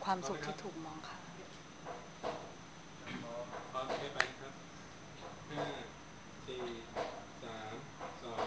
ความสุขที่ถูกมองค่ะพร้อมไม่ไปครับห้าสี่สามสอง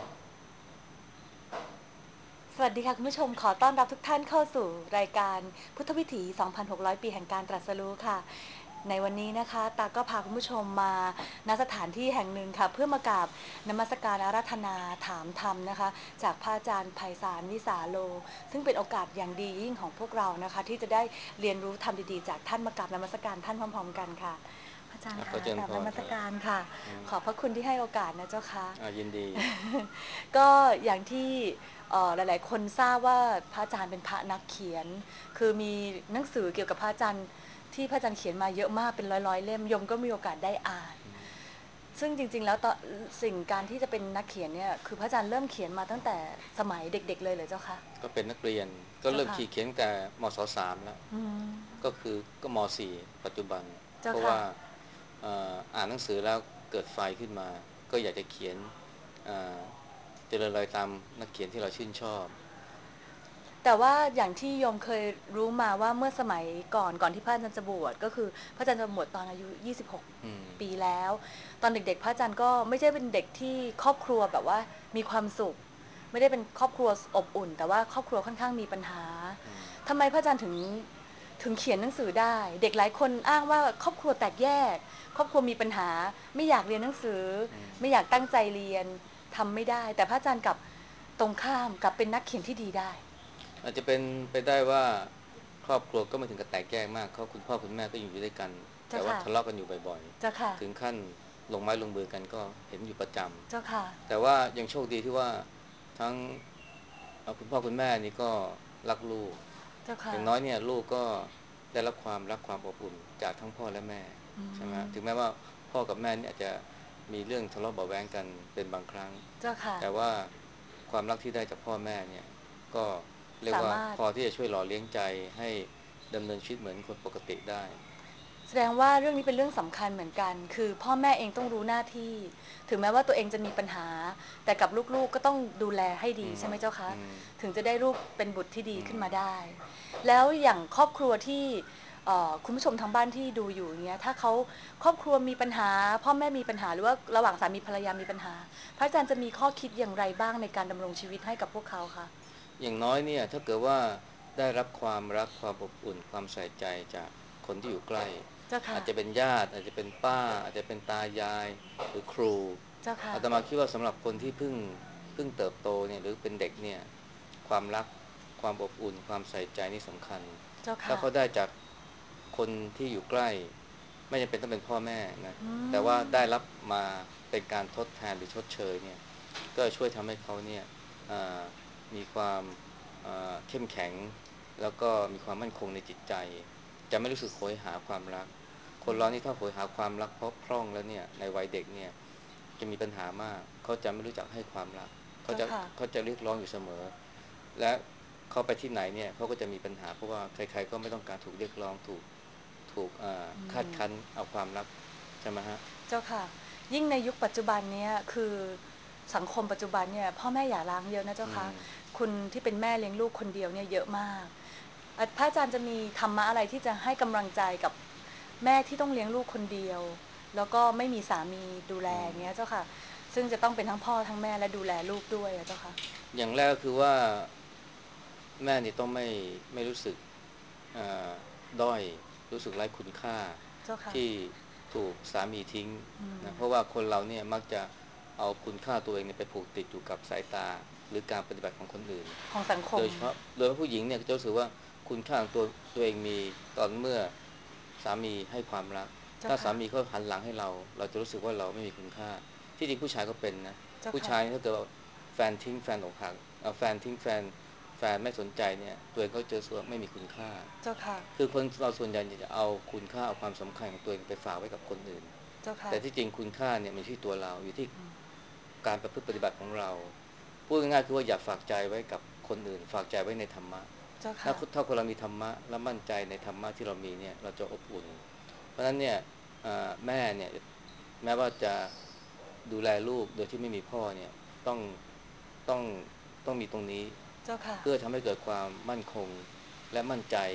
สวัสดีค่ะคุณผู้ชมขอต้อนรับทุกท่านเข้าสู่รายการพุทธวิถี 2,600 ปีแห่งการตรัสรู้ค่ะในวันนี้นะคะตาก็พาคุณผู้ชมมาณสถานที่แห่งหนึ่งค่ะเพื่อมากราบนมัสการอาราธนาถามธรรมนะคะจากพระอาจารย์ไพศาลวิสาโลซึ่งเป็นโอกาสอย่างดียิ่งของพวกเรานะคะที่จะได้เรียนรู้ธรรมดีๆจากท่านมากราบนมัสการท่านพร้อมๆกันค่ะพระอาจารย์คะขอเจริญกราบนมัสพรการค่ะขอบพระคุณที่ให้โอกาสนะเจ้าค่ะยินดีก็อย่างที่หลายๆคนทราบว่าพระอาจารย์เป็นพระนักเขียนคือมีหนังสือเกี่ยวกับพระอาจารย์ที่พระอาจารย์เขียนมาเยอะมากเป็นร้อยๆเล่มยมก็มีโอกาสได้อ่านซึ่งจริงๆแล้วสิ่งการที่จะเป็นนักเขียนเนี่ยคือพระอาจารย์เริ่มเขียนมาตั้งแต่สมัยเด็กๆเลยเหรอเจ้าคะก็เป็นนักเรียนก็เริ่มเจ้าค่ะเขียนแต่มศ3แล้วอืมก็คือก็ม4ปัจจุบันเพเจ้าค่ะราะว่าอ่านหนังสือแล้วเกิดไฟขึ้นมาก็อยากจะเขียนอ่าเจริญรอยตามนักเขียนที่เราชื่นชอบแต่ว่าอย่างที่โยมเคยรู้มาว่าเมื่อสมัยก่อนที่พระอาจารย์จะบวชก็คือพระอาจารย์จะบวชตอนอายุ26 อืมปีแล้วตอนเด็กๆพระอาจารย์ก็ไม่ใช่เป็นเด็กที่ครอบครัวแบบว่ามีความสุขไม่ได้เป็นครอบครัวอบอุ่นแต่ว่าครอบครัวค่อนข้างมีปัญหาอืมทำไมพระอาจารย์ถึงเขียนหนังสือได้เด็กหลายคนอ้างว่าครอบครัวแตกแยกครอบครัวมีปัญหาไม่อยากเรียนหนังสืออืมไม่อยากตั้งใจเรียนทำไม่ได้แต่พระอาจารย์กลับตรงข้ามกลับเป็นนักเขียนที่ดีได้อาจจะเป็นไปได้ว่าครอบครัวก็ไม่ถึงกับแตกแยกมากเขาคุณพ่อคุณแม่ก็อยู่ด้วยกันแต่ว่าเจ้าค่ะทะเลาะกันอยู่บ่อยเจ้าค่ะๆถึงขั้นลงไม้ลงมือกันก็เห็นอยู่ประจำเจ้าค่ะแต่ว่ายังโชคดีที่ว่าทั้งคุณพ่อคุณแม่นี่ก็รักลูกเจ้าค่ะอย่างน้อยเนี่ยลูกก็ได้รับความรักความอบอุ่นจากทั้งพ่อและแม่อืใช่ไหมมถึงแม้ว่าพ่อกับแม่เนี่ยอาจจะมีเรื่องทะเลาะเบาะแว้งกันเป็นบางครั้งเจ้าค่ะแต่ว่าความรักที่ได้จากพ่อแม่เนี่ยก็เรียกว่าสามารถพอที่จะช่วยหล่อเลี้ยงใจให้ดำเนินชีวิตเหมือนคนปกติได้แสดงว่าเรื่องนี้เป็นเรื่องสำคัญเหมือนกันคือพ่อแม่เองต้องรู้หน้าที่ถึงแม้ว่าตัวเองจะมีปัญหาแต่กับลูกๆก็ต้องดูแลให้ดีอืมใช่ไหมเจ้าคะอืมถึงจะได้ลูกเป็นบุตรที่ดีอืมขึ้นมาได้แล้วอย่างครอบครัวที่คุณผู้ชมทางบ้านที่ดูอยู่อย่างเงี้ยถ้าเขาครอบครัวมีปัญหาพ่อแม่มีปัญหาหรือว่าระหว่างสามีภรรยามีปัญหาพระอาจารย์จะมีข้อคิดอย่างไรบ้างในการดำรงชีวิตให้กับพวกเขาคะอย่างน้อยเนี่ยถ้าเกิดว่าได้รับความรักความอบอุ่นความใส่ใจจากคนที่อยู่ใกล้เจ้าค่ะอาจจะเป็นญาติอาจจะเป็นป้าอาจจะเป็นตายายหรือครูเจ้าค่ะอาตมาคิดว่าสำหรับคนที่เพิ่งเติบโตเนี่ยหรือเป็นเด็กเนี่ยความรักความอบอุ่นความใส่ใจนี่สำคัญเจ้าค่ะถ้าเขาได้จากคนที่อยู่ใกล้ไม่จำเป็นต้องเป็นพ่อแม่นะอืแต่ว่ามได้รับมาเป็นการทดแทนหรือชดเชยเนี่ยก็ช่วยทำให้เขาเนี่ย อ่ามีความเข้มแข็งแล้วก็มีความมั่นคงในจิตใจจะไม่รู้สึกโหยหาความรักคนเรานี่ถ้าโหยหาความรักเพราะพร่องแล้วเนี่ยในวัยเด็กเนี่ยจะมีปัญหามากเขาจะไม่รู้จักให้ความรักเขาจะเจ้าค่ะเขาจะเรียกร้องอยู่เสมอและเขาไปที่ไหนเนี่ยเขาก็จะมีปัญหาเพราะว่าใครๆก็ไม่ต้องการถูกเรียกร้องถูกอืคาดมคั้นเอาความรักใช่ไหมฮะเจ้าค่ะยิ่งในยุคปัจจุบันเนี้ยคือสังคมปัจจุบันเนี่ยพ่อแม่หย่าร้างเยอะนะเจ้าอืค่ะมคุณที่เป็นแม่เลี้ยงลูกคนเดียวเนี่ยเยอะมากพระอาจารย์จะมีธรรมะอะไรที่จะให้กำลังใจกับแม่ที่ต้องเลี้ยงลูกคนเดียวแล้วก็ไม่มีสามีดูแลอย่างเงี้ยเจ้าค่ะซึ่งจะต้องเป็นทั้งพ่อทั้งแม่และดูแลลูกด้วยอะเจ้าค่ะอย่างแรกก็คือว่าแม่นี่ต้องไม่รู้สึกอ่าด้อยรู้สึกไร้คุณค่าเจ้าค่ะที่ถูกสามีทิ้งอืมนะเพราะว่าคนเราเนี่ยมักจะเอาคุณค่าตัวเองเนี่ยไปผูกติดอยู่กับสายตาหรือการปฏิบัติของคนอื่นของสังคมโดยเฉพาะผู้หญิงเนี่ยจะรู้สึกว่าคุณค่าของตัวเองมีตอนเมื่อสามีให้ความรักถ้าสาเจ้าค่ะมีเขาหันหลังให้เราเราจะรู้สึกว่าเราไม่มีคุณค่าที่จริงผู้ชายก็เป็นนะผู้เจ้าค่ะชายถ้าเกิดว่าแฟนทิ้งแฟนอกหักแฟนทิ้งแฟนไม่สนใจเนี่ยตัวเองก็เจอส่วนไม่มีคุณค่าเจ้าค่ะคือคนเราส่วนใหญ่จะเอาคุณค่าเอาความสำคัญของตัวเองไปฝากไว้กับคนอื่นเจ้าค่ะแต่ที่จริงคุณค่าเนี่ยมันอยู่ที่ตัวเราอยู่ที่อืมการประพฤติปฏิบัติของเราพูดง่ายๆคือว่าอย่าฝากใจไว้กับคนอื่นฝากใจไว้ในธรรมะถ้าเจ้าค่ะถ้าคนเรามีธรรมะและมั่นใจในธรรมะที่เรามีเนี่ยเราจะอบอุ่นเพราะฉะนั้นเนี่ยแม่เนี่ยแม้ว่าจะดูแลลูกโดยที่ไม่มีพ่อเนี่ยต้องต้องต้องมีตรงนี้เจ้าค่ะเพื่อทำให้เกิดความมั่นคงและมั่นใจ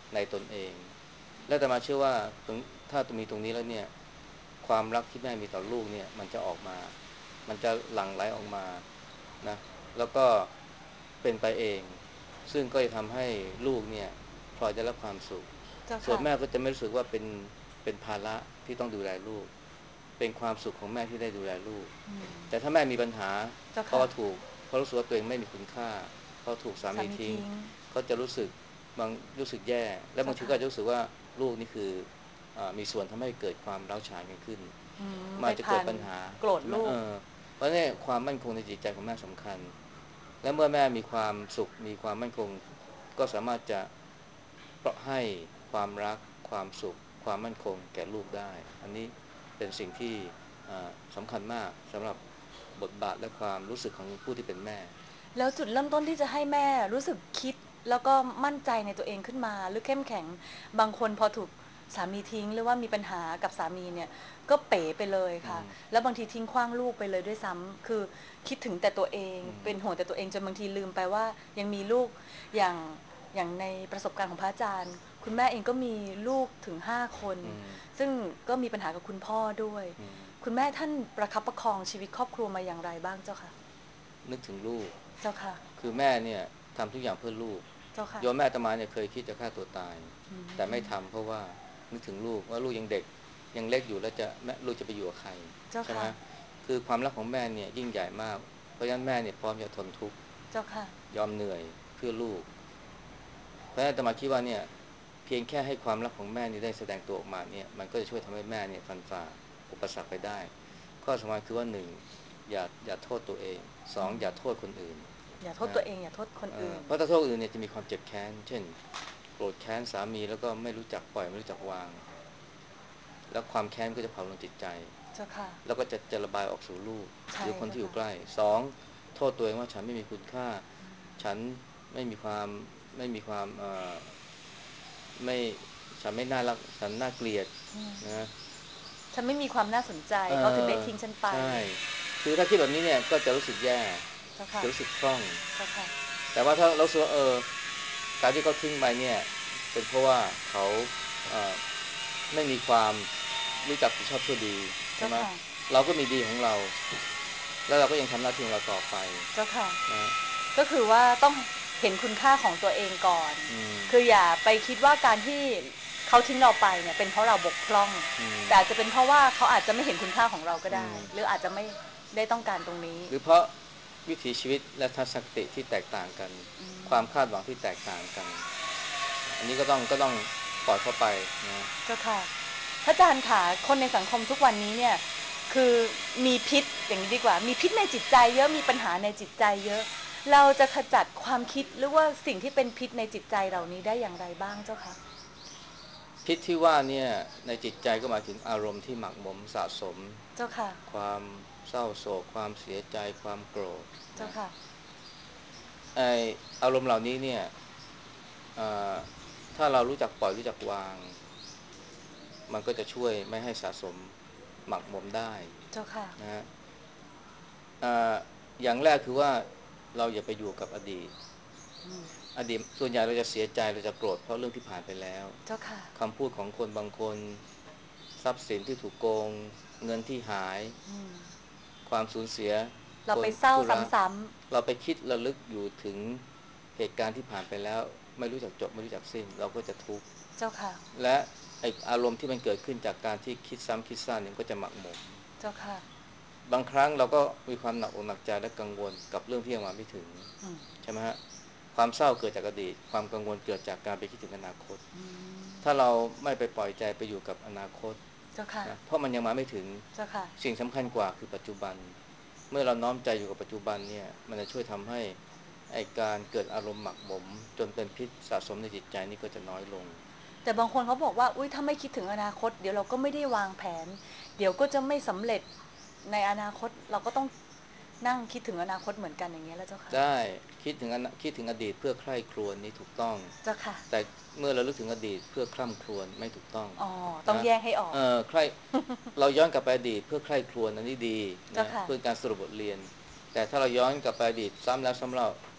ในตนเองและอาตมาเชื่อว่าตรงถ้ามีตรงนี้แล้วเนี่ยความรักที่แม่มีต่อลูกเนี่ยมันจะออกมามันจะหลั่งไหลออกมานะแล้วก็เป็นไปเองซึ่งก็จะทำให้ลูกเนี่ยพลอยได้รับความสุขเจ้าค่ะส่วนแม่ก็จะไม่รู้สึกว่าเป็นภาระที่ต้องดูแลลูกเป็นความสุขของแม่ที่ได้ดูแลลูกอืมแต่ถ้าแม่มีปัญหาเจ้าค่ะเพราะว่าถูกเพราะรู้สึกว่าตัวเองไม่มีคุณค่าเพราะถูกสาสามีทิ้งมีทิ้งเขาจะรู้สึกบางรู้สึกแย่และบางทีก็เจ้าค่ะอาจจะรู้สึกว่าลูกนี่คือมีส่วนทำให้เกิดความร้าวฉานกันขึ้นอืมมันอาจจะไปพลันเกิดปัญหาโกรธใช่ไหมลูกเพราะนี่ความมั่นคงในจิตใจของแม่สำคัญและเมื่อแม่มีความสุขมีความมั่นคงก็สามารถจะให้ความรักความสุขความมั่นคงแก่ลูกได้อันนี้เป็นสิ่งที่สำคัญมากสำหรับบทบาทและความรู้สึกของผู้ที่เป็นแม่แล้วจุดเริ่มต้นที่จะให้แม่รู้สึกคิดแล้วก็มั่นใจในตัวเองขึ้นมาหรือเข้มแข็งบางคนพอถูกสามีทิ้งหรือว่ามีปัญหากับสามีเนี่ยก็เป๋ไปเลยค่ะอืมแล้วบางทีทิ้งขว้างลูกไปเลยด้วยซ้ำคือคิดถึงแต่ตัวเองอืมเป็นห่วงแต่ตัวเองจนบางทีลืมไปว่ายังมีลูกอย่างอย่างในประสบการณ์ของพระอาจารย์คุณแม่เองก็มีลูกถึง5 คนอืมซึ่งก็มีปัญหากับคุณพ่อด้วยอืมคุณแม่ท่านประคับประคองชีวิตครอบครัวมาอย่างไรบ้างเจ้าค่ะนึกถึงลูกเจ้าค่ะคือแม่เนี่ยทำทุกอย่างเพื่อลูกเจ้าค่ะโยมแม่อาตมาเนี่ยเคยคิดจะฆ่าตัวตายอืแต่ไม่มทำเพราะว่านึกถึงลูกว่าลูกยังเด็กยังเล็กอยู่แล้วจะแม่ลูกจะไปอยู่กับใครใช่ไหมเจ้าค่ะคือความรักของแม่เนี่ยยิ่งใหญ่มากเพราะฉะนั้นแม่เนี่ยพร้อมจะทนทุกข์เจ้าค่ะยอมเหนื่อยเพื่อลูกเพราะฉะนั้นอาตมาคิดว่าเนี่ยเพียงแค่ให้ความรักของแม่นี่ได้แสดงตัวออกมาเนี่ยมันก็จะช่วยทำให้แม่เนี่ยฟันฝ่าอุปสรรคไปได้ข้อสำคัญคือว่าหนึ่งอย่าโทษตัวเองสองอย่าโทษคนอื่นอย่าโทษตัวนะเองอย่าโทษคนอื่นเพราะถ้าโทษอื่นเนี่ยจะมีความเจ็บแค้นเช่นโกรธแค้นสามีแล้วก็ไม่รู้จักปล่อยไม่รู้จักวางแล้วความแค้นก็จะเผาลงจิตใจเจ้าค่ะแล้วก็จะระบายออกสู่ลูกหใช่รือคนเจ้าค่ะที่อยู่ใกล้สองโทษตัวเองว่าฉันไม่มีคุณค่าฉันไม่มีความไม่มีความไม่ฉันไม่น่ารักฉันน่าเกลียดนะฉันไม่มีความน่าสนใจเอเขาถึงได้อทิ้งฉันไปใช่คือถ้าคิดแบบนี้เนี่ยก็จะรู้สึกแย่เจ้าค่ะจะรู้สึกพร่องเจ้าค่ะแต่ว่าถ้าเราสึกว่าการที่เขาทิ้งไปเนี่ยเป็นเพราะว่าเขาเอ่อไม่มีความรู้จักผิดชอบชั่วดีใช่ไหมเจ้าค่ะเราก็มีดีของเราแล้วเราก็ยังทำหน้าที่ของเราต่อไปเจ้าค่ะนะก็คือว่าต้องเห็นคุณค่าของตัวเองก่อนอืมคืออย่าไปคิดว่าการที่เขาทิ้งเราไปเนี่ยเป็นเพราะเราบกพร่องอืมแต่อาจจะเป็นเพราะว่าเขาอาจจะไม่เห็นคุณค่าของเราก็อืได้มหรืออาจจะไม่ได้ต้องการตรงนี้หรือเพราะวิถีชีวิตและทัศนคติที่แตกต่างกันความคาดหวังที่แตกต่างกันอันนี้ก็ต้องปล่อยเข้าไปนะเจ้าค่ะพระอาจารย์ค่ะคนในสังคมทุกวันนี้เนี่ยคือมีพิษอย่างนี้ดีกว่ามีพิษในจิตใจเยอะมีปัญหาในจิตใจเยอะเราจะขจัดความคิดหรือว่าสิ่งที่เป็นพิษในจิตใจเหล่านี้ได้อย่างไรบ้างเจ้าคะพิษที่ว่าเนี่ยในจิตใจก็หมายถึงอารมณ์ที่หมักหมมสะสมเจ้าค่ะความเศร้าโศกความเสียใจความโกรธนะเจ้าค่ะไออารมณ์เหล่านี้เนี่ยเอ่อถ้าเรารู้จักปล่อยรู้จักวางมันก็จะช่วยไม่ให้สะสมหมักหมมได้เจ้าค่ะนะฮะเอ่ออย่างแรกคือว่าเราอย่าไปอยู่กับอดีตอดีตส่วนใหญ่เราจะเสียใจเราจะโกรธเพราะเรื่องที่ผ่านไปแล้วเจ้าค่ะคำพูดของคนบางคนทรัพย์สินที่ถูกโกงเงินที่หายความสูญเสียคนเราไปเศร้าคู่รักซ้เราไปคิดระลึกอยู่ถึงเหตุการณ์ที่ผ่านไปแล้วไม่รู้จักจบไม่รู้จักสิ้นเราก็จะทุกข์ๆเจ้าค่ะและไออารมณ์ที่มันเกิดขึ้นจากการที่คิดซ้ำคิดซ่านเนี่ยก็จะหมักหมมเจ้าค่ะบางครั้งเราก็มีความหนักอกหนักใจและกังวลกับเรื่องที่ยังมาไม่ถึงอืมใช่ไหมฮะความเศร้าเกิดจากอดีตความกังวลเกิดจากการไปคิดถึงอนาคตถ้าเราไม่ไปปล่อยใจไปอยู่กับอนาคตเจ้าค่ะนะเพราะมันยังมาไม่ถึงเจ้าค่ะสิ่งสำคัญกว่าคือปัจจุบันเมื่อเราน้อมใจอยู่กับปัจจุบันเนี่ยมันจะช่วยทำให้ไอการเกิดอารมณ์หมักหมมจนเป็นพิษสะสมในจิตใจนี่ก็จะน้อยลงแต่บางคนเขาบอกว่าอุ้ยถ้าไม่คิดถึงอนาคตเดี๋ยวเราก็ไม่ได้วางแผนเดี๋ยวก็จะไม่สำเร็จในอนาคตเราก็ต้องนั่งคิดถึงอนาคตเหมือนกันอย่างเงี้ยแล้วเจ้าค่ะได้คิดถึงอดีตเพื่อใคร่ครวญนี่ถูกต้องเจ้าค่ะแต่เมื่อเราลึกถึงอดีตเพื่อคร่ำครวญไม่ถูกต้องอ๋อต้องนะแยกให้ออกใครเราย้อนกลับไปอดีตเพื่อใคร่ครวญอันนี้ดีนะเจ้าค่ะเพื่อการสรุปบทเรียนแต่ถ้าเราย้อนกลับไปอดีตซ้ำแล้วซ้ำเล่า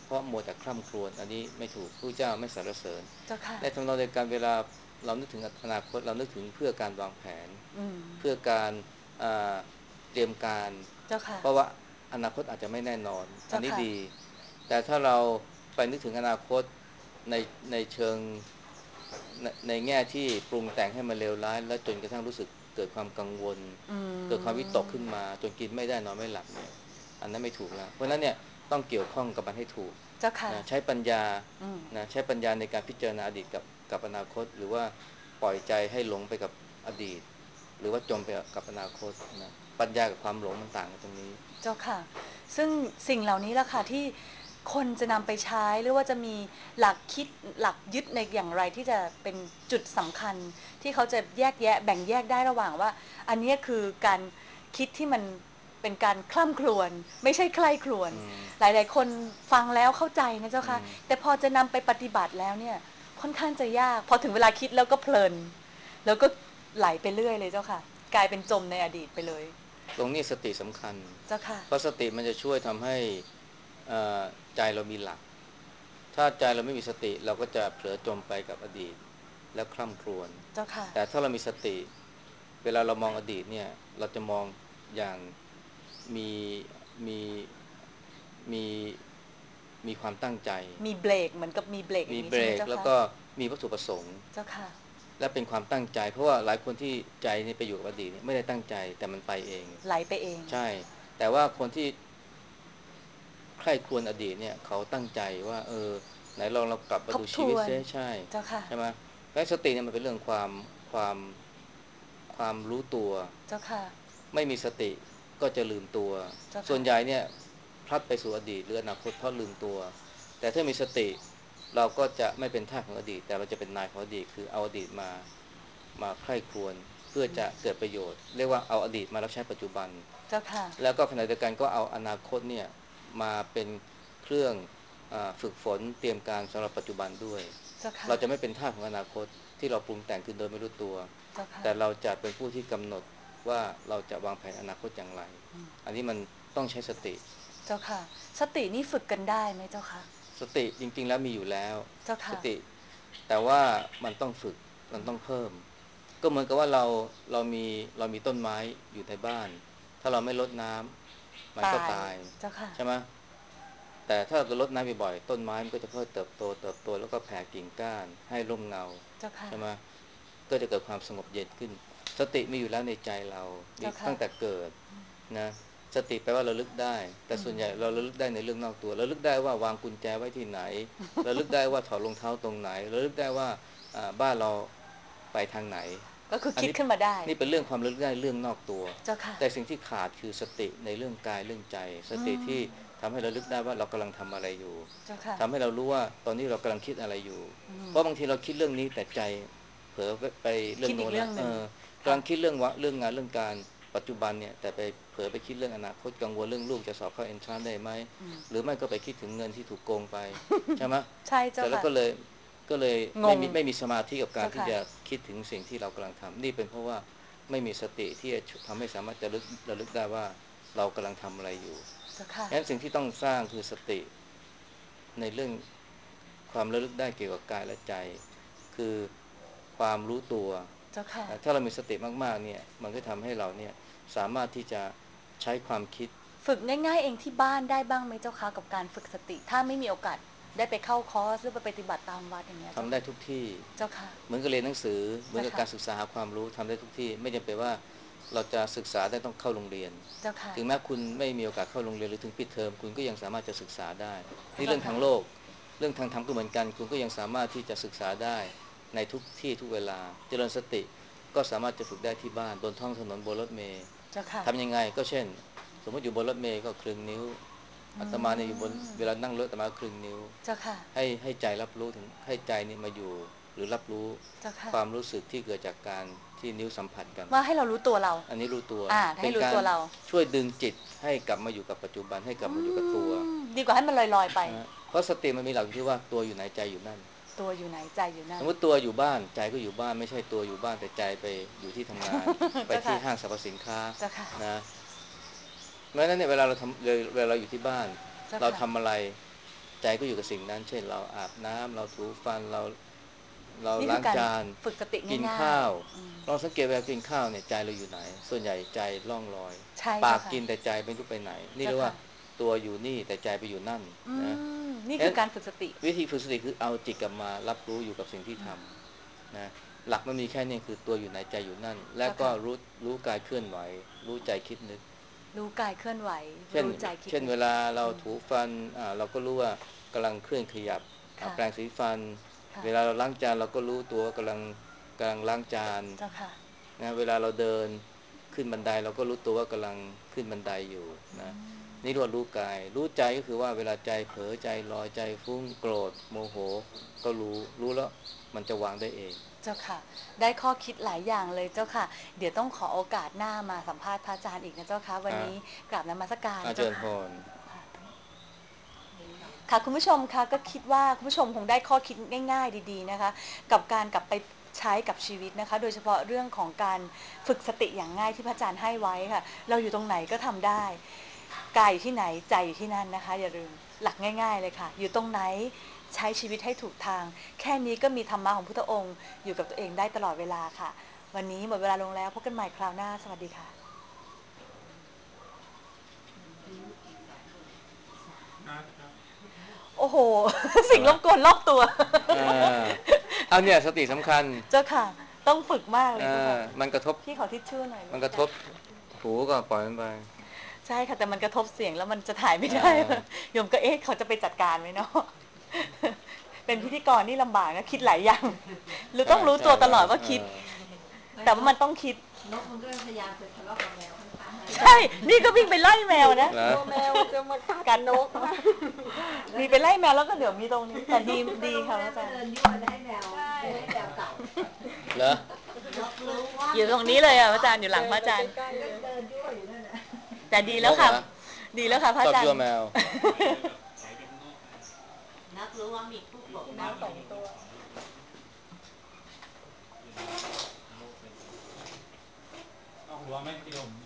เพราะมัวแต่คร่ำครวญอันนี้ไม่ถูกพระเจ้าไม่สรรเสริญเจ้าค่ะในทำนองเดียวกันเวลาเรานึกถึงอนาคตเรานึกถึงเพื่อการวางแผนอืมเพื่อการอ่าเตรียมการเจ้าค่ะเพราะว่าอนาคตอาจจะไม่แน่นอนอันเจ้าค่ะนี้ดีแต่ถ้าเราไปนึกถึงอนาคตในในเชิงในแง่ที่ปรุงแต่งให้มันเลวร้ายและจนกระทั่งรู้สึกเกิดความกังวลอืเกิดความวิตกขึ้นมมาจนกินไม่ได้นอนไม่หลับเนี่ยอันนั้นไม่ถูกแล้วเพราะฉะนั้นเนี่ยต้องเกี่ยวข้องกับมันให้ถูกเจ้าค่ะนะใช้ปัญญาอืมนะใช้ปัญญาในการพิจารณาอดีตกับอนาคตหรือว่าปล่อยใจให้หลงไปกับอดีตหรือว่าจมไปกับอนาคตนะปัญญากับความหลงมันต่างกันตรงนี้เจ้าค่ะซึ่งสิ่งเหล่านี้ล่ะค่ะที่คนจะนำไปใช้หรือว่าจะมีหลักคิดหลักยึดในอย่างไรที่จะเป็นจุดสำคัญที่เขาจะแยกแยะแบ่งแยกได้ระหว่างว่าอันนี้คือการคิดที่มันเป็นการคล่ำครวญไม่ใช่ใคร่ครวญอืมหลายๆคนฟังแล้วเข้าใจนะเจ้าค่ะอืมแต่พอจะนำไปปฏิบัติแล้วเนี่ยค่อนข้างจะยากพอถึงเวลาคิดแล้วก็เพลินแล้วก็ไหลไปเรื่อยเลยเจ้าค่ะกลายเป็นจมในอดีตไปเลยตรงนี้สติสำคัญเจ้าค่ะเพราะสติมันจะช่วยทำให้เอ่อใจเรามีหลัก ถ้าใจเราไม่มีสติเราก็จะเผลอจมไปกับอดีตแล้วคร่ำครวญเจ้าค่ะแต่ถ้าเรามีสติเวลาเรามองอดีตเนี่ยเราจะมองอย่างมีมีมีมีความตั้งใจมีเบรกเหมือนกับมีเบรกอย่างนี้มีเบรใช่ไหมเจ้าคะกแล้วก็มีวัตถุประสงค์เจ้าค่ะและเป็นความตั้งใจเพราะว่าหลายคนที่ใจนี่ไปอยู่กับอดีตเนี่ยไม่ได้ตั้งใจแต่มันไปเองไหลไปเองใช่แต่ว่าคนที่ ใคร่ครวญอดีตเนี่ยเขาตั้งใจว่าไหนลองเรากลับมาทบดูชีวิตทวนเสียใช่เจ้าค่ะใช่ไหมเพราะสติเนี่ยมันเป็นเรื่องความความรู้ตัวเจ้าค่ะไม่มีสติก็จะลืมตัวเจ้าค่ะส่วนใหญ่เนี่ยพลัดไปสู่อดีตหรืออนาคตเพราะลืมตัวแต่ถ้ามีสติเราก็จะไม่เป็นทาสของอดีตแต่เราจะเป็นนายของอดีตคือเอาอดีตมาใคร่ครวญเพื่อจะเกิดประโยชน์เรียกว่าเอาอดีตมารับใช้ปัจจุบันเจ้าค่ะแล้วก็ขณะเดียวกันก็เอาอนาคตเนี่ย มาเป็นเครื่องฝึกฝนเตรียมการสำหรับปัจจุบันด้วยเจ้าค่ะเราจะไม่เป็นทาสของอนาคตที่เราปรุงแต่งขึ้นโดยไม่รู้ตัวเจ้าค่ะแต่เราจะเป็นผู้ที่กำหนดว่าเราจะวางแผนอนาคตอย่างไรอันนี้มันต้องใช้สติเจ้าค่ะสตินี่ฝึกกันได้ไหมเจ้าค่ะสติจริงๆแล้วมีอยู่แล้วเจ้าค่ะสติแต่ว่ามันต้องฝึกมันต้องเพิ่มก็เหมือนกับว่าเรามีต้นไม้อยู่ในบ้านถ้าเราไม่รดน้ำมันก็ตายตายเจ้าค่ะใช่ไหม แต่ถ้าเรารดน้ำบ่อยๆต้นไม้มันก็จะค่อยเติบโตแล้วก็แผ่กิ่งก้านให้ร่มเงาเจ้าค่ะใช่ไหมก็จะเกิดความสงบเย็นขึ้นสติมีอยู่แล้วในใจเรามีเจ้าค่ะตั้งแต่เกิดนะสติแปลว่าระลึกได้แต่อืมส่วนใหญ่เราระลึกได้ในเรื่องนอกตัวระลึกได้ว่าวางกุญแจไว้ที่ไหนระลึกได้ว่าถอดรองเท้าตรงไหนระลึกได้ว่าบ้านเราไปทางไหนก็คือคิดอันนี้ขึ้นมาได้นี่เป็นเรื่องความระลึกได้เรื่องนอกตัวเจ้าค่ะแต่สิ่งที่ขาดคือสติในเรื่องกายเรื่องใจสอืติที่มทำให้เราลึกได้ว่าเรากำลังทำอะไรอยู่เจ้าค่ะทำให้เรารู้ว่าตอนนี้เรากำลังคิดอะไรอยู่อืมเพราะบางทีเราคิดเรื่องนี้แต่ใจเผลอไปเรื่อคิดอีงโน้นละกเรื่องหนึ่งกำค่ะลังคิดเรื่องงานเรื่องการปัจจุบันเนี่ยแต่ไปเผลอไปคิดเรื่องอนาคตกังวลเรื่องลูกจะสอบเข้าเอนทรานได้ไหมอืมหรือไม่ก็ไปคิดถึงเงินที่ถูกโกงไปใช่ไหมใช่เสร็เจ้าค่ะจแล้วก็เลยงงไม่มีสมาธิกับการเจ้าค่ะที่จะคิดถึงสิ่งที่เรากำลังทำนี่เป็นเพราะว่าไม่มีสติที่จะทำให้สามารถจะระลึกได้ว่าเรากำลังทำอะไรอยู่เจ้าค่ะงั้นสิ่งที่ต้องสร้างคือสติในเรื่องความระลึกได้เกี่ยวกับกายและใจคือความรู้ตัวเจ้าค่ะถ้าเรามีสติมากๆเนี่ยมันก็ทำให้เราเนี่ยสามารถที่จะใช้ความคิดฝึกง่ายๆเองที่บ้านได้บ้างไหมเจ้าคะกับการฝึกสติถ้าไม่มีโอกาสได้ไปเข้าคอร์สหรือไปปฏิบัติตามวัดอย่างเงี้ยเจ้าทำได้ค่ะทุกที่เจ้าค่ะเหมือนกับเรียนหนังสือเหมือนเจ้าค่ะกับการศึกษาหาความรู้ทำได้ทุกที่ไม่จำเป็นว่าเราจะศึกษาได้ต้องเข้าโรงเรียนเจ้าค่ะถึงแม้คุณไม่มีโอกาสเข้าโรงเรียนหรือถึงปิดเทอมคุณก็ยังสามารถจะศึกษาได้นี่เจ้าค่ะเรื่องทางโลกเรื่องทางธรรมก็เหมือนกันคุณก็ยังสามารถที่จะศึกษาได้ในทุกที่ทุกเวลาเจริญสติก็สามารถจะฝึกได้ที่บ้านบนท้องถนนบนรถเมล์เจ้าค่ะทำยังไงก็เช่นสมมติอยู่บนรถเมล์ก็คลึงนิ้วอือาตมาเนี่ยอยู่บนเวลามนั่งรถอาตมาก็คลึงนิ้วเจ้าค่ะให้ใจรับรู้ถึงให้ใจนี่มาอยู่หรือรับรู้เจ้าค่ะความรู้สึกที่เกิดจากการที่นิ้วสัมผัสกันว่าให้เรารู้ตัวเราอันนี้รู้ตัวให้เป็นการรู้ตัวเราช่วยดึงจิตให้กลับมาอยู่กับปัจจุบันให้กลับอืมาอยู่กับตัวดีกว่าให้มันลอยๆไปเพราะสติมันมีหลักที่ว่าตัวอยู่ไหนใจอยู่นั่นตัวอยู่ไหนใจอยู่นั่นสมมติตัวอยู่บ้านใจก็อยู่บ้านไม่ใช่ตัวอยู่บ้านแต่ใจไปอยู่ที่ทำงาน ไปเจ้าค่ะที่ห้างสรรพสินค้าเจ้าค่ะนะเพราะฉะนั้นเนี่ยเวลาเราอยู่ที่บ้านเราเจ้าค่ะทำอะไรใจก็อยู่กับสิ่งนั้นเช่นเราอาบน้ำเราถูฟันเรานี่คือการล้างจานฝึกสติกินง่ายข้าวๆลองสังเกตเวลากินข้าวเนี่ยใจเราอยู่ไหนส่วนใหญ่ใจล่องลอยใช่ปาเจ้าค่ะกกินแต่ใจไม่รู้ไปไหนนี่เจ้าค่ะเรียกว่าตัวอยู่นี่แต่ใจไปอยู่นั่นอืนะนี่เอ๊ะคือการฝึกสติวิธีฝึกสติคือเอาจิตกลับมารับรู้อยู่กับสิ่งที่ทำนะหลักมันมีแค่นี้คือตัวอยู่ไหนใจอยู่นั่นและก็เจ้าค่ะรู้กายเคลื่อนไหวรู้ใจคิดนึกรู้กายเคลื่อนไหวเช่นรู้ใจคิดนึกเวลาเราถูฟันเราก็รู้ว่ากำลังเคลื่อนขยับค่ะแปรงสีฟันค่ะเวลาเราล้างจานเราก็รู้ตัวว่ากำลังล้างจานเจ้าค่ะนะเวลาเราเดินขึ้นบันไดเราก็รู้ตัวว่ากำลังขึ้นบันไดอยู่นะนี่เรียกว่ารู้กายรู้ใจก็คือว่าเวลาใจเผลอใจลอยใจฟุ้งโกรธโมโหก็รู้แล้วมันจะวางได้เองเจ้าค่ะได้ข้อคิดหลายอย่างเลยเจ้าค่ะเดี๋ยวต้องขอโอกาสหน้ามาสัมภาษณ์พระอาจารย์อีกนะเจ้าค่ะวันอ่ะนี้กราบนมัสการอาเจเจ้าค่ะริญพรค่ะคุณผู้ชมคะก็คิดว่าคุณผู้ชมคงได้ข้อคิดง่ายๆดีๆนะคะกับการกลับไปใช้กับชีวิตนะคะโดยเฉพาะเรื่องของการฝึกสติอย่างง่ายที่พระอาจารย์ให้ไว้ค่ะเราอยู่ตรงไหนก็ทำได้กายอยู่ที่ไหนใจอยู่ที่นั่นนะคะอย่าลืมหลักง่ายๆเลยค่ะอยู่ตรงไหนใช้ชีวิตให้ถูกทางแค่นี้ก็มีธรรมะของพุทธองค์อยู่กับตัวเองได้ตลอดเวลาค่ะวันนี้หมดเวลาลงแล้วพบกันใหม่คราวหน้าสวัสดีค่ะโอ้โหสิ่งอะไรรบกวนรอบตัวอ่าเอาเนี่ยสติสำคัญเจ้าค่ะต้องฝึกมากเลยเจ้าค่ะมันกระทบพี่ขอทิชชู่หน่อยมันกระทบหูก็ปล่อยมันไปใช่ค่ะแต่มันกระทบเสียงแล้วมันจะถ่ายไม่อ่ได้าโยมก็เขาจะไปจัดการไหมเนาะเป็นพิธีกรนี่ลำบากนะคิดหลายอย่างหรือใช่ต้องรู้ตัวตใช่ลอดว่าคิดแต่ว่ามันต้องคิดนกมันก็พยายามจะทะเลาะกับแมวข้างใช่นี่ก็วิ่งไปไล่แมวนะแล้วๆตัวแมวจะมากัดนกนะมีไปไล่แมวแล้วก็เดี๋ยวมีตรงนี้แต่ดีค่ะอาก็จารย์เดินยั่วจะให้แมวให้แมวกัดเหรอนกรู้ว่าอยู่ตรงนี้เลยอ่ะอาจารย์อยู่หลังพระอาจารย์ก็เดินยั่วอยู่นั่นแหละแต่ดีแล้วค่ะนกเหรอดีแล้วค่ะพระชอบอาจารย์ยั่วแมวนักรู้ว่ามีคู่ปกแมว2 ตัวเอาหัวไหมพี่ดม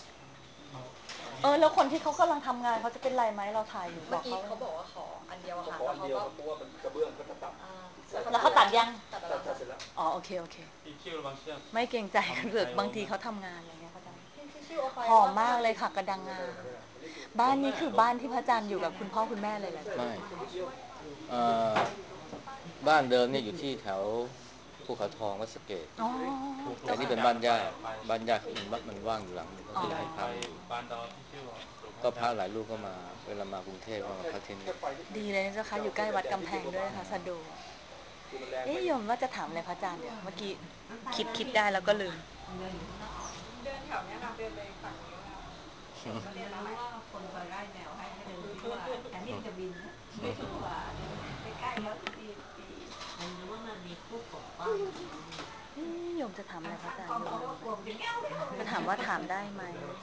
แล้วคนที่เขากำลังทำงานเขาจะเป็นไรไหมเราถ่ายอยู่บเมื่ออกเขากี้เขาบอกว่าขออันเดียวค่ะขออันเดียวครับเพราะว่ามันกระเบื้องก็จะตัดแล้วเขาตัดยังตัดตัแล้วค่ะดเสร็จแล้วอ๋อโอเคโอเคพี่เชี่ยวระวังเชือกไม่เกรงใจกันหรือบางทีทำไข่เขาทำงานอะไรเงี้ยเขาจะพี่ชิวเอาไปหอมมากเลยค่ะกระดังงาบ้านนี้คือบ้านที่พระอาจารย์อยู่กับคุณพ่อคุณแม่เลยแหละไม่เอ่อบ้านเดิมเนี่ยอยู่ที่แถวภูเขาทองวัดสะเกษอ๋อแต่เจ้าค่ะนี่เป็นบ้านญาติบ้านญาติมันว่างอยู่หลังนึงก็อ๋อคือให้พไประมาอยู่บานดอนพี่เชี่ยวก็พระหลายรูปก็มาเวลามากรุงเทพก็มาพักที่นี่ดีเลยนะเจ้าค่ะอยู่ใกล้วัดกำแพงด้วยค่ะสะดวกคือมันแรงไปโยมว่าจะถามอะไรพระอาจารย์เดี๋ยวเมื่อกี้คิดได้แล้วก็ลืมเดินอยู่ข้างนอกเดินแถวเนี้ยค่ะเดินไปฝั่งนี้แล้วก็เรียนมาใหม่รู้ว่าคนคอยไล่แมวให้เดินยั่วแต่นี่จะบินนะไม่ทั่วใกล้ๆแล้วดีมันรู้ว่ามันมีคู่ปกป้องโยมจะถามอะไรพระอาจารย์ป้องโยมเขาลืมไปก็กลัวมันจะแก้วจะถามว่าถามได้ไหม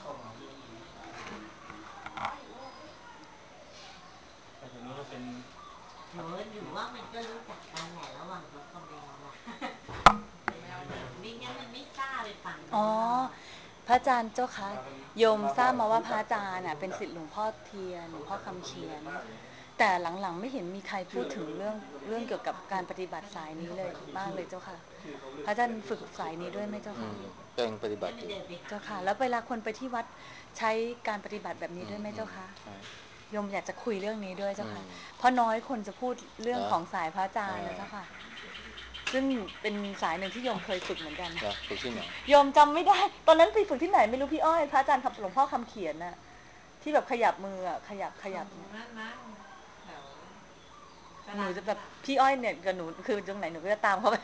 แต่ผมรู้ว่าเป็นหนูหรือว่ามันก็รู้จักกันแหละระหว่างนกกับแมวล่ะไม่งั้นมันไม่กล้าไปฝั่งอ๋อนู้นหรอกพระอาจารย์เจ้าคะโยมทราบมาว่าพระอาจารย์เป็นศิษย์หลวงพ่อเทียนหลวงพ่อคำเขียนแต่หลังๆไม่เห็นมีใครพูดถึงเรื่องเกี่ยวกับการปฏิบัติสายนี้เลยมากเลยเจ้าค่ะพระอาจารย์ฝึกสายนี้ด้วยไหมเจ้าค่ะก็ยังปฏิบัติอยู่เจ้าค่ะแล้วเวลาคนไปที่วัดใช้การปฏิบัติแบบนี้ด้วยไหมเจ้าค่ะใช่โยมอยากจะคุยเรื่องนี้ด้วยเจ้าอืค่ะมเพราะน้อยคนจะพูดเรื่องนะของสายพระอาจารย์นะอ่าเจ้าค่ะซึ่งเป็นสายหนึ่งที่โยมเคยฝึกเหมือนกันนะฝึกที่ไหนโยมจำไม่ได้ตอนนั้นไปฝึกที่ไหนไม่รู้พี่อ้อยพระอาจารย์หลวงพ่อคำเขียนน่ะที่แบบขยับมืออ่ะขยับนั่นมั้งแถวหนูจะแบบพี่อ้อยเนี่ยกับหนูคือตรงไหนหนูก็จะตามเขาไป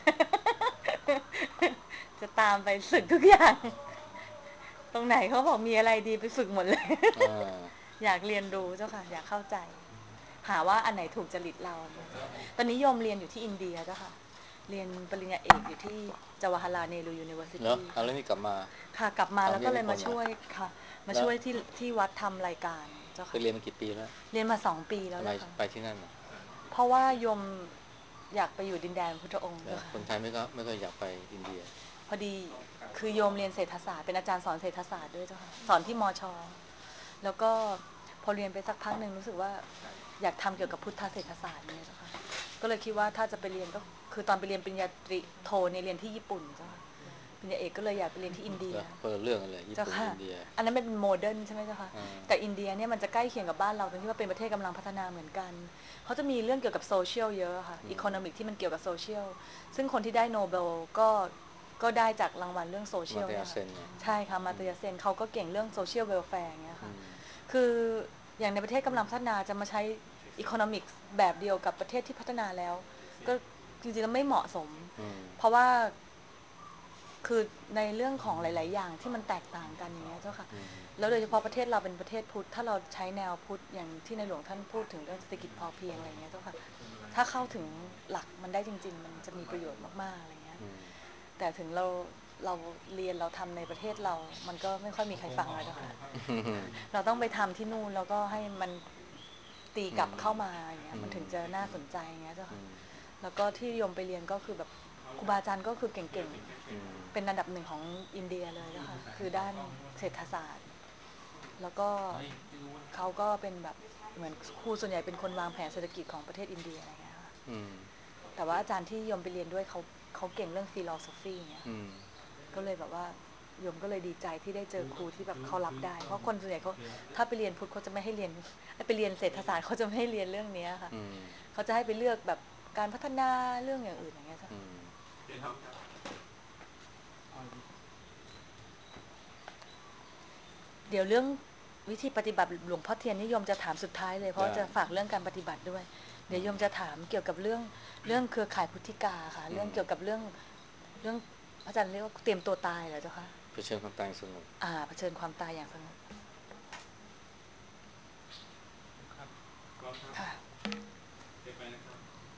จะตามไปฝึกทุกอย่างตรงไหนเขาบอกมีอะไรดีไปฝึกหมดเลยอ่าอยากเรียนรู้เจ้าค่ะอยากเข้าใจหาว่าอันไหนถูกจริตเราตอนนี้โยมเรียนอยู่ที่อินเดียเจ้าค่ะเรียนปริญญาเอกอยู่ที่จวาฮาลาเนรูยูนิเวอร์ซิเนอะตี้เอาเรื่องนี้กลับมาค่ะกลับมาแล้วทำเรียนก็เลยมานิพนธ์เหรอช่วยค่ะมาแล้วช่วยที่วัดทำรายการเจ้าไปค่ะเรียนมากี่ปีแล้วเรียนมา2 ปีแล้วทำไมเจ้าค่ะไปที่นั่นน่ะเพราะว่าโยมอยากไปอยู่ดินแดนพุทธองค์เจ้าค่ะคนไทยไม่ค่อยอยากไปอินเดียพอดีคือโยมเรียนเศรษฐศาสตร์เป็นอาจารย์สอนเศรษฐศาสตร์ด้วยเจ้าค่ะสอนที่มชแล้วก็พอเรียนไปสักพักหนึ่งรู้สึกว่าอยากทำเกี่ยวกับพุทธเศรษฐศาสตร์เนี่ยเจ้าค่ะก็เลยคิดว่าถ้าจะไปเรียนก็คือตอนไปเรียนปริญญาตรีโทเนี่ยเรียนที่ญี่ปุ่นเจ้าค่ะปริญญาเอกก็เลยอยากไปเรียนที่อินเดียคนละเรื่องกันเลยญี่เจ้าปุ่นค่ะอินเดียอันนั้นเป็นโมเดิร์นใช่ไหมเจ้าค่ะแต่อินเดียเนี่ยมันจะใกล้เคียงกับบ้านเราตรงที่ว่าเป็นประเทศกำลังพัฒนาเหมือนกันเขาจะมีเรื่องเกี่ยวกับโซเชียลเยอะค่ะอีโคโนมิกที่มันเกี่ยวกับโซเชียลซึ่งคนที่ได้โนเบลก็ได้จากรางวัลเรื่องโซเชียลเนี่ยค่ะใช่ค่ะมาเตยเซนเขาก็เก่งเรื่องโซเชียลเวลแฟร์อย่างเงี้ยค่ะคืออย่างในประเทศกำลังพัฒนาจะมาใช้อีโคโนมิกแบบเดียวกับประเทศที่พัฒนาแล้วก็จริงๆแล้วไม่เหมาะสมเพราะว่าคือในเรื่องของหลายๆอย่างที่มันแตกต่างกันอย่างเงี้ยเจ้าค่ะแล้วโดยเฉพาะประเทศเราเป็นประเทศพุทธถ้าเราใช้แนวพุทธอย่างที่ในหลวงท่านพูดถึงเรื่องเศรษฐกิจพอเพียงอะไรเงี้ยเจ้าค่ะถ้าเข้าถึงหลักมันได้จริงๆมันจะมีประโยชน์มากๆอะไรเงี้ยแต่ถึงเราเรียนเราทำในประเทศเรามันก็ไม่ค่อยมีใครฟังเลยเจ้าค่ะเราต้องไปทำที่นู่นแล้วก็ให้มันตีกลับเข้ามาอย่างเงี้ยมันถึงจะน่าสนใจอย่างเงี้ยเจ้าค่ะแล้วก็ที่โยมไปเรียนก็คือแบบครูบาอาจารย์ก็คือเก่งๆเป็นอันดับหนึ่งของอินเดียเลยนะคะคือด้านเศรษฐศาสตร์แล้วก็เขาก็เป็นแบบเหมือนครูส่วนใหญ่เป็นคนวางแผนเศรษฐกิจของประเทศอินเดียอะไรเงี้ยค่ะแต่ว่าอาจารย์ที่โยมไปเรียนด้วยเขาเก่งเรื่องฟิโลโซฟีเงี้ยก็เลยแบบว่าโยมก็เลยดีใจที่ได้เจอครูที่แบบเขารับได้เพราะคนส่วนใหญ่เขาถ้าไปเรียนพุทธเขาจะไม่ให้เรียนไปเรียนเศรษฐศาสตร์เขาจะไม่ให้เรียนเรื่องนี้ค่ะเขาจะให้ไปเลือกแบบการพัฒนาเรื่องอย่างอื่นอย่างเงี้ยค่ะเดี๋ยวเรื่องวิธีปฏิบัติหลวงพ่อเทียนนิยมจะถามสุดท้ายเลยเพราะจะฝากเรื่องการปฏิบัติด้วยเดี๋ยวโยมจะถามเกี่ยวกับเรื่องเครือข่ายพุทธิกาค่ะเรื่องเกี่ยวกับเรื่องพระอาจารย์เรียกว่าเตรียมตัวตายเหรอเจ้าคะเผชิญความตายสงบเผชิญความตายอย่างสงบค่ะเก็บไปนะครับ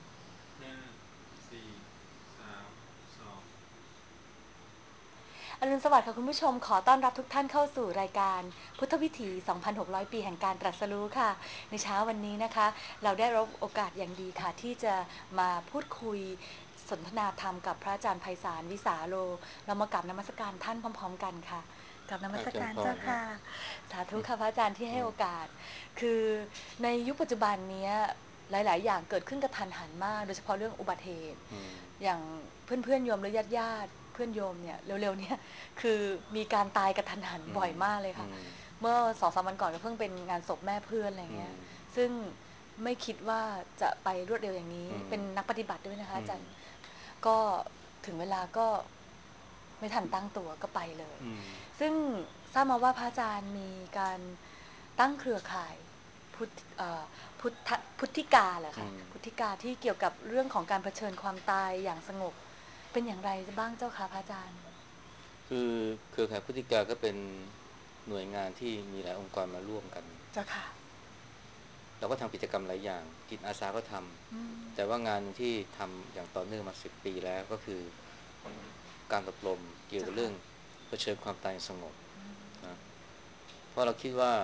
อรุณสวัสดิ์ค่ะคุณผู้ชมขอต้อนรับทุกท่านเข้าสู่รายการพุทธวิถี 2,600 ปีแห่งการตรัสรู้ค่ะในเช้าวันนี้นะคะเราได้รับโอกาสอย่างดีค่ะที่จะมาพูดคุยสนทนาธรรมกับพระอาจารย์ไพศาลวิสาโลเรามากราบนมัสการท่านพร้อมๆกันค่ะกราบนมัสการเจ้าค่ะสาธุค่ะพระอาจารย์ที่ให้โอกาสคือในยุคปัจจุบันนี้หลายๆอย่างเกิดขึ้นกระทันหันมากโดยเฉพาะเรื่องอุบัติเหตุอย่างเพื่อนๆโยมหรือญาติเพื่อนโยมเนี่ยเร็วๆเนี่ยคือมีการตายกระทันหันบ่อยมากเลยค่ะเมื่อ2-3 วันก่อนก็เพิ่งเป็นงานศพแม่เพื่อนอะไรเงี้ยซึ่งไม่คิดว่าจะไปรวดเร็วอย่างนี้เป็นนักปฏิบัติด้วยนะคะอาจารย์ก็ถึงเวลาก็ไม่ทันตั้งตัวก็ไปเลยซึ่งทราบมาว่าพระอาจารย์มีการตั้งเครือข่ายพุทธิกาเหรอคะพุทธิกาที่เกี่ยวกับเรื่องของการเผชิญความตายอย่างสงบเป็นอย่างไรบ้างเจ้าคะพระอาจารย์คือเครือข่ายพุทธิกาก็เป็นหน่วยงานที่มีหลายองค์กรมาร่วมกันเจ้าค่ะเราก็ทำกิจกรรมหลายอย่างจิตอาสาก็ทำแต่ว่างานที่ทำอย่างต่อเนื่องมา10 ปีแล้วก็คือการอบรมเกี่ยวกับเรื่องเผชิญความตายสงบนะเพราะเราคิดว่า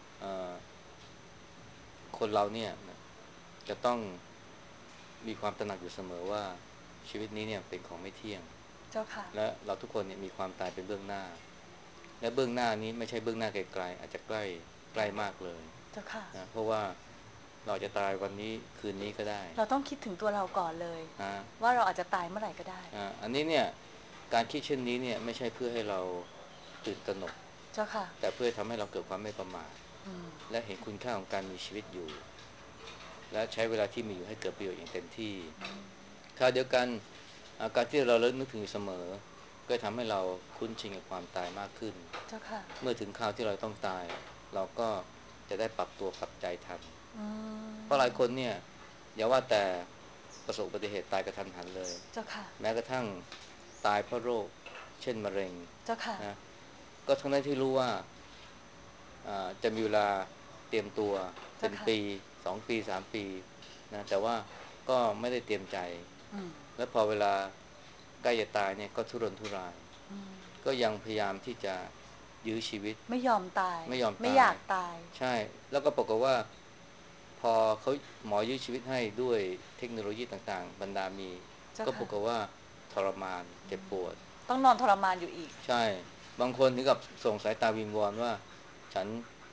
คนเราเนี่ยจะต้องมีความตระหนักอยู่เสมอว่าชีวิตนี้เนี่ยเป็นของไม่เที่ยงเจ้าค่ะและเราทุกคนเนี่ยมีความตายเป็นเบื้องหน้าและเบื้องหน้านี้ไม่ใช่เบื้องหน้าไกลๆอาจจะใกล้ใกล้มากเลยเจ้าค่ะนะเพราะว่าเราจะตายวันนี้คืนนี้ก็ได้เราต้องคิดถึงตัวเราก่อนเลยว่าเราอาจจะตายเมื่อไหร่ก็ได้อันนี้เนี่ยการคิดเช่นนี้เนี่ยไม่ใช่เพื่อให้เราตื่นตระหนกเจ้าค่ะแต่เพื่อทำให้เราเกิดความไม่ประมาทและเห็นคุณค่าของการมีชีวิตอยู่และใช้เวลาที่มีอยู่ให้เกิดประโยชน์อย่างเต็มที่คราวเดียวกันการที่เราเลิกนึกถึงอยู่เสมอก็ทำให้เราคุ้นชินกับความตายมากขึ้นเจ้าค่ะเมื่อถึงคราวที่เราต้องตายเราก็จะได้ปรับตัวปรับใจทันเพราะหลายคนเนี่ยอย่าว่าแต่ประสบอุบัติเหตุตายกระทันหันเลยเจ้าค่ะแม้กระทั่งตายเพราะโรคเช่นมะเร็งเจ้าค่ะนะก็ทั้งนั้นที่รู้ว่าจะมีเวลาเตรียมตัวเป็นปี2 ปี3 ปีนะแต่ว่าก็ไม่ได้เตรียมใจแล้วพอเวลาใกล้จะตายเนี่ยก็ทุรนทุรายก็ยังพยายามที่จะยื้อชีวิตไม่ยอมตายไม่ยอมไม่ตายอยากตายใช่แล้วก็ปรากฏว่าพอเขาหมอยื้อชีวิตให้ด้วยเทคโนโลยีต่างๆบรรดามีก็ปรากฏว่าทรมานเจ็บปวดต้องนอนทรมานอยู่อีกใช่บางคนถึงกับส่งสายตาวิงวอนว่าฉัน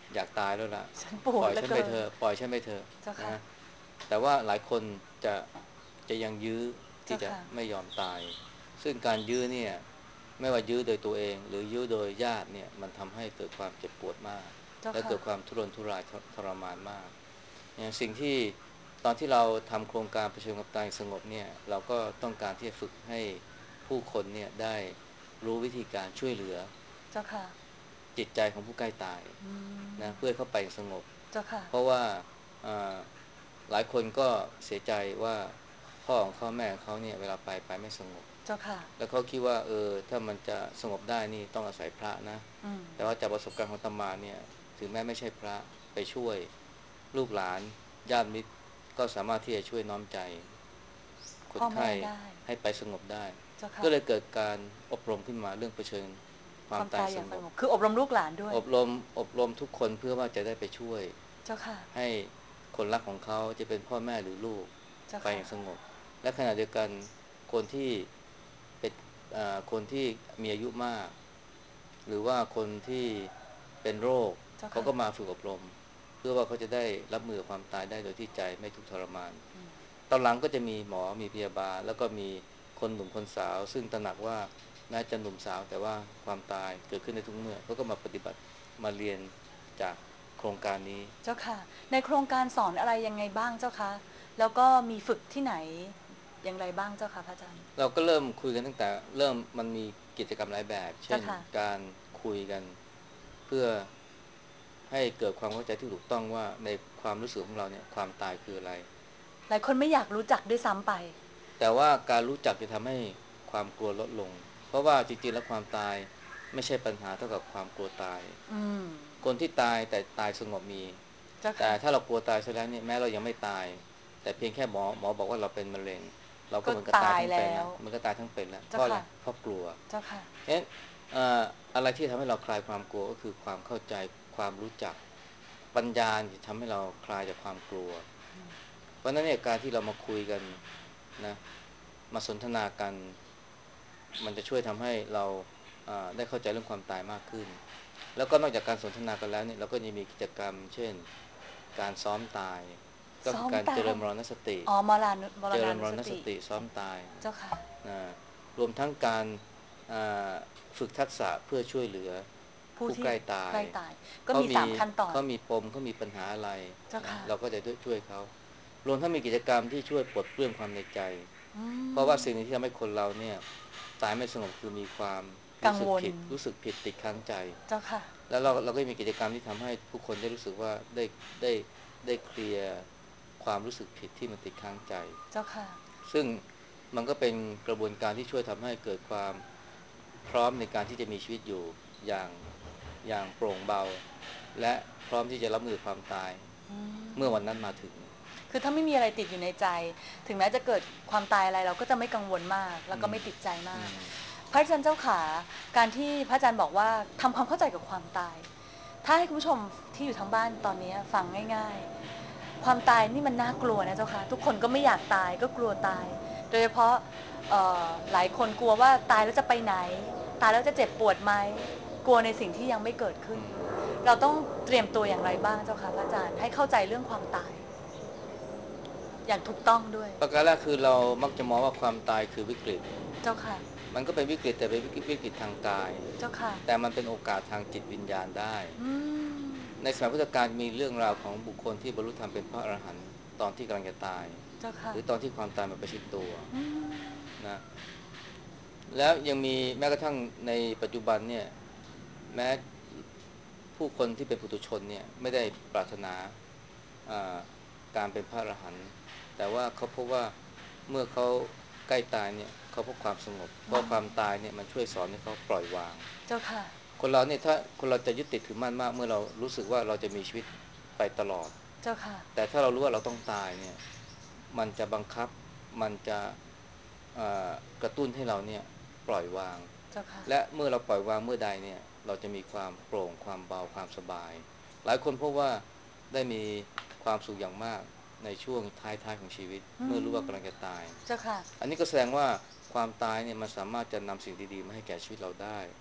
อยากตายแล้วล่ะฉันปปล่อยวดเหลือเกินฉันไปเถอะปล่อยฉันไปเถอะเจ้าค่ะนะแต่ว่าหลายคนจะจะยังยื้อที่จะเจ้าค่ะไม่ยอมตายซึ่งการยื้อเนี่ยไม่ว่ายื้อโดยตัวเองหรือยื้อโดยญาติเนี่ยมันทำให้เกิดความเจ็บปวดมากเจ้าค่ะและเกิดความทุรนทุรายทรมานมากอย่างสิ่งที่ตอนที่เราทำโครงการเผชิญกับตายสงบเนี่ยเราก็ต้องการที่จะฝึกให้ผู้คนเนี่ยได้รู้วิธีการช่วยเหลือเจ้าค่ะจิตใจของผู้ใกล้ตายอืมนะเพื่อเข้าไปสงบเจ้าค่ะเพราะว่าอ่าหลายคนก็เสียใจว่าพ่อของเขาแม่ของเขาเนี่ยเวลาไปไม่สงบเจ้าค่ะแล้วเขาคิดว่าถ้ามันจะสงบได้นี่ต้องอาศัยพระนะอืมแต่ว่าจากประสบการณ์ของอาตมาเนี่ยถึงแม้ไม่ใช่พระไปช่วยลูกหลานญาติมิตรก็สามารถที่จะช่วยน้อมใจคพ่อแม่นไข้ได้ให้ไปสงบได้เจ้าค่ะก็เลยเกิดการอบรมขึ้นมาเรื่องเผชิญความความตายอย่างตายสงบสงบคืออบรมลูกหลานด้วยอบรมทุกคนเพื่อว่าจะได้ไปช่วยเจ้าค่ะให้คนรักของเขาจะเป็นพ่อแม่หรือลูกเจ้าค่ะไปอย่างสงบและขณะเดียวกันคนที่เป็นคนที่มีอายุมากหรือว่าคนที่เป็นโรคเจ้าค่ะเขาก็มาฝึกอบรมเพื่อว่าเขาจะได้รับมือกับความตายได้โดยที่ใจไม่ทุกข์ทรมานอืมตอนหลังก็จะมีหมอมีพยาบาลแล้วก็มีคนหนุ่มคนสาวซึ่งตระหนักว่าแม้จะหนุ่มสาวแต่ว่าความตายเกิดขึ้นในทุกเมื่อเขาก็มาปฏิบัติมาเรียนจากโครงการนี้เจ้าค่ะในโครงการสอนอะไรยังไงบ้างเจ้าคะแล้วก็มีฝึกที่ไหนอย่างไรบ้างเจ้าค่ะพระอาจารย์เราก็เริ่มคุยกันตั้งแต่เริ่มมันมีกิจกรรมหลายแบบเช่นเจ้าค่ะการคุยกันเพื่อให้เกิดความเข้าใจที่ถูกต้องว่าในความรู้สึกของเราเนี่ยความตายคืออะไรหลายคนไม่อยากรู้จักด้วยซ้ำไปแต่ว่าการรู้จักจะทำให้ความกลัวลดลงเพราะว่าจริงๆแล้วความตายไม่ใช่ปัญหาเท่ากับความกลัวตายอืมคนที่ตายแต่ตายสงบมีเจ้าค่ะแต่ถ้าเรากลัวตายซะแล้วเนี่ยแม้เรายังไม่ตายแต่เพียงแค่หมอบอกว่าเราเป็นมะเร็งเราก็ก็เหมือนกับตายตายทั้งเป็นแล้วแล้วเหมือนกับตายทั้งเป็นแล้วเพเจ้าค่ะราะอะไรเพราะกลัวเจ้าค่ะเอ๊ะอะไรที่ทำให้เราคลายความกลัวก็คือความเข้าใจความรู้จักปัญญาที่ทำให้เราคลายจากความกลัวเพราะฉะนั้นเนี่ยการที่เรามาคุยกันนะมาสนทนากันมันจะช่วยทำให้เราได้เข้าใจเรื่องความตายมากขึ้นแล้วก็นอกจากการสนทนากันแล้วเนี่ยเราก็ยังมีกิจกรรมเช่นการซ้อมตายก็ซ้อมคือการเจริตายญมรณสติอ๋อมรเจริญณานุสติมรณสติซ้อมตายเจ้าค่ะนะรวมทั้งการอ่าฝึกทักษะเพื่อช่วยเหลือผู้ใกผู้ที่ล้ตายใกล้ตายก็มีเขามี 3 ขั้นตอนเขามีปมเขามีปัญหาอะไรเจ้าค่ะนะเราก็จะช่วยเขารวมทั้งมีกิจกรรมที่ช่วยปลดเปลื้องความในใจอืเพราะมว่าสิ่งหนึ่งที่ทำให้คนเราเนี่ยตายไม่สงบคือมีความกังวลรู้สึกผิดติดค้างใจเจ้าค่ะแล้วเราก็มีกิจกรรมที่ทำให้ผู้คนได้รู้สึกว่าได้ได้เคลียร์ความรู้สึกผิดที่มันติดค้างใจเจ้าค่ะซึ่งมันก็เป็นกระบวนการที่ช่วยทำให้เกิดความพร้อมในการที่จะมีชีวิตอยู่อย่างอย่างโปร่งเบาและพร้อมที่จะรับมือความตายอืเมื่อวันมนั้นมาถึงคือถ้าไม่มีอะไรติดอยู่ในใจถึงแม้จะเกิดความตายอะไรเราก็จะไม่กังวลมากแล้วอืมก็ไม่ติดใจอืมากมพระอาจารย์เจ้าขาการที่พระอาจารย์บอกว่าทำความเข้าใจกับความตายถ้าให้คุณผู้ชมที่อยู่ทางบ้านตอนนี้ฟังง่ายๆความตายนี่มันน่ากลัวนะเจ้าค่ะทุกคนก็ไม่อยากตายก็กลัวตายโดยเฉพาะหลายคนกลัวว่าตายแล้วจะไปไหนตายแล้วจะเจ็บปวดไหมกลัวในสิ่งที่ยังไม่เกิดขึ้นอืมเราต้องเตรียมตัวอย่างไรบ้างเจ้าค่ะพระอาจารย์ให้เข้าใจเรื่องความตายอย่างถูกต้องด้วยประการแรกคือเรามักจะมองว่าความตายคือวิกฤตเจ้าค่ะมันก็เป็นวิกฤตแต่เป็นวิกฤตทางกายเจ้าค่ะแต่มันเป็นโอกาสทางจิตวิญญาณได้อืมในสมัยพุทธกาลมีเรื่องราวของบุคคลที่บรรลุธรรมเป็นพระอรหันต์ตอนที่กำลังจะตายเจ้าค่ะหรือตอนที่ความตายมาประชิดตัวอืมนะแล้วยังมีแม้กระทั่งในปัจจุบันเนี่ยแม้ผู้คนที่เป็นปุถุชนเนี่ยไม่ได้ปรารถนาอ่าการเป็นพระอรหันต์แต่ว่าเขาพบว่าเมื่อเขาใกล้ตายเนี่ยเขาพบความสงบเพราะความตายเนี่ยมันช่วยสอนให้เขาปล่อยวางเจ้าค่ะคนเราเนี่ยถ้าคนเราจะยึดติดถือมั่นมากเมื่อเรารู้สึกว่าเราจะมีชีวิตไปตลอดเจ้าค่ะแต่ถ้าเรารู้ว่าเราต้องตายเนี่ยมันจะบังคับมันจะเอ่อกระตุ้นให้เราเนี่ยปล่อยวางเจ้าค่ะและเมื่อเราปล่อยวางเมื่อใดเนี่ยเราจะมีความโปร่งความเบาความสบายหลายคนพบว่าได้มีความสุขอย่างมากในช่วงท้ายๆของชีวิตอืเมื่อรู้ว่ากำลังมจะตายเจ้าค่ะอันนี้ก็แสดงว่าความตายเนี่ยมันสามารถจะนำสิ่งดีๆมาให้แก่ชีวิตเราได้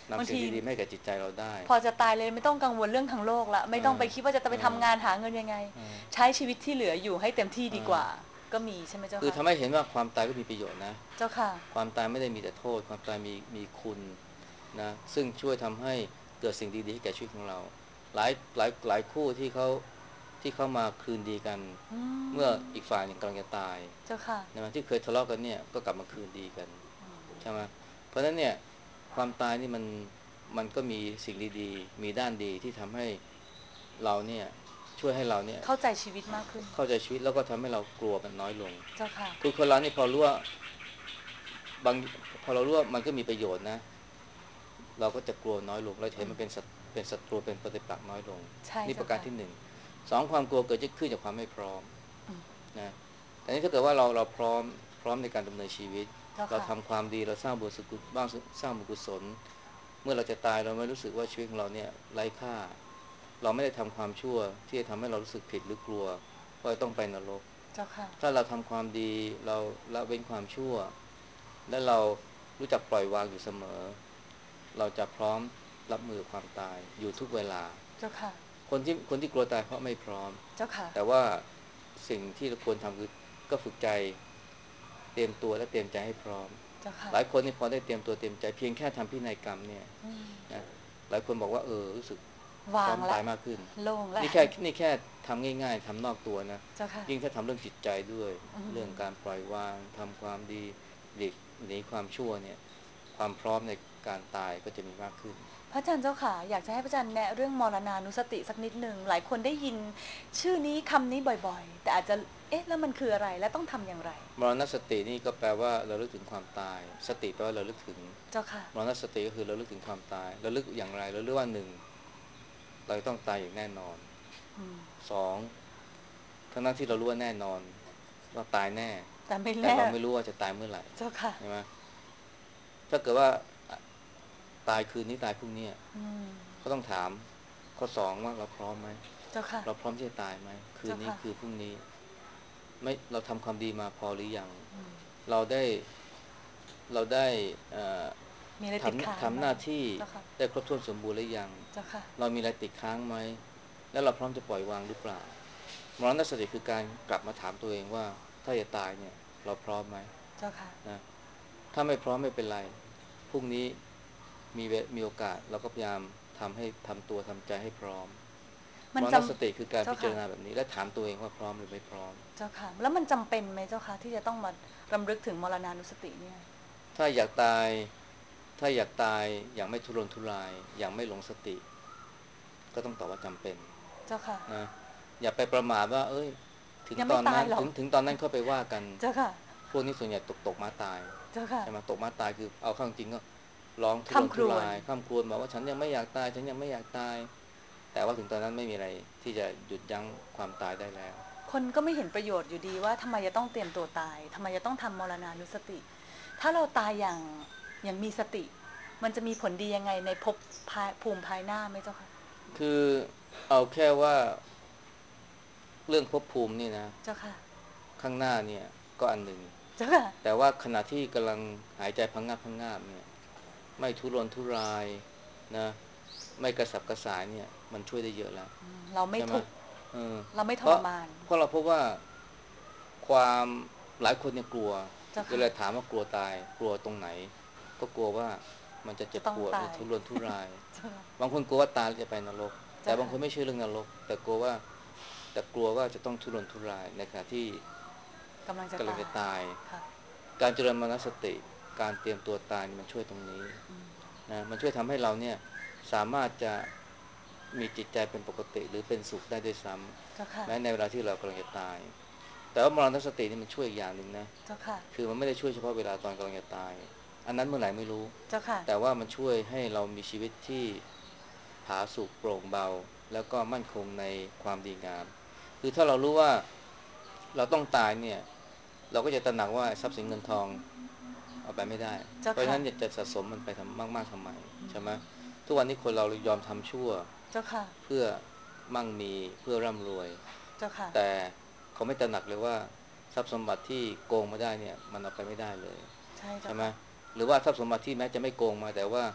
นำสิ่งบางทีดีๆให้แก่จิตใจเราได้พอจะตายเลยไม่ต้องกังวลเรื่องทางโลกละไม่ต้องไปคิดว่าจะไปทำงานหาเงินยังไงใช้ชีวิตที่เหลืออยู่ให้เต็มที่ดีกว่าก็มีใช่ไหมเจ้าคือค่ะทำให้เห็นว่าความตายก็มีประโยชน์นะเจ้าค่ะความตายไม่ได้มีแต่โทษความตายมีคุณนะซึ่งช่วยทำให้เกิดสิ่งดีๆให้แก่ชีวิตของเราหลายคู่ที่เขามาคืนดีกันเมื่ออีกฝ่ายหนึ่งกำลังจะตายเจ้าค่ะนะที่เคยทะเลาะกันเนี่ยก็กลับมาคืนดีกันใช่ไหมเพราะฉะนั้นเนี่ยความตายนี่มันก็มีสิ่งดีๆมีด้านดีที่ทำให้เราเนี่ยช่วยให้เราเนี่ยเข้าใจชีวิตมากขึ้นเข้าใจชีวิตแล้วก็ทำให้เรากลัวมันน้อยลงเจ้าค่ะคือคนเรานี่พอรู้ว่าบางพอเรารู้ว่ามันก็มีประโยชน์นะเราก็จะกลัวน้อยลงเราจะเห็นมันเป็นศัตรูเป็นปฏิปักษ์น้อยลงใช่นี่ปเจ้าค่ะระการที่หนึ่งสองความกลัวเกิดขึ้นจากความไม่พร้อมนะแต่นี้ถ้าเกิดว่าเราพร้อมในการดำเนินชีวิตเราทำความดีเราสร้างบุญบ้างสร้างบุญกุศลเมื่อเราจะตายเราไม่รู้สึกว่าชีวิตของเราเนี่ยไร้ค่าเราไม่ได้ทำความชั่วที่จะทำให้เรารู้สึกผิดหรือกลัวว่าจะต้องไปนรกเจ้าค่ะถ้าเราทำความดีเราละเว้นความชั่วและเรารู้จักปล่อยวางอยู่เสมอเราจะพร้อมรับมือความตายอยู่ทุกเวลาเจ้าค่ะคนที่กลัวตายเพราะไม่พร้อมเจ้าค่ะแต่ว่าสิ่งที่เราควรทำคือก็ฝึกใจเตรียมตัวและเตรียมใจให้พร้อมเจ้าค่ะหลายคนนี่พอได้เตรียมตัวเตรียมใจเพียงแค่ทำพินัยกรรมเนี่ยนะหลายคนบอกว่ารู้สึกพร้อมวางละตายมากขึ้นโล่งละนี่แค่ทำง่ายๆทำนอกตัวนะเจ้าค่ะยิ่งถ้าทำเรื่องจิตใจด้วยเรื่องการปล่อยวางทำความดีหลีกหนีความชั่วเนี่ยความพร้อมในการตายก็จะมีมากขึ้นพระอาจารย์เจ้าค่ะอยากจะให้พระอาจารย์แนะเรื่องมรณานุสติสักนิดหนึ่งหลายคนได้ยินชื่อนี้คำนี้บ่อยๆแต่อาจจะแล้วมันคืออะไรและต้องทำอย่างไรมรณสตินี่ก็แปลว่าเราลึกถึงความตายสติแปลว่าเราลึกถึงเจ้าค่ะมรณสติก็คือเราลึกถึงความตายเราลึกอย่างไรเราลึกว่าหนึ่งเราต้องตายอย่างแน่นอนสองทั้งที่เรารู้ว่าแน่นอนว่าตายแน่แต่ไม่แต่แน่เราไม่รู้ว่าจะตายเมื่อไหร่เจ้าค่ะใช่ไหมถ้าเกิดว่าตายคืนนี้ตายพรุ่งนี้ก็ต้องถามข้อสองว่าเราพร้อมไหมเจ้าค่ะเราพร้อมที่จะตายไหมคืนนี้คือพรุ่งนี้ไม่เราทำความดีมาพอหรือยังเราได้เราได้มีอะไรติดค้างทำไหมหน้าที่เจ้าค่ะได้ครบถ้วนสมบูรณ์หรือยังเจ้าค่ะเรามีอะไรติดค้างไหมแล้วเราพร้อมจะปล่อยวางหรือเปล่ามรณสติคือการกลับมาถามตัวเองว่าถ้าจะตายเนี่ยเราพร้อมไหมเจ้าค่ะนะถ้าไม่พร้อมไม่เป็นไรพรุ่งนี้มีโอกาสเราก็พยายามทำตัวทำใจให้พร้อมมรณสติคือการพิจารณาแบบนี้และถามตัวเองว่าพร้อมหรือไม่พร้อมเจ้าค่ะแล้วมันจำเป็นไหมเจ้าค่ะที่จะต้องมารำลึกถึงมรณานุสติเนี่ยถ้าอยากตายถ้าอยากตายอย่างไม่ทุรนทุรายอย่างไม่หลงสติก็ต้องตอบว่าจำเป็นเจ้าค่ะนะอย่าไปประมาทว่าเอ้ยถึงยังตอนนั้นไม่ตายหรอกถึงตอนนั้นเข้าไปว่ากันเจ้าค่ะพวกนี้ส่วนใหญ่ตกม้าตายเจ้าค่ะใช่ไหมตกม้าตายคือเอาเข้าจริงก็ร้องทุรนคำครวญทุรายข้ามครวญบอกว่าฉันยังไม่อยากตายฉันยังไม่อยากตายแต่ว่าถึงตอนนั้นไม่มีอะไรที่จะหยุดยั้งความตายได้แล้วคนก็ไม่เห็นประโยชน์อยู่ดีว่าทำไมจะต้องเตรียมตัวตายทำไมจะต้องทำมรณานุสติถ้าเราตายอย่างมีสติมันจะมีผลดียังไงในภพภูมิภายหน้าไหมเจ้าค่ะคือเอาแค่ว่าเรื่องภพภูมินี่นะเจ้าค่ะข้างหน้าเนี่ยก็อันหนึ่งเจ้าค่ะแต่ว่าขณะที่กำลังหายใจพังงาบพังงาบเนี่ยไม่ทุรนทุรายนะไม่กระสับกระส่ายเนี่ยมันช่วยได้เยอะแล้วเราไม่ใช่ไหมทุกข์เออเราไม่ทเพราะรมานเพราะเราพบว่าความหลายคนเนี่ยกลัวเจ้าเวค่ะลาถามว่ากลัวตายกลัวตรงไหนก็กลัวว่ามันจะเจ็จะต้องบปวดหรือตายทุรนทุรายเจ้าค่ะบางคนกลัวว่าตายแล้วจะไปนรกแต่เจ้าค่ะบางคนไม่เชื่อเรื่องนรกแต่กลัวว่าจะต้องทุรนทุรายในขณะที่กำลังจะกำลังตายจะตายค่ะการเจริญมรณสติการเตรียมตัวตายนี่มันช่วยตรงนี้นะมันช่วยทำให้เราเนี่ยสามารถจะมีจิตใจเป็นปกติหรือเป็นสุขได้ด้วยซ้เจ้าค่ะำแม้ในเวลาที่เรากำลังจะตายแต่ว่ามรณสตินี่มันช่วยอีกอย่างหนึ่งนะเจ้าค่ะคือมันไม่ได้ช่วยเฉพาะเวลาตอนกำลังจะตายอันนั้นเมื่อไหร่ไม่รู้เจ้าค่ะแต่ว่ามันช่วยให้เรามีชีวิตที่ผาสุกโปร่งเบาแล้วก็มั่นคงในความดีงามคือถ้าเรารู้ว่าเราต้องตายเนี่ยเราก็จะตระหนักว่าทรัพย์สินเงินทองเอาไปไม่ได้เจ้าค่ะเพราะฉะนั้นจะสะสมมันไปทำมากๆทำไมใช่ไหมทุกวันนี้คนเรายอมทำชั่วเจ้าค่ะเพื่อมั่งมีเพื่อร่ำรวยเจ้าค่ะแต่เขาไม่ตระหนักเลยว่าทรัพย์สมบัติที่โกงมาได้เนี่ยมันเอาไปไม่ได้เลยใช่เจ้าใช่ไหมค่ะหรือว่าทรัพย์สมบัติที่แม้จะไม่โกงมาแต่ว่า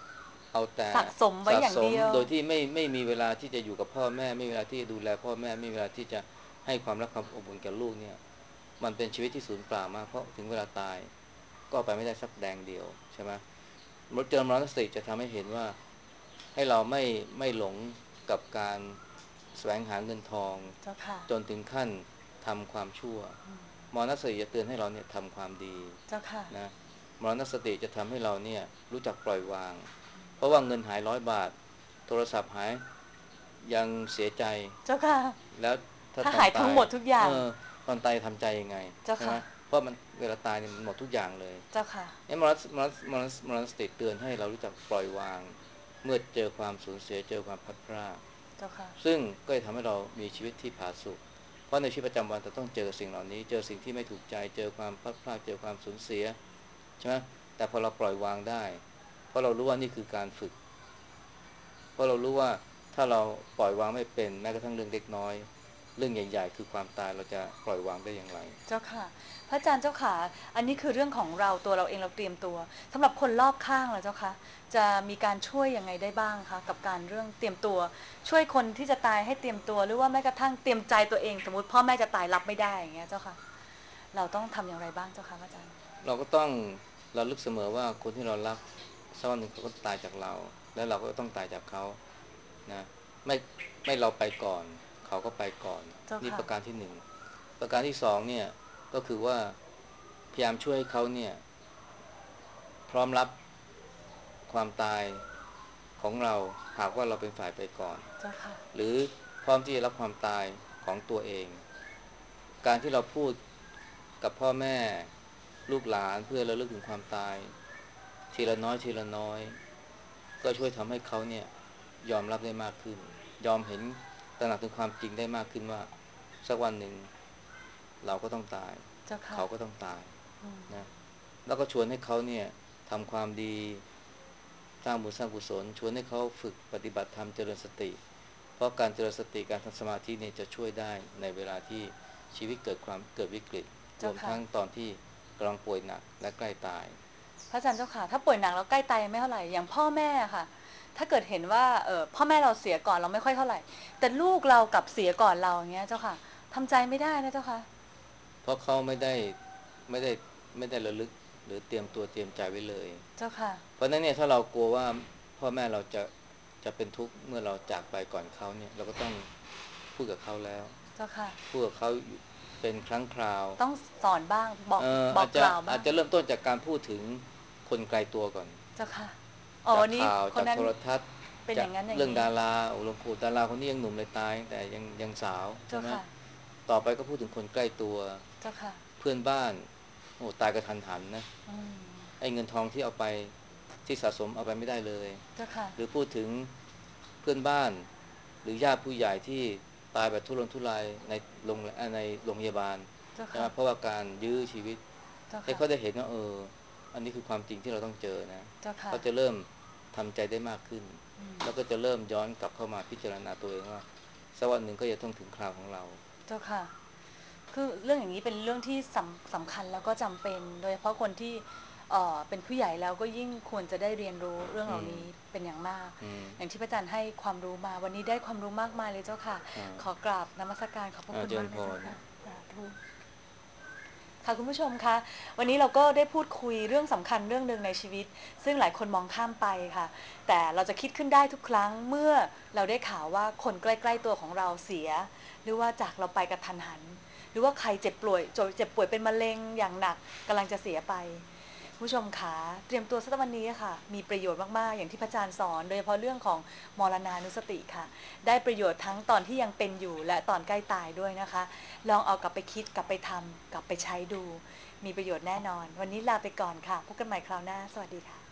เอาแต่สะสมไว้สะอย่างสมเดียวโดยที่ไม่มีเวลาที่จะอยู่กับพ่อแม่ไม่มีเวลาที่จะดูแลพ่อแม่ไม่มีเวลาที่จะให้ความรักความอบอุ่นกับลูกเนี่ยมันเป็นชีวิตที่สูญเปล่ามากเพราะถึงเวลาตายก็ไปไม่ได้สักแดงเดียวใช่ไหมเจอมรณสติจะทำให้เห็นว่าให้เราไม่หลงกับการแสวงหาเงินทองเจ้าค่ะจนถึงขั้นทำความชั่วมรณสติจะเตือนให้เราเนี่ยทำความดีเจ้าค่ะนะมรณสติจะทำให้เราเนี่ยรู้จักปล่อยวางเพราะว่าเงินหาย100 บาทโทรศัพท์หายยังเสียใจเจ้าค่ะแล้วถ้าถ้าตอนตายหายทั้งหมดทุกอย่างตอนตายทำใจยังไงเจ้าใช่ไหมค่ะเพราะมันเวลาตายเนี่ยมันหมดทุกอย่างเลยเจ้าค่ะนี่มรณสติเตือนให้เรารู้จักปล่อยวางเมื่อเจอความสูญเสียเจอความพลัดพรากเจ้าค่ะซึ่งก็จะทำให้เรามีชีวิตที่ผาสุกเพราะในชีวิตประจำวันเราต้องเจอสิ่งเหล่านี้เจอสิ่งที่ไม่ถูกใจเจอความพลัดพรากเจอความสูญเสียใช่ไหมแต่พอเราปล่อยวางได้เพราะเรารู้ว่านี่คือการฝึกเพราะเรารู้ว่าถ้าเราปล่อยวางไม่เป็นแม้กระทั่งเรื่องเล็กน้อยเรื่องใหญ่ๆคือความตายเราจะปล่อยวางได้อย่างไรเจ้าค่ะพระอาจารย์เจ้าค่ะอันนี้คือเรื่องของเราตัวเราเองเราเตรียมตัวสำหรับคนรอบข้างล่ะเจ้าค่ะจะมีการช่วยยังไงได้บ้างคะกับการเรื่องเตรียมตัวช่วยคนที่จะตายให้เตรียมตัวหรือว่าแม้กระทั่งเตรียมใจตัวเองสมมติพ่อแม่จะตายรับไม่ได้อย่างเงี้ยเจ้าค่ะเราต้องทำอย่างไรบ้างเจ้าค่ะพระอาจารย์เราก็ต้องระลึกเสมอว่าคนที่เรารักสักวันหนึ่งเขาก็ตายจากเราแล้วเราก็ต้องตายจากเขานะไม่ไม่เราไปก่อนเขาก็ไปก่อนเจ้าค่ะนี่ประการที่หนึ่งประการที่สองเนี่ยก็คือว่าพยายามช่วยให้เขาเนี่ยพร้อมรับความตายของเราหากว่าเราเป็นฝ่ายไปก่อนเจ้าค่ะหรือพร้อมที่จะรับความตายของตัวเองการที่เราพูดกับพ่อแม่ลูกหลานเพื่อระลึกถึงความตายทีละน้อยทีละน้อยก็ช่วยทำให้เขาเนี่ยยอมรับได้มากขึ้นยอมเห็นตระหนักถึงความจริงได้มากขึ้นว่าสักวันหนึ่งเราก็ต้องตายเจ้าค่ะเขาก็ต้องตายนะแล้วก็ชวนให้เขาเนี่ยทำความดีสร้างบุญสร้างกุศลชวนให้เขาฝึกปฏิบัติธรรมเจริญสติเพราะการเจริญสติการทำสมาธิเนี่ยจะช่วยได้ในเวลาที่ชีวิตเกิดวิกฤตรเจ้าค่ะวมทั้งตอนที่กำลังป่วยหนักและใกล้ตายพระอาจารย์เจ้าค่ะถ้าป่วยหนักแล้วใกล้ตายไม่เท่าไหร่อย่างพ่อแม่ค่ะถ้าเกิดเห็นว่าพ่อแม่เราเสียก่อนเราไม่ค่อยเท่าไหร่แต่ลูกเรากลับเสียก่อนเราอย่างเงี้ยเจ้าค่ะทำใจไม่ได้นะเจ้าค่ะเพราะเขาไม่ได้ไม่ได้ระลึกหรือเตรียมตัวเตรียมใจไว้เลยเจ้าค่ะเพราะนั้นเนี่ยถ้าเรากลัวว่าพ่อแม่เราจะเป็นทุกข์เมื่อเราจากไปก่อนเขาเนี่ยเราก็ต้องพูดกับเขาแล้วเจ้าค่ะพูดกับเขาเป็นครั้งคราวต้องสอนบ้างบอกบอกอาจจะกล่าวบ้างอาจจะเริ่มต้นจากการพูดถึงคนไกลตัวก่อนเจ้าค่ะอ๋อจากวันนี้ข่าวจากโทคนนั้นรทัศน์จากเป็นอย่างนั้นอย่างเรื่องนี้ดาราโอ้หลวงปู่ดาราคนนี้ยังหนุ่มเลยตายแต่ยังสาวใช่ไหมเจ้าค่ะต่อไปก็พูดถึงคนใกล้ตัวเจ้าค่ะเพื่อนบ้านโอ้ตายกระทันหันนะอืมไอ้เงินทองที่เอาไปที่สะสมเอาไปไม่ได้เลยเจ้าค่ะหรือพูดถึงเพื่อนบ้านหรือญาติผู้ใหญ่ที่ตายแบบทุรนทุรายในโรงพยาบาลเจ้าค่ะใช่ไหมเพราะว่าการยื้อชีวิตเจ้าค่ะให้เขาได้เห็นว่าอันนี้คือความจริงที่เราต้องเจอนะเจ้าค่ะเขาจะเริ่มทำใจได้มากขึ้นอืมแล้วก็จะเริ่มย้อนกลับเข้ามาพิจารณาตัวเองว่าสักวันหนึ่งก็จะต้องถึงคราวของเราเจ้าค่ะคือเรื่องอย่างนี้เป็นเรื่องที่สำคัญแล้วก็จำเป็นโดยเฉพาะคนที่เป็นผู้ใหญ่แล้วก็ยิ่งควรจะได้เรียนรู้เรื่องเหอืมล่านี้เป็นอย่างมากอืมอย่างที่พระอาจารย์ให้ความรู้มาวันนี้ได้ความรู้มากมายเลยเจ้าค่ะขอกราบนมัสการขอบพระคุณเจริญพมากนะเจ้ารค่ะสาธุค่ะคุณผู้ชมคะวันนี้เราก็ได้พูดคุยเรื่องสำคัญเรื่องหนึ่งในชีวิตซึ่งหลายคนมองข้ามไปค่ะแต่เราจะคิดขึ้นได้ทุกครั้งเมื่อเราได้ข่าวว่าคนใกล้ๆตัวของเราเสียหรือว่าจากเราไปกระทันหันหรือว่าใครเจ็บป่วยเป็นมะเร็งอย่างหนักกำลังจะเสียไปผู้ชมขาเตรียมตัวสักวันนี้ค่ะมีประโยชน์มากๆอย่างที่พระอาจารย์สอนโดยเฉพาะเรื่องของมรณานุสติค่ะได้ประโยชน์ทั้งตอนที่ยังเป็นอยู่และตอนใกล้ตายด้วยนะคะลองเอากลับไปคิดกลับไปทำกลับไปใช้ดูมีประโยชน์แน่นอนวันนี้ลาไปก่อนค่ะพบกันใหม่คราวหน้าสวัสดีค่ะ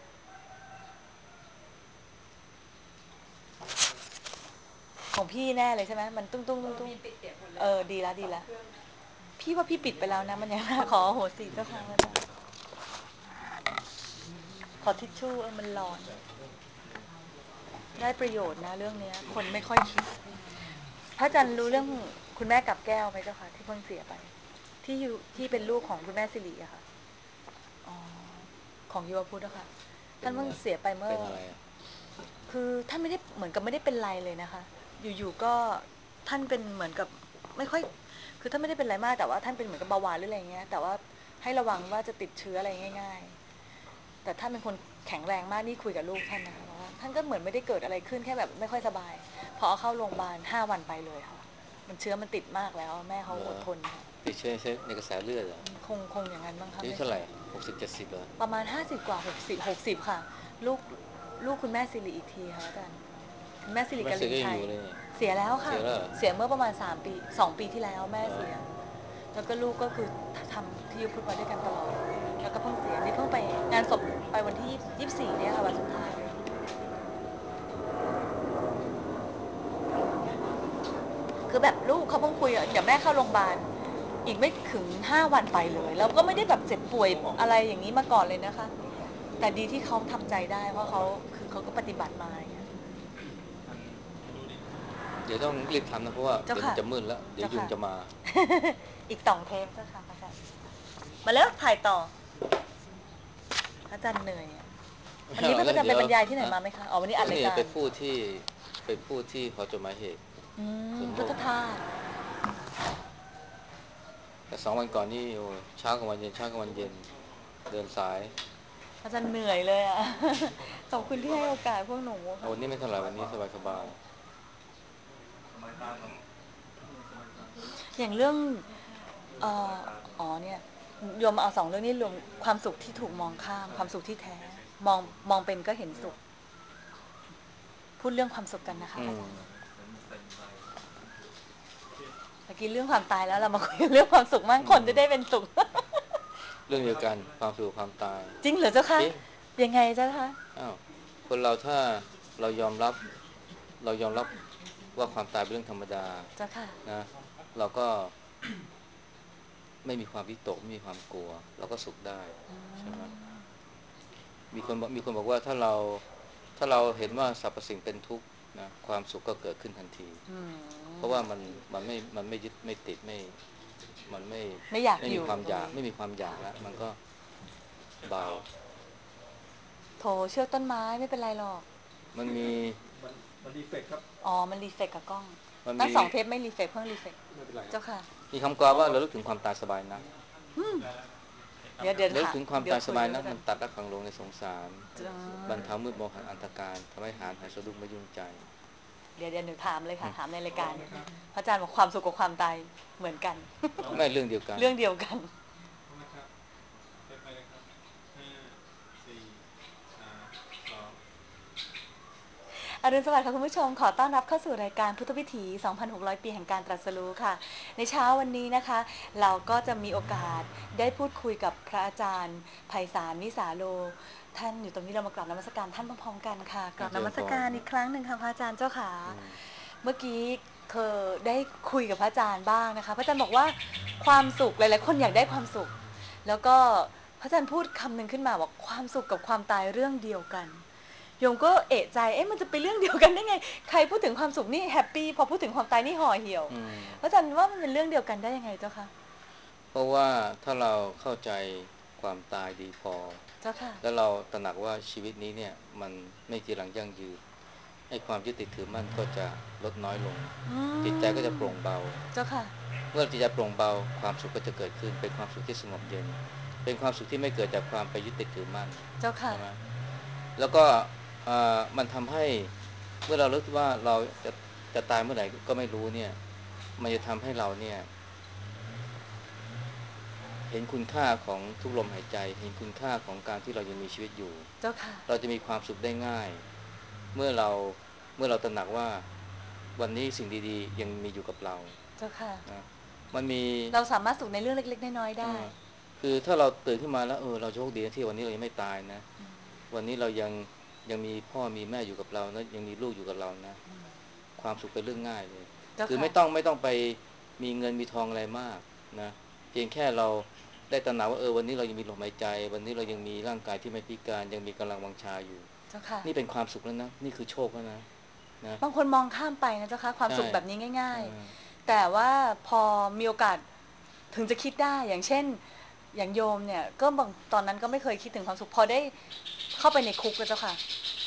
ของพี่แน่เลยใช่ไหมมันตุ้งตุ้งตุ้งตุ้งมีปิดเสียงหมดเลยดีแล้วดีสองแล้วเครื่องพี่ว่าพี่ปิดไปแล้วนะมันยังขอโหสิเจ้าค่ะอาจารย์ขอทิชชู่มันร้อนได้ประโยชน์นะเรื่องนี้คนไม่ค่อยคิดพระอาจารย์รู้เรื่องคุณแม่กับแก้วไหมเจ้าค่ะที่เพิ่งเสียไปที่เป็นลูกของคุณแม่สิริอะค่ะอ๋อของยุวพุทธอะค่ะท่านเพิ่งเสียไปเมื่อเป็นอะไรคือท่านไม่ได้เหมือนกับไม่ได้เป็นไรเลยนะคะ อยู่ๆก็ท่านเป็นเหมือนกับไม่ค่อยคือท่านไม่ได้เป็นไรมากแต่ว่าท่านเป็นเหมือนกับเบาหวานหรืออะไรเงี้ยแต่ว่าให้ระวังว่าจะติดเชื้ออะไรง่ายๆแต่ท่านเป็นคนแข็งแรงมากนี่คุยกับลูกท่านนะคะว่าท่านก็เหมือนไม่ได้เกิดอะไรขึ้นแค่แบบไม่ค่อยสบายพอเอาเข้าโรงพยาบาล5 วันไปเลยค่ะมันเชื้อมันติดมากแล้วแม่เขาเหรออดทนค่ะติดเชื้อในกระแสเลือดเหรอคงอย่างนั้นบ้างคะอายุไม่ทราบเท่าไหร่60-70เหรอประมาณ50 กว่า60ค่ะลูกลูกคุณแม่สิริอีกทีค่ะอาจารย์คุณแม่สิริแม่กลิสึกก็ยังนชัยอยู่เลยนี่เสียแล้วค่ะเสียแล้วเหรอเสียเมื่อประมาณ3 ปี2 ปีที่แล้วแม่เหรอเสียแล้วก็ลูกก็คือทำที่ยุพุทธมาด้วยกันตลอดแล้วก็เพิ่งเสียนี่เพิ่งไปงานศพไปวันที่24เนี่ยค่ะวันสุดท้ายคือแบบลูกเขาเพิ่งคุยเดี๋ยวแม่เข้าโรงพยาบาลอีกไม่ถึง5 วันไปเลยแล้วก็ไม่ได้แบบเจ็บป่วยอะไรอย่างนี้มาก่อนเลยนะคะแต่ดีที่เขาทำใจได้เพราะเขาคือเขาก็ปฏิบัติมาอย่างเงี้ยเดี๋ยวต้องรีบทำนะเพราะว่าเจ้าเดี๋ยวมันค่ะจะมืดแล้วเดี๋ยวเจ้าค่ะยุงจะมาอีก2 เทปเจ้าค่ะพระอาจารย์มาแล้วถ่ายต่อพระอาจารย์เหนื่อยอะวันนี้พระอาจารย์ไปแล้วเดี๋ยวบรรยายที่ไหนฮะมาไหมคะอ๋อวันนี้อัดรายนี่การไปพูดที่หอจดหมายเหตุอืสวนโมพุทธกทาสแต่2 วันก่อนนี่โอ้เช้ากับวันเย็นเช้ากับวันเย็นเดินสายอาจารย์เหนื่อยเลยอ่ะขอบคุณที่ให้โอกาสพวกหนูค่ะวันนี้ไม่เท่าไหร่วันนี้สบายอย่างเรื่องเอ่ออ๋อเนี่ยรวมเอา2 เรื่องนี้รวมความสุขที่ถูกมองข้ามความสุขที่แท้มองเป็นก็เห็นสุขพูดเรื่องความสุขกันนะคะๆอาจารย์เมื่อกี้เรื่องความตายแล้วเรามาคุยกันเรื่องความสุขมั่งคนจะได้เป็นสุขเรื่องเดียวกันความสุขความตายจริงเหรอเจ้าคะจริงยังไงเจ้าคะอ้าวคนเราถ้าเรายอมรับเรายอมรับว่าความตายเป็นเรื่องธรรมดาเจ้าค่ะนะเราก็ไม่มีความวิตกไม่มีความกลัวเราก็สุขได้ใช่ไหมมีคนบอกว่าถ้าเราเห็นว่าสรรพสิ่งเป็นทุกข์นะความสุขก็เกิดขึ้นทันทีอืเพราะว่ามมันไม่ยึดไม่ติดมันไม่อยากไม่อยู่มีความอยากตรงนี้ไม่มีความอยากแล้วมันก็เบาโถเชือกต้นไม้ไม่เป็นไรหรอกมันมีมันดีเฟกต์ครับอ๋อมันรีเฟกกับกล้องมันมีตั้ง2 เทปไม่รีเฟกเพิ่งรีเฟกไม่เป็นไรครับเจ้าค่ะมีคำกล่าวว่าเราลึกถึงความตายสบายนะอืมเดี๋ยวระลึกถามถึงความเดี๋ยวคุยตายสบายแล้วกันนะมันตัดรักฝังลงในสงสารจะบรรเทามืดมนหอันธการทำให้หายสะดุ้งไม่ยุ่งใจเดี๋ยวหนูถามเลยอืค่ะมถามในรายการพระอาจารย์บอกความสุขกับความตายเหมือนกันไม่เรื่องเดียวกันเรื่องเดียวกันนะครับเทปไปนะครับห้าสี่สามสองอรุณสวัสดิ์ค่ะคุณผู้ชมขอต้อนรับเข้าสู่รายการพุทธวิถี 2,600 ปีแห่งการตรัสรู้ค่ะในเช้าวันนี้นะคะเราก็จะมีโอกาสได้พูดคุยกับพระอาจารย์ไพศาลวิสาโลท่านอยู่ตรงนี้เรามากราบนมัสการท่านพร้อมๆกันค่ะกราบนมัสการอีกครั้งหนึ่งค่ะพระอาจารย์เจ้าขาอืมเมื่อกี้เคยได้คุยกับพระอาจารย์บ้างนะคะพระอาจารย์บอกว่าความสุขหลายๆคนอยากได้ความสุขแล้วก็พระอาจารย์พูดคำหนึ่งขึ้นมาบอกความสุขกับความตายเรื่องเดียวกัน โยมก็เอะใจมันจะเป็นเรื่องเดียวกันได้ไงใครพูดถึงความสุขนี่แฮปปี้พอพูดถึงความตายนี่ห่อเหี่ยวอืมพระอาจารย์ว่ามันเป็นเรื่องเดียวกันได้ยังไงเจ้าคะเพราะว่าถ้าเราเข้าใจความตายดีพอเจ้าค่ะแล้วเราตระหนักว่าชีวิตนี้เนี่ยมันไม่จีรังยั่งยืนให้ความยึดติดถือมั่นก็จะลดน้อยลงอืจิตใจก็จะโปมร่งเบาเจ้าค่ะเมื่อจิตใจโปร่งเบาความสุขก็จะเกิดขึ้นเป็นความสุขที่สงบเย็นเป็นความสุขที่ไม่เกิดจากความไปยึดติดถือมั่นเจ้าค่ะใช่ไหมแล้วก็มันทำให้เมื่อเรารู้ว่าเราจะจะตายเมื่อไหร่ก็ไม่รู้เนี่ยมันจะทำให้เราเนี่ยเห็นคุณค่าของทุกลมหายใจเห็นคุณค่าของการที่เรายังมีชีวิตอยู่เจ้าค่ะเราจะมีความสุขได้ง่ายเมื่อเราตระหนักว่าวันนี้สิ่งดีๆยังมีอยู่กับเราเจ้าค่ะนะมันมีเราสามารถสุขในเรื่องเล็กๆน้อยๆได้เออคือถ้าเราตื่นขึ้นมาแล้วเราโชคดีนะที่วันนี้เรายังไม่ตายนะวันนี้เรายังมีพ่อมีแม่อยู่กับเรานะยังมีลูกอยู่กับเรานะความสุขเป็นเรื่องง่ายเลยเจ้าค่ะคือไม่ต้องไปมีเงินมีทองอะไรมากนะเพียงแค่เราได้ตระหนักว่าวันนี้เรายังมีลมหายใจวันนี้เรายังมีร่างกายที่ไม่พิการยังมีกำลังวังชาอยู่เจ้าค่ะนี่เป็นความสุขแล้วนะนี่คือโชคแล้วนะนะบางคนมองข้ามไปนะเจ้าค่ะความใช่สุขแบบนี้ง่ายเออๆแต่ว่าพอมีโอกาสถึงจะคิดได้อย่างเช่นอย่างโยมเนี่ยก็บางตอนนั้นก็ไม่เคยคิดถึงความสุขพอได้เข้าไปในคุกแล้วเจ้าค่ะ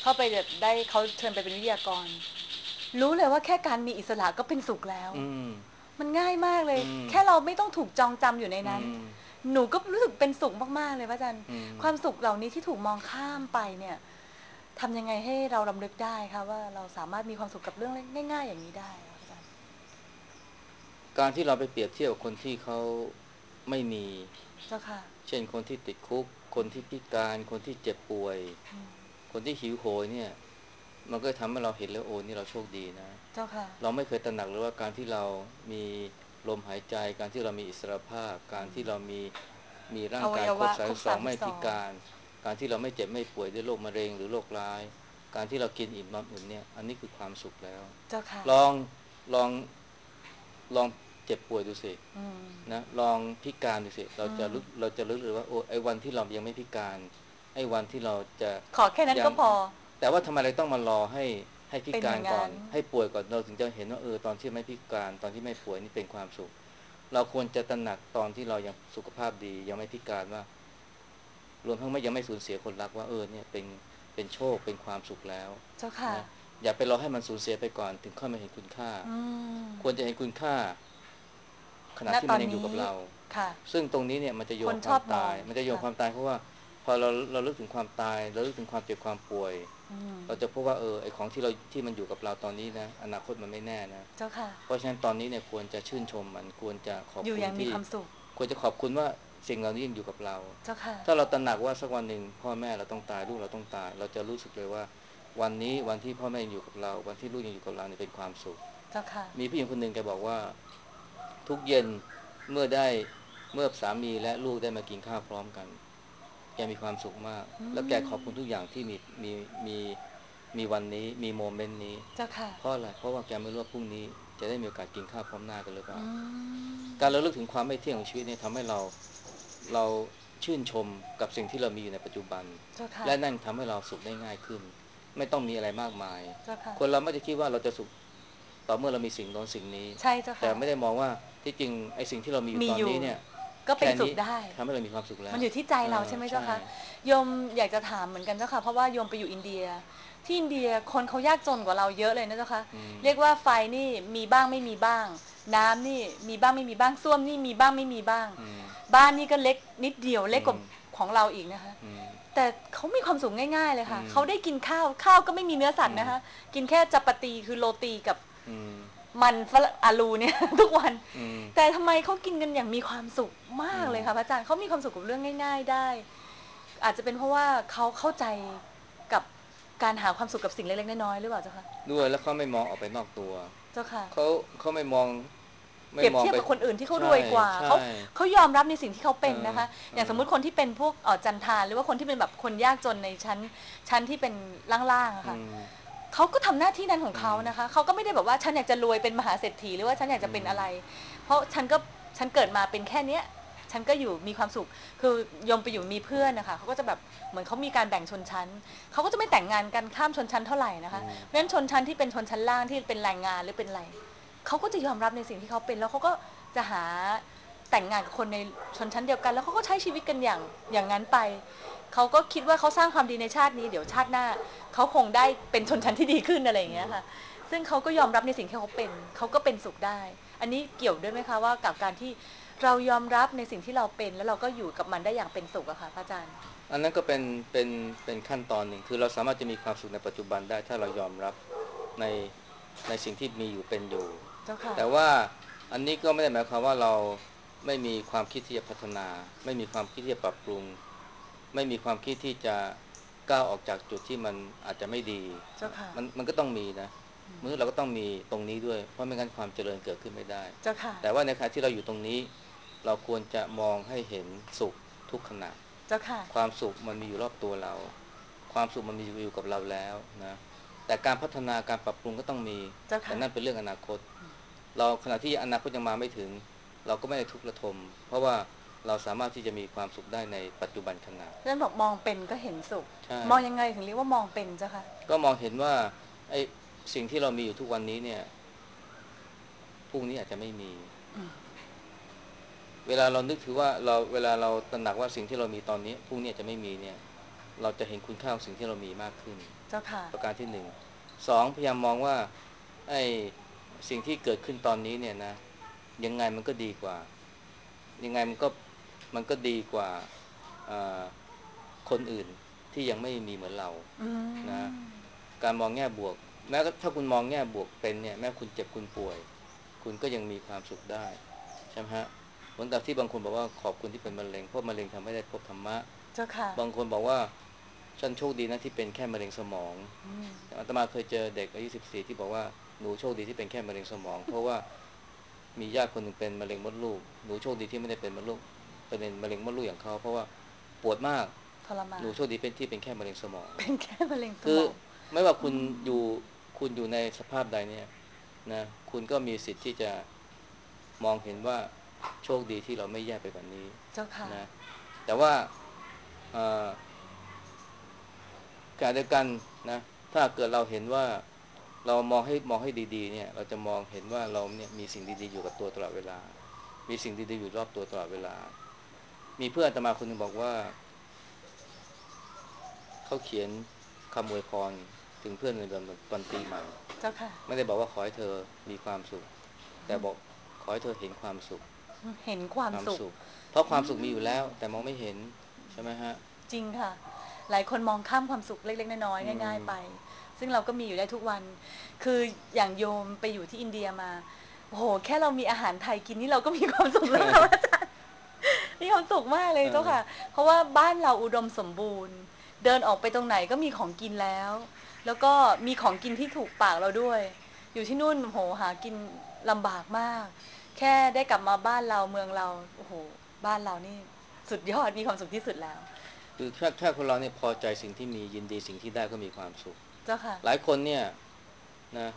เข้าไปได้เขาเชิญไปเป็นวิทยากรรู้เลยว่าแค่การมีอิสระก็เป็นสุขแล้วมันง่ายมากเลยแค่เราไม่ต้องถูกจองจำอยู่ในนั้นหนูก็รู้สึกเป็นสุขมากๆเลยพระอาจารย์ความสุขเหล่านี้ที่ถูกมองข้ามไปเนี่ยทำยังไงให้เรารำลึกได้คะว่าเราสามารถมีความสุขกับเรื่องง่ายๆอย่างนี้ได้พระอาจารย์การที่เราไปเปรียบเทียบกับคนที่เขาไม่มีเจ้าค่ะเช่นคนที่ติดคุกคนที่พิการคนที่เจ็บป่วยคนที่หิวโหยเนี่ยมันก็ทำให้เราเห็นแล้วโอ้นี่เราโชคดีนะเจ้าค่ะเราไม่เคยตระหนักเลยว่าการที่เรามีลมหายใจการที่เรามีอิสรภาพการที่เรามีร่างกายครบ32ไม่พิการการที่เราไม่เจ็บไม่ป่วยด้วยโรคมะเร็งหรือโรคร้ายการที่เรากินอิ่มนอนอุ่นเนี่ยอันนี้คือความสุขแล้วเจ้าค่ะลองลองลองเจ็บป่วยดูสินะลองพิการดูสิเราจะรู้เลยว่าโอ้ไอ้วันที่เรายังไม่พิการไอ้วันที่เราจะขอแค่นั้นก็พอแต่ว่าทำไมเราต้องมารอให้พิการก่อนให้ป่วยก่อนเราถึงจะเห็นว่าตอนที่ไม่พิการตอนที่ไม่ป่วยนี่เป็นความสุขเราควรจะตระหนักตอนที่เรายังสุขภาพดียังไม่พิการว่ารวมทั้งยังไม่สูญเสียคนรักว่าเนี่ยเป็นโชคเป็นความสุขแล้วเจ้าค่ะนะอย่าไปรอให้มันสูญเสียไปก่อนถึงค่อยมาเห็นคุณค่าควรจะเห็นคุณค่าขณะที่มันยังอยู่กับเราซึ่งตรงนี้เนี่ยมันจะโยงความตายมันจะโยงความตายเพราะว่าพอเราลึกถึงความตายเราลึกถึงความเจ็บความป่วยเราจะพบว่าไอ้ของที่มันอยู่กับเราตอนนี้นะอนาคตมันไม่แน่นะเจ้าค่ะเพราะฉะนั้นตอนนี้เนี่ยควรจะชื่นชมมันควรจะขอบอยู่คุณที่อย่างมีความสุขควรจะขอบคุณว่าสิ่งเหล่านี้ยังอยู่กับเราเจ้าค่ะถ้าเราตระหนักว่าสักวันหนึ่งพ่อแม่เราต้องตายลูกเราต้องตายเราจะรู้สึกเลยว่าวันนี้วันที่พ่อแม่ยังอยู่กับเราวันที่ลูกยังอยู่กับเราเนี่ยเป็นความสุขเจ้าค่ะมีผู้หญิงคนหนึ่งแกบอกว่าทุกเย็นเมื่อสามีและลูกได้มากินข้าวพร้อมกันแกมีความสุขมากแล้วแกขอบคุณทุกอย่างที่มีมีวันนี้มีโมเมนต์นี้เจ้าค่ะเพราะอะไรเพราะว่าแกไม่รู้ว่าพรุ่งนี้จะได้มีโอกาสกินข้าวพร้อมหน้ากันหรือเปล่าการระลึกถึงความไม่เที่ยงของชีวิตเนี่ยทำให้เราชื่นชมกับสิ่งที่เรามีอยู่ในปัจจุบันและนั่นทำให้เราสุขได้ง่ายขึ้นไม่ต้องมีอะไรมากมายคนเราไม่ได้คิดว่าเราจะสุขต่อเมื่อเรามีสิ่งโน้นสิ่งนี้ใช่เจ้าค่ะแต่ไม่ได้มองว่าที่จริงไอ้สิ่งที่เรามีอยู่ตอนนี้เนี่ยก็เป็นแค่นี้สุขได้ทำให้เรามีความสุขแล้วมันอยู่ที่ใจเราใช่ไหมเจ้าคะโยมอยากจะถามเหมือนกันเจ้าค่ะเพราะว่าโยมไปอยู่อินเดียที่อินเดียคนเขายากจนกว่าเราเยอะเลยนะเจ้าค่ะเรียกว่าไฟนี่มีบ้างไม่มีบ้างน้ำนี่มีบ้างไม่มีบ้างส้วมนี่มีบ้างไม่มีบ้างบ้านนี่ก็เล็กนิดเดียวเล็กกว่าของเราอีกนะคะแต่เขามีความสุขง่ายๆเลยค่ะเขาได้กินข้าวก็ไม่มีเนื้อสัตว์นะคะกินแค่จัปาตีคือโรตีกับมันฝรั่งอาลูเนี่ยทุกวันแต่ทำไมเขากินกันอย่างมีความสุขมากเลยค่ะพระอาจารย์เขามีความสุขกับเรื่องง่ายๆได้อาจจะเป็นเพราะว่าเขาเข้าใจกับการหาความสุขกับสิ่งเล็กๆน้อยๆหรือเปล่าเจ้าคะด้วยแล้วเขาไม่มองออกไปนอกตัวเจ้าค่ะเขาไม่มองเปรียบเทียบกับคนอื่นที่เขารวยกว่าเขายอมรับในสิ่งที่เขาเป็นนะคะอย่างสมมุติคนที่เป็นพวกจันทานหรือว่าคนที่เป็นแบบคนยากจนในชั้นที่เป็นล่างๆอะค่ะเขาก็ทำหน้าที่นั้นของเขานะคะเขาก็ไม่ได้แบบว่าฉันอยากจะรวยเป็นมหาเศรษฐีหรือว่าฉันอยากจะเป็นอะไรเพราะฉันเกิดมาเป็นแค่เนี้ยฉันก็อยู่มีความสุขคือยมไปอยู่มีเพื่อนนะคะเขาก็จะแบบเหมือนเขามีการแบ่งชนชั้นเขาก็จะไม่แต่งงานกันข้ามชนชั้นเท่าไหร่นะคะเพราะฉะนั้นชนชั้นที่เป็นชนชั้นล่างที่เป็นแรงงานหรือเป็นอะไรเขาก็จะยอมรับในสิ่งที่เขาเป็นแล้วเขาก็จะหาแต่งงานกับคนในชนชั้นเดียวกันแล้วเขาก็ใช้ชีวิตกันอย่างนั้นไปเขาก็คิดว่าเขาสร้างความดีในชาตินี้เดี๋ยวชาติหน้าเขาคงได้เป็นชนชั้นที่ดีขึ้นอะไรอย่างเงี้ยค่ะซึ่งเขาก็ยอมรับในสิ่งที่เขาเป็นเขาก็เป็นสุขได้อันนี้เกี่ยวด้วยไหมคะว่ากับการที่เรายอมรับในสิ่งที่เราเป็นแล้วเราก็อยู่กับมันได้อย่างเป็นสุขอะค่ะพระอาจารย์อันนั้นก็เป็นขั้นตอนหนึ่งคือเราสามารถจะมีความสุขในปัจจุบันได้ถ้าเรายอมรับในในสิ่งที่มีอยู่เป็นอยู่แต่ว่าอันนี้ก็ไม่ได้หมายความว่าเราไม่มีความคิดที่จะพัฒนาไม่มีความคิดที่จะปรับปรุงไม่มีความคิดที่จะก้าวออกจากจุดที่มันอาจจะไม่ดีมันก็ต้องมีนะมนุษย์เราก็ต้องมีตรงนี้ด้วยเพราะไม่งั้นความเจริญเกิดขึ้นไม่ได้แต่ว่าในขณะที่เราอยู่ตรงนี้เราควรจะมองให้เห็นสุขทุกขณะความสุขมันมีอยู่รอบตัวเราความสุขมันมีอยู่กับเราแล้วนะแต่การพัฒนาการปรับปรุงก็ต้องมีแต่นั่นเป็นเรื่องอนาคตเราขณะที่อนาคตยังมาไม่ถึงเราก็ไม่ได้ทุกข์ระทมเพราะว่าเราสามารถที่จะมีความสุขได้ในปัจจุบันขณะนั่นบอกมองเป็นก็เห็นสุขมองยังไงถึงเรียกว่ามองเป็นเจ้าค่ะก็มองเห็นว่าไอ้สิ่งที่เรามีอยู่ทุกวันนี้เนี่ยพรุ่งนี้อาจจะไม่มีเวลาเรานึกถือว่าเวลาเราตระหนักว่าสิ่งที่เรามีตอนนี้พรุ่งนี้อาจจะไม่มีเนี่ยเราจะเห็นคุณค่าของสิ่งที่เรามีมากขึ้นเจ้าค่ะประการที่หนึ่งสองพยายามมองว่าไอ้สิ่งที่เกิดขึ้นตอนนี้เนี่ยนะยังไงมันก็ดีกว่ายังไงมันก็ดีกว่าคนอื่นที่ยังไม่มีเหมือนเรานะการมองแง่บวกแม้ถ้าคุณมองแง่บวกเป็นเนี่ยแม้คุณเจ็บคุณป่วยคุณก็ยังมีความสุขได้ใช่ไหมฮะเหมือนกับที่บางคนบอกว่าขอบคุณที่เป็นมะเร็งเพราะมะเร็งทำให้ได้พบธรรมะเจ้าค่ะบางคนบอกว่าฉันโชคดีนะที่เป็นแค่มะเร็งสมองอาตมาเคยเจอเด็กอายุ14ที่บอกว่าหนูโชคดีที่เป็นแค่มะเร็งสมองเพราะว่ามีญาติคนหนึ่งเป็นมะเร็งมดลูกหนูโชคดีที่ไม่ได้เป็นมะเร็งเป็นมะเร็งมดลูกอย่างเขาเพราะว่าปวดมากทรมานหนูโชคดีเป็นที่เป็นแค่มะเร็งสมองเป็นแค่มะเร็งสคือมองไม่ว่าอยู่คุณอยู่ในสภาพใดเนี่ยนะคุณก็มีสิทธิ์ที่จะมองเห็นว่าโชคดีที่เราไม่แย่ไปกว่านี้เจ้าค่ะนะแต่ว่าการเดียวกันนะถ้าเกิดเราเห็นว่าเรามองให้ดีๆเนี่ยเราจะมองเห็นว่าเราเนี่ยมีสิ่งดีๆอยู่กับตัวตลอดเวลามีสิ่งดีๆอยู่รอบตัวตลอดเวลามีเพื่อนอาตมาคนหนึ่งบอกว่าเขาเขียนคำอวยพรถึงเพื่อนในวันปีใหม่เจ้าค่ะไม่ได้บอกว่าขอให้เธอมีความสุขแต่บอกขอให้เธอเห็นความสุขเห็นความสุขเพราะความสุขมีอยู่แล้วแต่มองไม่เห็นใช่ไหมฮะจริงค่ะหลายคนมองข้ามความสุขเล็กๆน้อยๆง่ายๆไปซึ่งเราก็มีอยู่ได้ทุกวันคืออย่างโยมไปอยู่ที่อินเดียมาโอ้โหแค่เรามีอาหารไทยกินนี่เราก็มีความสุขแล้วค่ะอาจารย์มีความสุขมากเลยเจ้าค่ะเพราะว่าบ้านเราอุดมสมบูรณ์เดินออกไปตรงไหนก็มีของกินแล้วแล้วก็มีของกินที่ถูกปากเราด้วยอยู่ที่นู่นโหหากินลำบากมากแค่ได้กลับมาบ้านเราเมืองเราโอ้โหบ้านเรานี่สุดยอดมีความสุขที่สุดแล้วคือแค่คนเราเนี่ยพอใจสิ่งที่มียินดีสิ่งที่ได้ก็มีความสุขเจ้าค่ะหลายคนเนี่ยนะ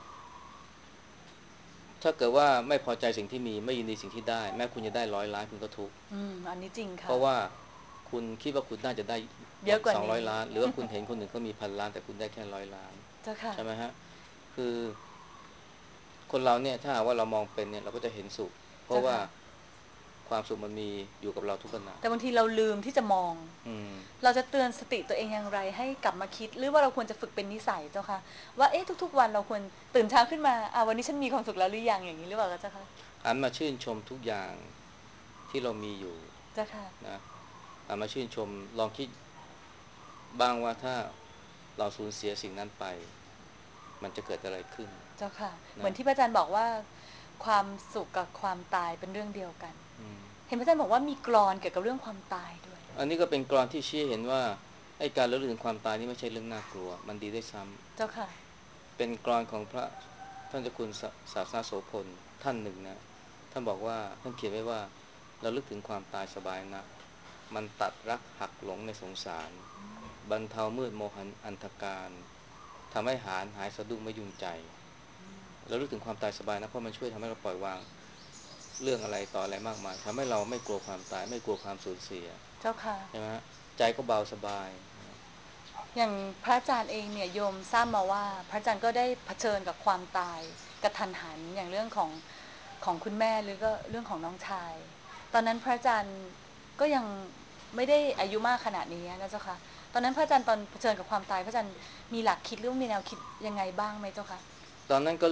ถ้าเกิดว่าไม่พอใจสิ่งที่มีไม่ยินดีสิ่งที่ได้แม้คุณจะได้100 ล้านคุณก็ทุกข์อันนี้จริงค่ะเพราะว่าคุณคิดว่าคุณน่าจะได้เยอะกว่านี้ 200 ล้านหรือว่าคุณเห็นคนอื่นเขามี1,000 ล้านแต่คุณได้แค่100 ล้านเจ้าค่ะใช่ไหมฮะคือคนเราเนี่ยถ้าหากว่าเรามองเป็นเนี่ยเราก็จะเห็นสุขเพราะว่าเจ้าค่ะความสุขมันมีอยู่กับเราทุกขณะแต่บางทีเราลืมที่จะมองอืมเราจะเตือนสติตัวเองอย่างไรให้กลับมาคิดหรือว่าเราควรจะฝึกเป็นนิสัยเจ้าค่ะว่าเอ๊ะทุกๆวันเราควรตื่นเช้าขึ้นมาวันนี้ฉันมีความสุขแล้วหรือยังอย่างนี้หรือเปล่าเจ้าค่ะหันมาชื่นชมทุกอย่างที่เรามีอยู่เจ้าค่ะนะหันมาชื่นชมลองคิดบ้างว่าถ้าเราสูญเสียสิ่งนั้นไปมันจะเกิดอะไรขึ้นเจ้าค่ะเหมือนะนที่พระอาจารย์บอกว่าความสุขกับความตายเป็นเรื่องเดียวกันอืมเห็นพระอาจารย์บอกว่ามีกลอนเกี่ยวกับเรื่องความตายด้วยอันนี้ก็เป็นกลอนที่ชี้เห็นว่าไอ้การระลึกถึงความตายนี่ไม่ใช่เรื่องน่ากลัวมันดีได้วยซ้ำเจ้าค่ะเป็นกลอนของพระท่านเจ้าคุณศาสนาโสพลท่านหนึ่งนะท่านบอกว่าท่านเขียนไว้ว่าเราลึกถึงความตายสบายนักมันตัดรักหักหลงในสงสารบรรเทามืดโมหันอันธการทำให้หายสะดุ้งไม่ยุ่งใจเราลึกถึงความตายสบายนะเพราะมันช่วยทำให้เราปล่อยวางเรื่องอะไรต่ออะไรมากมายทำให้เราไม่กลัวความตายไม่กลัวความสูญเสียเจ้าค่ะใช่ไหมฮะใจก็เบาสบายอย่างพระอาจารย์เองเนี่ยโยมทราบมาว่าพระอาจารย์ก็ได้เผชิญกับความตายกระทันหันอย่างเรื่องของคุณแม่หรือก็เรื่องของน้องชายตอนนั้นพระอาจารย์ก็ยังไม่ได้อายุมากขนาดนี้นะเจ้าค่ะตอนนั้นพระอาจารย์ตอนเผชิญกับความตายพระอาจารย์มีหลักคิดหรือมีแนวคิดยังไงบ้างไหมเจ้าค่ะตอนนั้นก็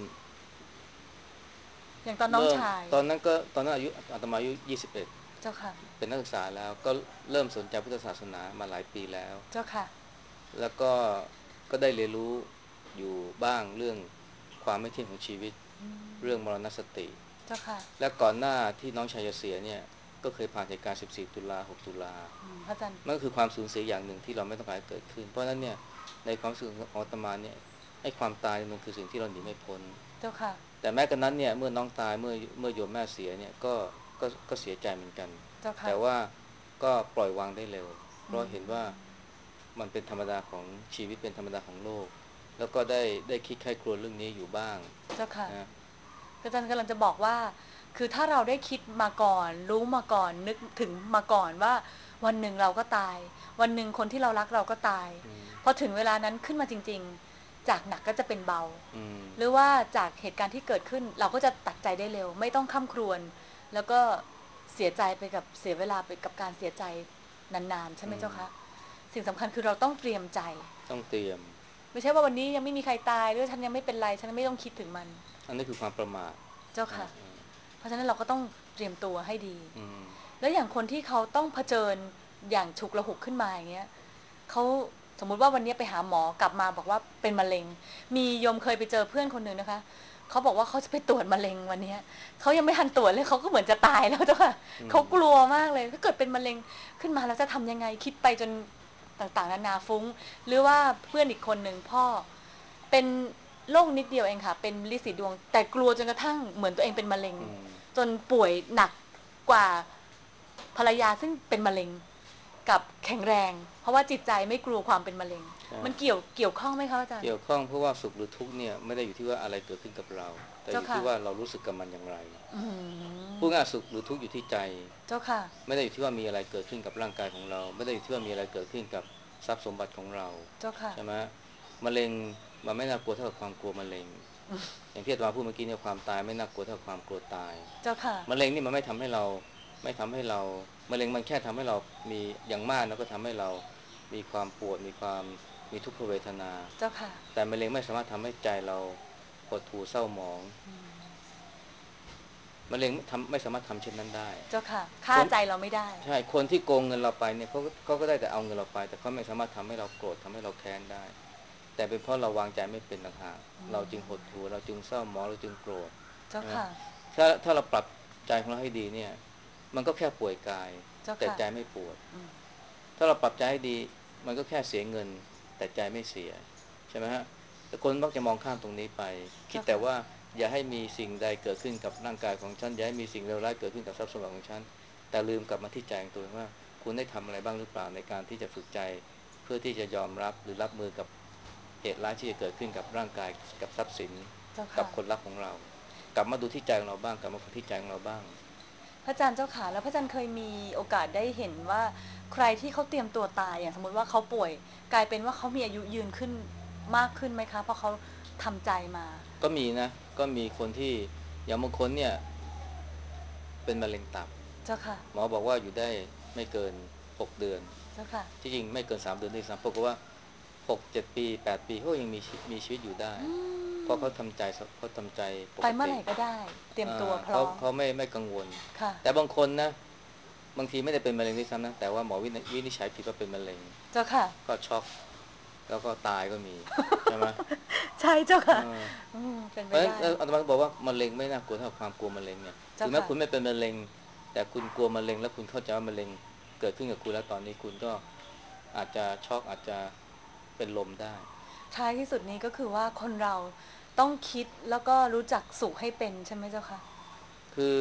อย่างตอนน้องชายตอนนั้นอาตมาอายุ21 เจ้าค่ะเป็นนักศึกษาแล้วก็เริ่มสนใจพุทธศาสนามาหลายปีแล้วเจ้าค่ะแล้วก็ได้เรียนรู้อยู่บ้างเรื่องความไม่เที่ยงของชีวิตเรื่องมรณสติเจ้าค่ะและก่อนหน้าที่น้องชายจะเสียเนี่ยก็เคยผ่านเหตุการณ์14ตุลา6ตุลาพระอาจารย์มันก็คือความสูญเสียอย่างหนึ่งที่เราไม่ต้องการให้เกิดขึ้นเพราะฉะนั้นเนี่ยในความรู้สึกของอาตมาเนี่ยให้ความตายมันคือสิ่งที่เราหนีไม่พ้นเจ้าค่ะแต่แม้กระนั้นเนี่ยเมื่อน้องตายเมื่อโยมแม่เสียเนี่ยก็เสียใจเหมือนกันเจ้าค่ะแต่ว่าก็ปล่อยวางได้เร็วเพราะเห็นว่ามันเป็นธรรมดาของชีวิตเป็นธรรมดาของโลกแล้วก็ได้คิดใคร่ครวญเรื่องนี้อยู่บ้างเจ้าค่ะนะอาจารย์กำลังจะบอกว่าคือถ้าเราได้คิดมาก่อนรู้มาก่อนนึกถึงมาก่อนว่าวันหนึ่งเราก็ตายวันหนึ่งคนที่เรารักเราก็ตายพอถึงเวลานั้นขึ้นมาจริงๆจากหนักก็จะเป็นเบาหรือว่าจากเหตุการณ์ที่เกิดขึ้นเราก็จะตัดใจได้เร็วไม่ต้องข้ามครวญแล้วก็เสียใจไปกับเสียเวลาไปกับการเสียใจนานๆใช่ไหมเจ้าคะสิ่งสำคัญคือเราต้องเตรียมใจต้องเตรียมไม่ใช่ว่าวันนี้ยังไม่มีใครตายหรือฉันยังไม่เป็นไรฉันไม่ต้องคิดถึงมันอันนี้คือความประมาทเจ้าค่ะเพราะฉะนั้นเราก็ต้องเตรียมตัวให้ดีอืมแล้วอย่างคนที่เขาต้องเผชิญอย่างฉุกละหุกขึ้นมาอย่างเงี้ยเขาสมมุติว่าวันนี้ไปหาหมอกลับมาบอกว่าเป็นมะเร็งมีโยมเคยไปเจอเพื่อนคนหนึ่งนะคะเขาบอกว่าเขาจะไปตรวจมะเร็งวันนี้เขายังไม่ทันตรวจเลยเขาก็เหมือนจะตายแล้วเจ้าค่ะเขากลัวมากเลยถ้าเกิดเป็นมะเร็งขึ้นมาแล้วจะทำยังไงคิดไปจนต่างๆนานาฟุ้งหรือว่าเพื่อนอีกคนหนึ่งพ่อเป็นโรคนิดเดียวเองค่ะเป็นลินสีดวงแต่กลัวจนกระทั่งเหมือนตัวเองเป็นมะเร็งจนป่วยหนักกว่าภรรยาซึ่งเป็นมะเร็งกับแข็งแรงเพราะว่าจิตใจไม่กลัวความเป็นมะเร็งมันเกี่ยวข้องไหมคะอาจารย์เกี่ยวข้องเพราะว่าสุขหรือทุกข์เนี่ยไม่ได้อยู่ที่ว่าอะไรเกิดขึ้นกับเราแต่อยู่ที่ว่าเรารู้สึกกับมันอย่างไรพูดง่ายสุขหรือทุกข์อยู่ที่ใจเจ้าค่ะไม่ได้อยู่ที่ว่ามีอะไรเกิดขึ้นกับร่างกายของเราไม่ได้อยู่ที่ว่ามีอะไรเกิดขึ้นกับทรัพย์สมบัติของเราเจ้าค่ะใช่ไหมมะเร็งมันไม่น่ากลัวเท่ากับความกลัวมะเร็งอย่างที่อาจารย์พูดเมื่อกี้เนี่ยความตายไม่น่ากลัวเท่ากับความกลัวตายเจ้าค่ะมะเร็งนี่มันไม่ทำให้เรามะเร็งมันแค่ทำให้เรามีอย่างมากแล้วก็ทำให้เรามีความปวดมีทุกขเวทนาเจ้าค่ะแต่มะเร็งไม่สามารถทำให้ใจเราหดหู่เศร้าหมองมะเร็งไม่สามารถทำเช่นนั้นได้เจ้าค่ะฆ่าใจเราไม่ได้ใช่คนที่โกงเงินเราไปเนี่ยเขาก็ได้แต่เอาเงินเราไปแต่เขาไม่สามารถทำให้เราโกรธทำให้เราแค้นได้แต่เป็นเพราะเราวางใจไม่เป็นต่างหากเราจึงหดหู่เราจึงเศร้าหมองเราจึงโกรธเจ้าค่ะถ้าเราปรับใจของเราให้ดีเนี่ยมันก็แค่ป่วยกายแต่ใจไม่ปวดถ้าเราปรับใจให้ดีมันก็แค่เสียเงินแต่ใจไม่เสียใช่ไหมฮะแต่คนมักจะมองข้ามตรงนี้ไปคิดแต่ว่าอย่าให้มีสิ่งใดเกิดขึ้นกับร่างกายของฉันอย่าให้มีสิ่งเลวร้ายเกิดขึ้นกับทรัพย์สมบัติของฉันแต่ลืมกลับมาที่ใจของตัวเองว่าคุณได้ทำอะไรบ้างหรือเปล่าในการที่จะฝึกใจเพื่อที่จะยอมรับหรือรับมือกับเหตุร้ายที่จะเกิดขึ้นกับร่างกายกับทรัพย์สินกับคนรักของเรากลับมาดูที่ใจของเราบ้างกลับมาฝึกที่ใจของเราบ้างพระอาจารย์เจ้าขาแล้วพระอาจารย์เคยมีโอกาสได้เห็นว่าใครที่เขาเตรียมตัวตายอย่างสมมติว่าเขาป่วยกลายเป็นว่าเขามีอายุยืนขึ้นมากขึ้นไหมคะเพราะเขาทำใจมาก็มีนะก็มีคนที่อย่างบางคนเนี่ยเป็นมะเร็งตับเจ้าค่ะหมอบอกว่าอยู่ได้ไม่เกิน6 เดือนเจ้าค่ะที่จริงไม่เกิน3 เดือนด้วยซ้ำปรากฏว่า6-7 ปี8 ปีเขายังมีชีวิตอยู่ได้เพราะเขาทำใจปไปกติเมื่อไหร่ก็ได้เตรียมตัวพร้อมเขาไม่กังวลค่ะแต่บางคนนะบางทีไม่ได้เป็นมะเร็งด้วยซ้ำนะแต่ว่าหมอวินิจฉัยผิดว่าเป็นมะเร็งเจ้าค่ะก็ช็อกแล้วก็ตายก็มีใช่ไหมใช่เจ้าค่ะเป็นเพราะฉะนั้นไปได้อาตมาบอกว่ามะเร็งไม่น่ากลัวเท่าความกลัวมะเร็งเนี่ยถึงแม้เจ้าค่ะคุณไม่เป็นมะเร็งแต่คุณกลัวมะเร็งแล้วคุณเข้าใจว่ามะเร็งเกิดขึ้นกับคุณแล้วตอนนี้คุณก็อาจจะช็อกอาจจะเป็นลมได้ท้ายที่สุดนี้ก็คือว่าคนเราต้องคิดแล้วก็รู้จักสุขให้เป็นใช่ไหมเจ้าค่ะคือ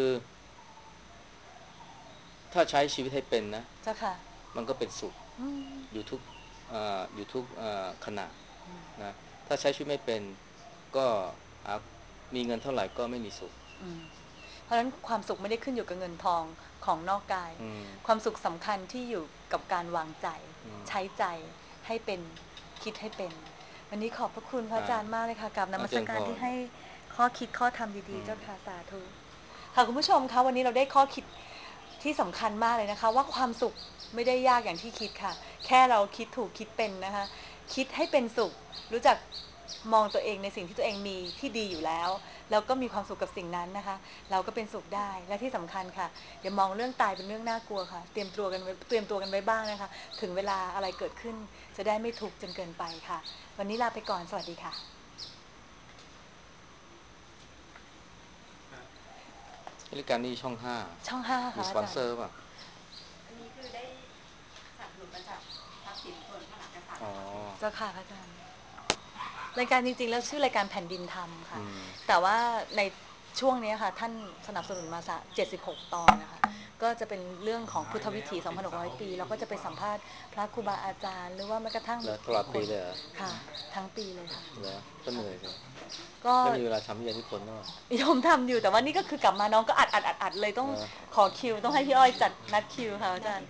ถ้าใช้ชีวิตให้เป็นนะเจ้าค่ะมันก็เป็นสุขอยู่ทุกอยู่ทุกขณะนะถ้าใช้ชีวิตไม่เป็นก็มีเงินเท่าไหร่ก็ไม่มีสุขเพราะฉะนั้นความสุขไม่ได้ขึ้นอยู่กับเงินทองของนอกกายความสุขสำคัญที่อยู่กับการวางใจใช้ใจให้เป็นคิดให้เป็นวันนี้ขอบพระคุณพระอาจารย์มากเลยค่ะกับนมัสการที่ให้ข้อคิดข้อธรรมดีๆเจ้าค่ะสาธุค่ะคุณผู้ชมคะวันนี้เราได้ข้อคิดที่สำคัญมากเลยนะคะว่าความสุขไม่ได้ยากอย่างที่คิดค่ะแค่เราคิดถูกคิดเป็นนะคะคิดให้เป็นสุขรู้จักมองตัวเองในสิ่งที่ตัวเองมีที่ดีอยู่แล้วแล้วก็มีความสุขกับสิ่งนั้นนะคะเราก็เป็นสุขได้และที่สำคัญค่ะอย่ามองเรื่องตายเป็นเรื่องน่ากลัวค่ะเตรียมตัวกันไว้บ้างนะคะถึงเวลาอะไรเกิดขึ้นจะได้ไม่ทุกข์จนเกินไปค่ะวันนี้ลาไปก่อนสวัสดีค่ะรายการนี้ช่อง 5 ค่ะมีสปอนเซอร์ป่ะอันนี้คือได้สนับสนุนมาจากทรัพย์สินส่วนพระมหากษัตริย์เจ้าค่ะพระอาจารย์รายการจริงๆแล้วชื่อรายการแผ่นดินธรรมค่ะแต่ว่าในช่วงนี้ค่ะท่านสนับสนุนมา76 ตอนนะคะก็จะเป็นเรื่องของพุทธวิถี 2,600 ปีแล้วก็จะไปสัมภาษณ์พระครูบาอาจารย์หรือว่าแม้กระทั่งตลอดปีเลยเหรอค่ะทั้งปีเลยค่ะเหรอก็เหนื่อยสิก็แล้วมีเวลาทำวิทยานิพนธ์ด้วยยอมทำอยู่แต่ว่านี่ก็คือกลับมาน้องก็อัดเลยต้องขอคิวต้องให้พี่อ้อยจัดนัดคิวค่ะอาจารย์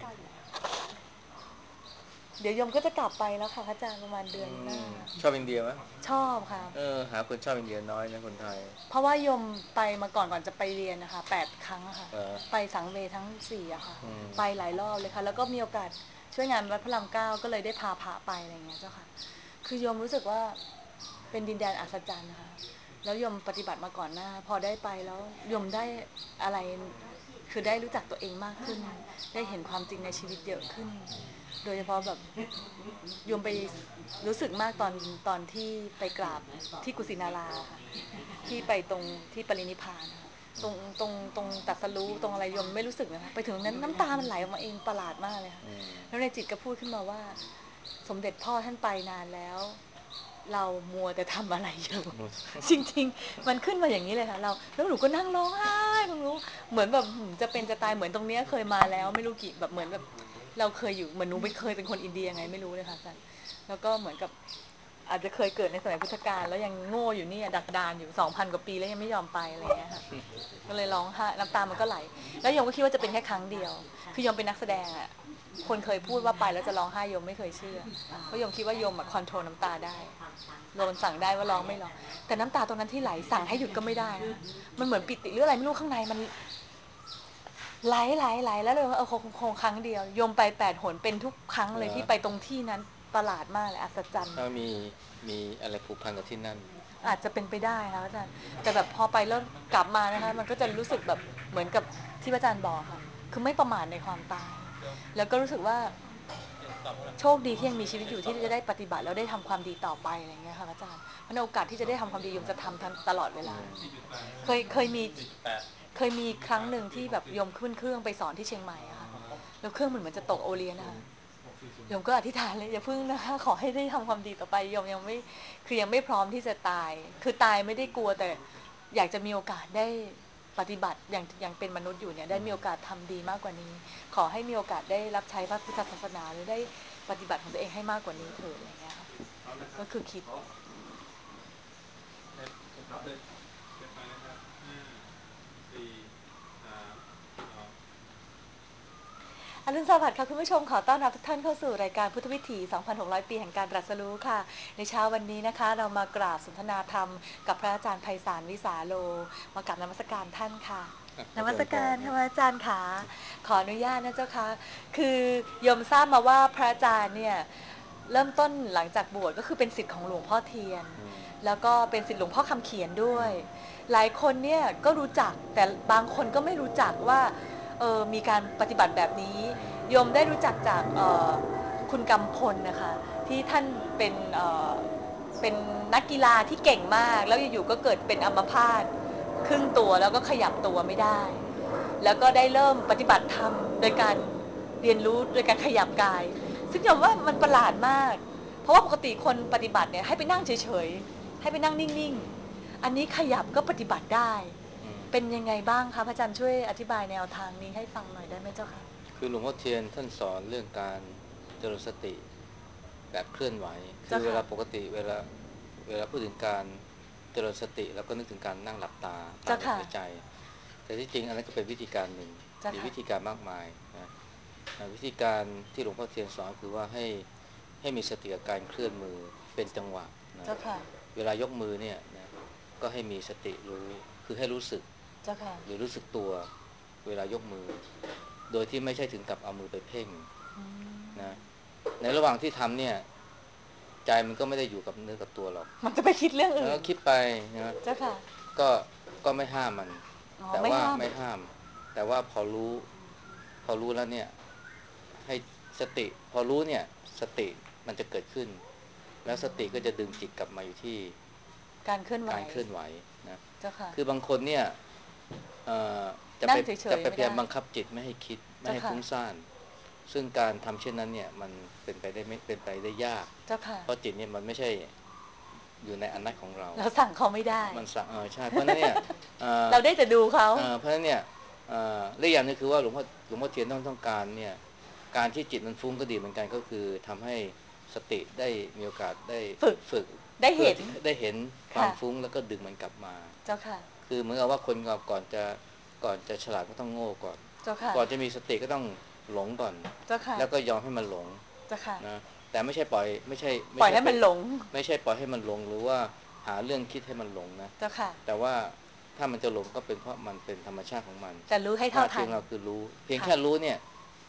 เดี๋ยวยมก็จะกลับไปแล้วค่ะอาจารย์ประมาณเดือนหน้าชอบอินเดียไหมชอบค่ะหาคนชอบอินเดียน้อยนะคนไทยเพราะว่ายมไปมาก่อนจะไปเรียนนะคะ8 ครั้งค่ะไปสังเวทั้ง4อะค่ะไปหลายรอบเลยค่ะแล้วก็มีโอกาสช่วยงานวัดพระรามเก้าก็เลยได้พาพระไปอะไรเงี้ยเจ้าค่ะคือโยมรู้สึกว่าเป็นดินแดนอัศจรรย์นะคะแล้วโยมปฏิบัติมาก่อนหน้าพอได้ไปแล้วโยมได้อะไรคือได้รู้จักตัวเองมากขึ้นได้เห็นความจริงในชีวิตเยอะขึ้นโดยเฉพาะแบบโยมไปรู้สึกมากตอนที่ไปกราบที่กุสินาราค่ะที่ไปตรงที่ปรินิพพานนะคะตรงตรัสรู้ตรงอะไรโยมไม่รู้สึกนะคะไปถึงนั้นน้ำตามันไหลออกมาเองประหลาดมากเลยค่ะแล้วในจิตก็พูดขึ้นมาว่าสมเด็จพ่อท่านไปนานแล้วเรามัวแต่ทำอะไรอยู่จริงๆมันขึ้นมาอย่างนี้เลยค่ะเราแล้วหนูก็นั่งร้องไห้ตรงนู้นเหมือนแบบจะเป็นจะตายเหมือนตรงเนี้ยเคยมาแล้วไม่รู้กี่แบบเหมือนแบบเราเคยอยู่เหมือนหนูไม่เคยเป็นคนอินเดียไงไม่รู้เลยค่ะอาจารย์แล้วก็เหมือนกับอาจจะเคยเกิดในสมัยพุทธกาลแล้วยังโง่อยู่นี่ดักดานอยู่ 2,000 กว่าปีแล้วยังไม่ยอมไปอะไรเงี้ยค่ะก็เลยร้องไห้น้ำตามันก็ไหลแล้วโยมก็คิดว่าจะเป็นแค่ครั้งเดียวคือโยมเป็นนักแสดงอ่ะคนเคยพูดว่าไปแล้วจะร้องไห้โยมไม่เคยเชื่อเพราะโยมคิดว่าโยมคอนโทรลน้ำตาได้โดนสั่งได้ว่าร้องไม่ร้องแต่น้ำตาตรงนั้นที่ไหลสั่งให้หยุดก็ไม่ได้นะมันเหมือนปิติหรืออะไรไม่รู้ข้างในมันไหลแล้วเลยว่าคงครั้งเดียวโยมไป8 หนเป็นทุกครั้งเลยที่ไปตรงที่นั้นประหลาดมากเลยอัศจรรย์ถ้ามีอะไรผูกพันกับที่นั่นอาจจะเป็นไปได้ค่ะอาจารย์แต่แบบพอไปแล้วกลับมานะคะมันก็จะรู้สึกแบบเหมือนกับที่อาจารย์บอกค่ะคือไม่ประมาทในความตายแล้วก็รู้สึกว่าโชคดีที่ยังมีชีวิตอยู่ที่จะได้ปฏิบัติแล้วได้ทำความดีต่อไปอะไรเงี้ยค่ะอาจารย์มันโอกาสที่จะได้ทำความดีโยมจะทำตลอดเวลาเคยมีครั้งหนึ่งที่แบบโยมขึ้นเครื่องไปสอนที่เชียงใหม่อะค่ะแล้วเครื่องเหมือนจะตกโอเลียนนะคะโยมก็อธิษฐานเลยอย่าพึ่งนะคะขอให้ได้ทำความดีต่อไปโยมยังไม่คือยังไม่พร้อมที่จะตายคือตายไม่ได้กลัวแต่อยากจะมีโอกาสได้ปฏิบัติอย่างเป็นมนุษย์อยู่เนี่ยได้มีโอกาสทำดีมากกว่านี้ขอให้มีโอกาสได้รับใช้พระพุทธศาสนาหรือได้ปฏิบัติของตัวเองให้มากกว่านี้เถิดอะไรเงี้ยค่ะก็คือคิดเอาเลยเก็บไปนะครับห้าสี่สามสองอรุณสวัสดิ์ค่ะคุณผู้ชมขอต้อนรับทุกท่านเข้าสู่รายการพุทธวิถี 2,600 ปีแห่งการตรัสรู้ค่ะในเช้าวันนี้นะคะเรามากราบสนทนาธรรมกับพระอาจารย์ไพศาลวิสาโลมากราบนมัสการท่านค่ะนมัสการค่ะพระอาจารย์ค่ะขออนุญาตนะเจ้าค่ะคือโยมทราบมาว่าพระอาจารย์เนี่ยเริ่มต้นหลังจากบวชก็คือเป็นศิษย์ของหลวงพ่อเทียนแล้วก็เป็นศิษย์หลวงพ่อคำเขียนด้วยหลายคนเนี่ยก็รู้จักแต่บางคนก็ไม่รู้จักว่ามีการปฏิบัติแบบนี้โยมได้รู้จักจากคุณกำพลนะคะที่ท่านเป็นนักกีฬาที่เก่งมากแล้วอยู่ๆก็เกิดเป็นอัมพาตครึ่งตัวแล้วก็ขยับตัวไม่ได้แล้วก็ได้เริ่มปฏิบัติธรรมโดยการเรียนรู้โดยการขยับกายซึ่งโยมว่ามันประหลาดมากเพราะว่าปกติคนปฏิบัติเนี่ยให้ไปนั่งเฉยๆให้ไปนั่งนิ่งๆอันนี้ขยับก็ปฏิบัติได้เป็นยังไงบ้างคะพระอาจารย์ช่วยอธิบายแนวทางนี้ให้ฟังหน่อยได้ไหมเจ้าคะคือหลวงพ่อเทียนท่านสอนเรื่องการเจริญสติแบบเคลื่อนไหวคือเวเจ้าค่ะลาปกติเวลาพูดถึงการเจริญสติเราก็นึกถึงการนั่งหลับตาตามเจ้าค่ะลมหายใจแต่ที่จริงอันนั้นก็เป็นวิธีการหนึ่งเจ้าค่ะมีวิธีการมากมายนะวิธีการที่หลวงพ่อเทียนสอนคือว่าให้มีสติกับการเคลื่อนมือเป็นจังหวะนะเจ้าค่ะเวลายกมือเนี่ยนะก็ให้มีสติรู้คือให้รู้สึกเจ้าค่ะหรือรู้สึกตัวเวลายกมือโดยที่ไม่ใช่ถึงกับเอามือไปเพ่งนะในระหว่างที่ทำเนี่ยใจมันก็ไม่ได้อยู่กับเนื้อกับตัวหรอกมันจะไปคิดเรื่องมันอื่นก็คิดไปนะเจ้าค่ะก็ก็ไม่ห้ามมันอ๋อแต่ว่าไม่ห้ามไม่ห้ามแต่ว่าพอรู้แล้วเนี่ยให้สติพอรู้เนี่ยสติมันจะเกิดขึ้นแล้วสติก็จะดึงจิตกลับมาอยู่ที่การเคลื่อนไหวการเคลื่อนไหวนะเจ้าค่ะคือบางคนเนี่ยเอ่อจะไปนั่งเฉจะยๆไม่ได้ไปพยายามบังคับจิตไม่ให้คิดไม่เจ้าค่ะให้ฟุ้งซ่านซึ่งการทำเช่นนั้นเนี่ยมันเป็นไปได้ไม่เป็นไปได้ยากเจ้าค่ะเพราะจิตเนี่ยมันไม่ใช่อยู่ในอำนาจของเราเราสั่งเขาไม่ได้มันสั่งใช่เพราะนั้นเนี่ยเอ่อเราได้แต่ดูเขาเพราะฉะนั้นเนี่ยและอย่างนึงคือว่าหลวงพ่อเทียนต้องการเนี่ยการที่จิตมันฟุ้งก็ดีเหมือนกันก็คือทำให้สติได้มีโอกาสได้ฝึกฝึกได้เห็นเพื่อที่ได้เห็นความค่ะฟุ้งแล้วก็ดึงมันกลับมาเจ้าค่ะคือเหมือนกับว่าคนเราก่อนจะฉลาดก็ต้องโง่ก่อนเจ้าค่ะก่อนจะมีสติก็ต้องหลงก่อนเจ้าค่ะแล้วก็ยอมให้มันหลงเจ้าค่ะนะแต่ไม่ใช่ปล่อยไม่ใช่ปล่อยไม่ใช่ไปให้มันหลงไม่ใช่ปล่อยให้มันหลงหรือว่าหาเรื่องคิดให้มันหลงนะเจ้าค่ะแต่ว่าถ้ามันจะหลงก็เป็นเพราะมันเป็นธรรมชาติของมันแต่รู้ให้หน้าที่เท่าทันของเราคือรู้เพียงค่ะแค่รู้เนี่ย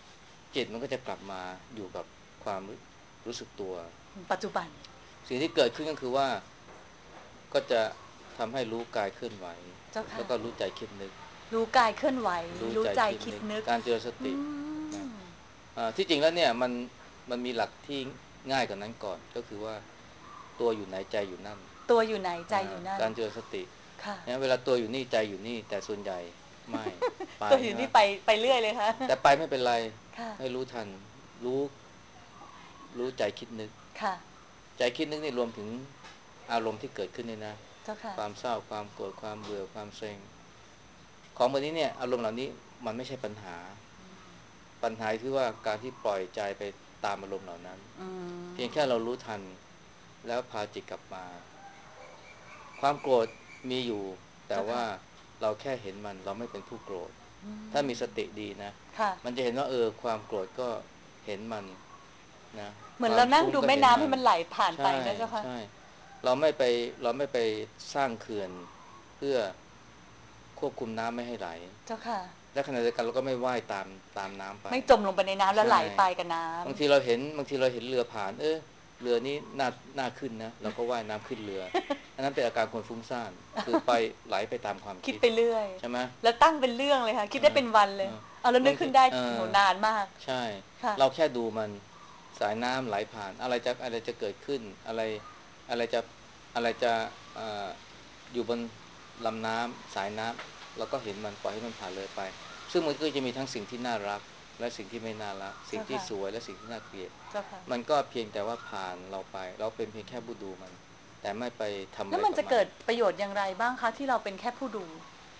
จิตมันก็จะกลับมาอยู่กับความรู้สึกตัวปัจจุบันสิ่งที่เกิดขึ้นก็คือว่าก็จะทำให้รู้กายเคลื่อนไหวเจ้าค่ะแล้วก็รู้ใจคิดนึกรู้กายเคลื่อนไหวรู้ใจคิดนึกการเจริญสตินะที่จริงแล้วเนี่ยมันมีหลักที่ง่ายกว่านั้นก่อนก็คือว่าตัวอยู่ไหนใจอยู่นั่นตัวอยู่ไหนใจอยู่นั่นการเจริญสติค่ะเวลาตัวอยู่นี่ใจอยู่นี่แต่ส่วนใหญ่ไม่ไปตัวอยู่นี่ไปเรื่อยเลยค่ะแต่ไปไม่เป็นไรค่ะให้รู้ทันรู้ใจคิดนึกค่ะใจคิดนึกนี่รวมถึงอารมณ์ที่เกิดขึ้นนี่นะเจ้าค่ะความเศร้าความโกรธความเบื่อความเซ็งของแบบนี้เนี่ยอารมณ์เหล่านี้มันไม่ใช่ปัญหาคือว่าการที่ปล่อยใจไปตามอารมณ์เหล่านั้นเพียงแค่เรารู้ทันแล้วพาจิตกลับมาความโกรธมีอยู่แต่ว่าเราแค่เห็นมันเราไม่เป็นผู้โกรธถ้ามีสติดีนะมันจะเห็นว่าความโกรธก็เห็นมันนะเหมือนเรานั่งดูแม่น้ำให้มันไหลผ่านไปนะเจ้าค่ะใช่เราไม่ไปสร้างเขื่อนเพื่อควบคุมน้ำไม่ให้ไหลเจ้าค่ะและขณะเดียวกันเราก็ไม่ว่ายตามน้ำไปไม่จมลงไปในน้ำแล้วไหลไปกับน้ำบางทีเราเห็นเรือผ่านเรือนี้น่าขึ้นนะเราก็ว่ายน้ำขึ้นเรืออันนั้นเป็นอาการคนฟุ้งซ่านคือไปไหลไปตามความคิดไปเรื่อยใช่ไหมแล้วตั้งเป็นเรื่องเลยค่ะคิดได้เป็นวันเลยเอาแล้วนึกขึ้นได้โหนานมากใช่เราแค่ดูมันสายน้ำไหลผ่านอะไรจะเกิดขึ้นอะไรจะอะไรจะอยู่บนลำน้ำสายน้ำเราก็เห็นมันปล่อยให้มันผ่านเลยไปซึ่งมันก็จะมีทั้งสิ่งที่น่ารักและสิ่งที่ไม่น่ารักสิ่งที่สวยและสิ่งที่น่าเกลียดมันก็เพียงแต่ว่าผ่านเราไปเราเป็นเพียงแค่ผู้ดูมันแต่ไม่ไปทำอะไรกับมันแล้วมันจะเกิดประโยชน์อย่างไรบ้างคะที่เราเป็นแค่ผู้ดู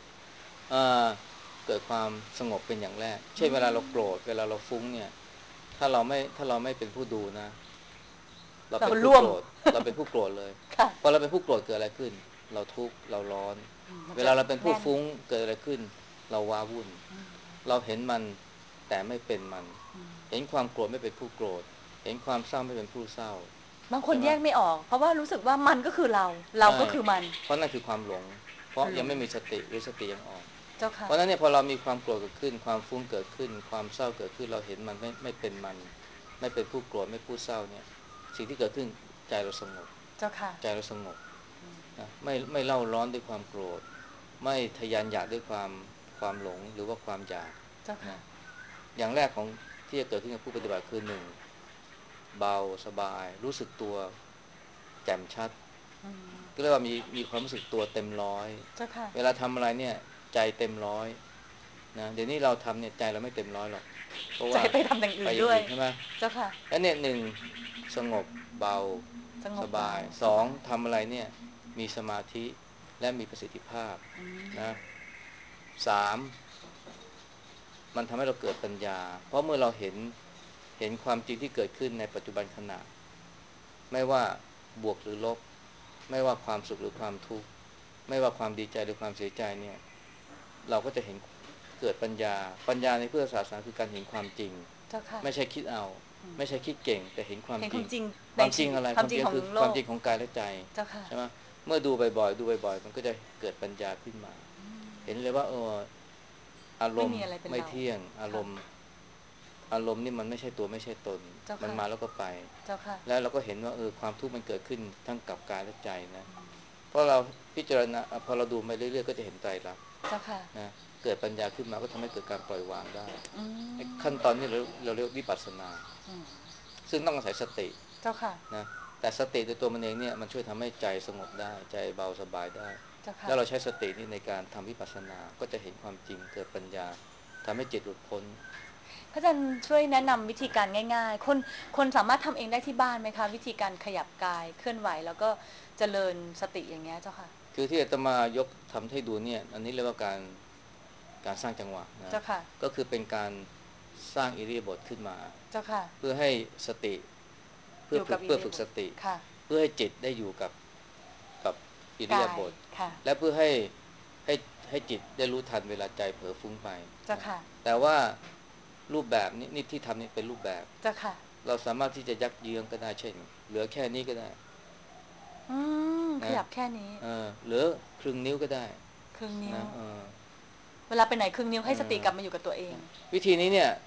เกิดความสงบเป็นอย่างแรกเช่นเวลาเราโกรธเวลาเราฟุ้งเนี่ยถ้าเราไม่เป็นผู้ดูนะเราเป็นผู้โกรธเราเป็นผู้โกรธเลยพอเราเป็นผู้โกรธเกิดอะไรขึ้นเราทุกข์เราร้อนเวลาเราเป็นผู้ฟุ้งเกิดอะไรขึ้นเราว้าวุ่นเราเห็นมันแต่ไม่เป็นมันเห็นความโกรธไม่เป็นผู้โกรธเห็นความเศร้าไม่เป็นผู้เศร้าบางคนแยกไม่ออกเพราะว่ารู้สึกว่ามันก็คือเราก็คือมันเพราะนั่นคือความหลงเพราะยังไม่มีสติหรือสติยังอ่อนเจ้าค่ะเพราะนั้นเนี่ยพอเรามีความโกรธเกิดขึ้นความฟุ้งเกิดขึ้นความเศร้าเกิดขึ้นเราเห็นมันไม่เป็นมันไม่เป็นผู้โกรธไม่ผู้เศร้าเนี่ยสิ่งที่เกิดขึ้นใจเราสงบเจ้าค่ะใจเราสงบนะไม่เล่าร้อนด้วยความโกรธไม่ทะยานอยากด้วยความหลงหรือว่าความอยากเจ้าค่ะนะอย่างแรกของที่จะเกิดขึ้นกับผู้ปฏิบัติคือหนึ่งเบาสบายรู้สึกตัวแจ่มชัดก็เรียกว่ามีความรู้สึกตัวเต็มร้อยเวลาทำอะไรเนี่ยใจเต็มร้อยนะเดี๋ยวนี้เราทำเนี่ยใจเราไม่เต็มร้อยหรอกเพราะว่าใจไปทำอย่างอื่นด้วยใช่ไหมเจ้าค่ะแล้วเนี่ยหนึ่งสงบเบาสบายสองทำอะไรเนี่ยมีสมาธิและมีประสิทธิภาพนะสามมันทำให้เราเกิดปัญญาเพราะเมื่อเราเห็นความจริงที่เกิดขึ้นในปัจจุบันขณะไม่ว่าบวกหรือลบไม่ว่าความสุขหรือความทุกข์ไม่ว่าความดีใจหรือความเสียใจเนี่ยเราก็จะเห็นเกิดปัญญาในพุทธศาสนาคือการเห็นความจริงไม่ใช่คิดเอาไม่ใช่คิดเก่งแต่เห็นความจริงความจริงอะไรความจริงคือความจริงของกายและใจใช่ไหมเมื่อดูบ่อยๆมันก็จะเกิดปัญญาขึ้นมาเห็นเลยว่าอารมณ์ไม่เที่ยงอารมณ์นี่มันไม่ใช่ตัวไม่ใช่ตนมันมาแล้วก็ไปแล้วเราก็เห็นว่าความทุกข์มันเกิดขึ้นทั้งกับกายและใจนะเพราะเราพิจารณาพอเราดูไปเรื่อยๆก็จะเห็นไตรลักษณ์นะเกิดปัญญาขึ้นมาก็ทำให้เกิดการปล่อยวางได้ขั้นตอนนี้เราเรียกวิปัสสนาซึ่งต้องอาศัยสตินะแต่สติในตัวมันเองเนี่ยมันช่วยทำให้ใจสงบได้ใจเบาสบายได้แล้วเราใช้สตินี่ในการทำวิปัสสนาก็จะเห็นความจริงเกิดปัญญาทำให้จิตหลุดพ้นพระอาจารย์ช่วยแนะนำวิธีการง่ายๆคนสามารถทำเองได้ที่บ้านไหมคะวิธีการขยับกายเคลื่อนไหวแล้วก็เจริญสติอย่างเงี้ยเจ้าค่ะคือที่อาตมายกทำให้ดูเนี่ยอันนี้เรียกว่าการสร้างจังหวะนะก็คือเป็นการสร้างอิริยาบถขึ้นมาเพื่อให้สติเพื่อฝึกสติเพื่อให้จิตได้อยู่กับอิริยาบถและเพื่อให้ให้จิตได้รู้ทันเวลาใจเผลอฟุ้งไปแต่ว่ารูปแบบนี่ที่ทำนี่เป็นรูปแบบเราสามารถที่จะยักเยื้องก็ได้เช่นเหลือแค่นี้ก็ได้ขยับแค่นี้เหลือครึ่งนิ้วก็ได้ครึ่งนิ้วนะเวลาไปไหนครึ่งนิ้วให้สติกลับมาอยู่กับตัวเองวิธีนี้เนี่ย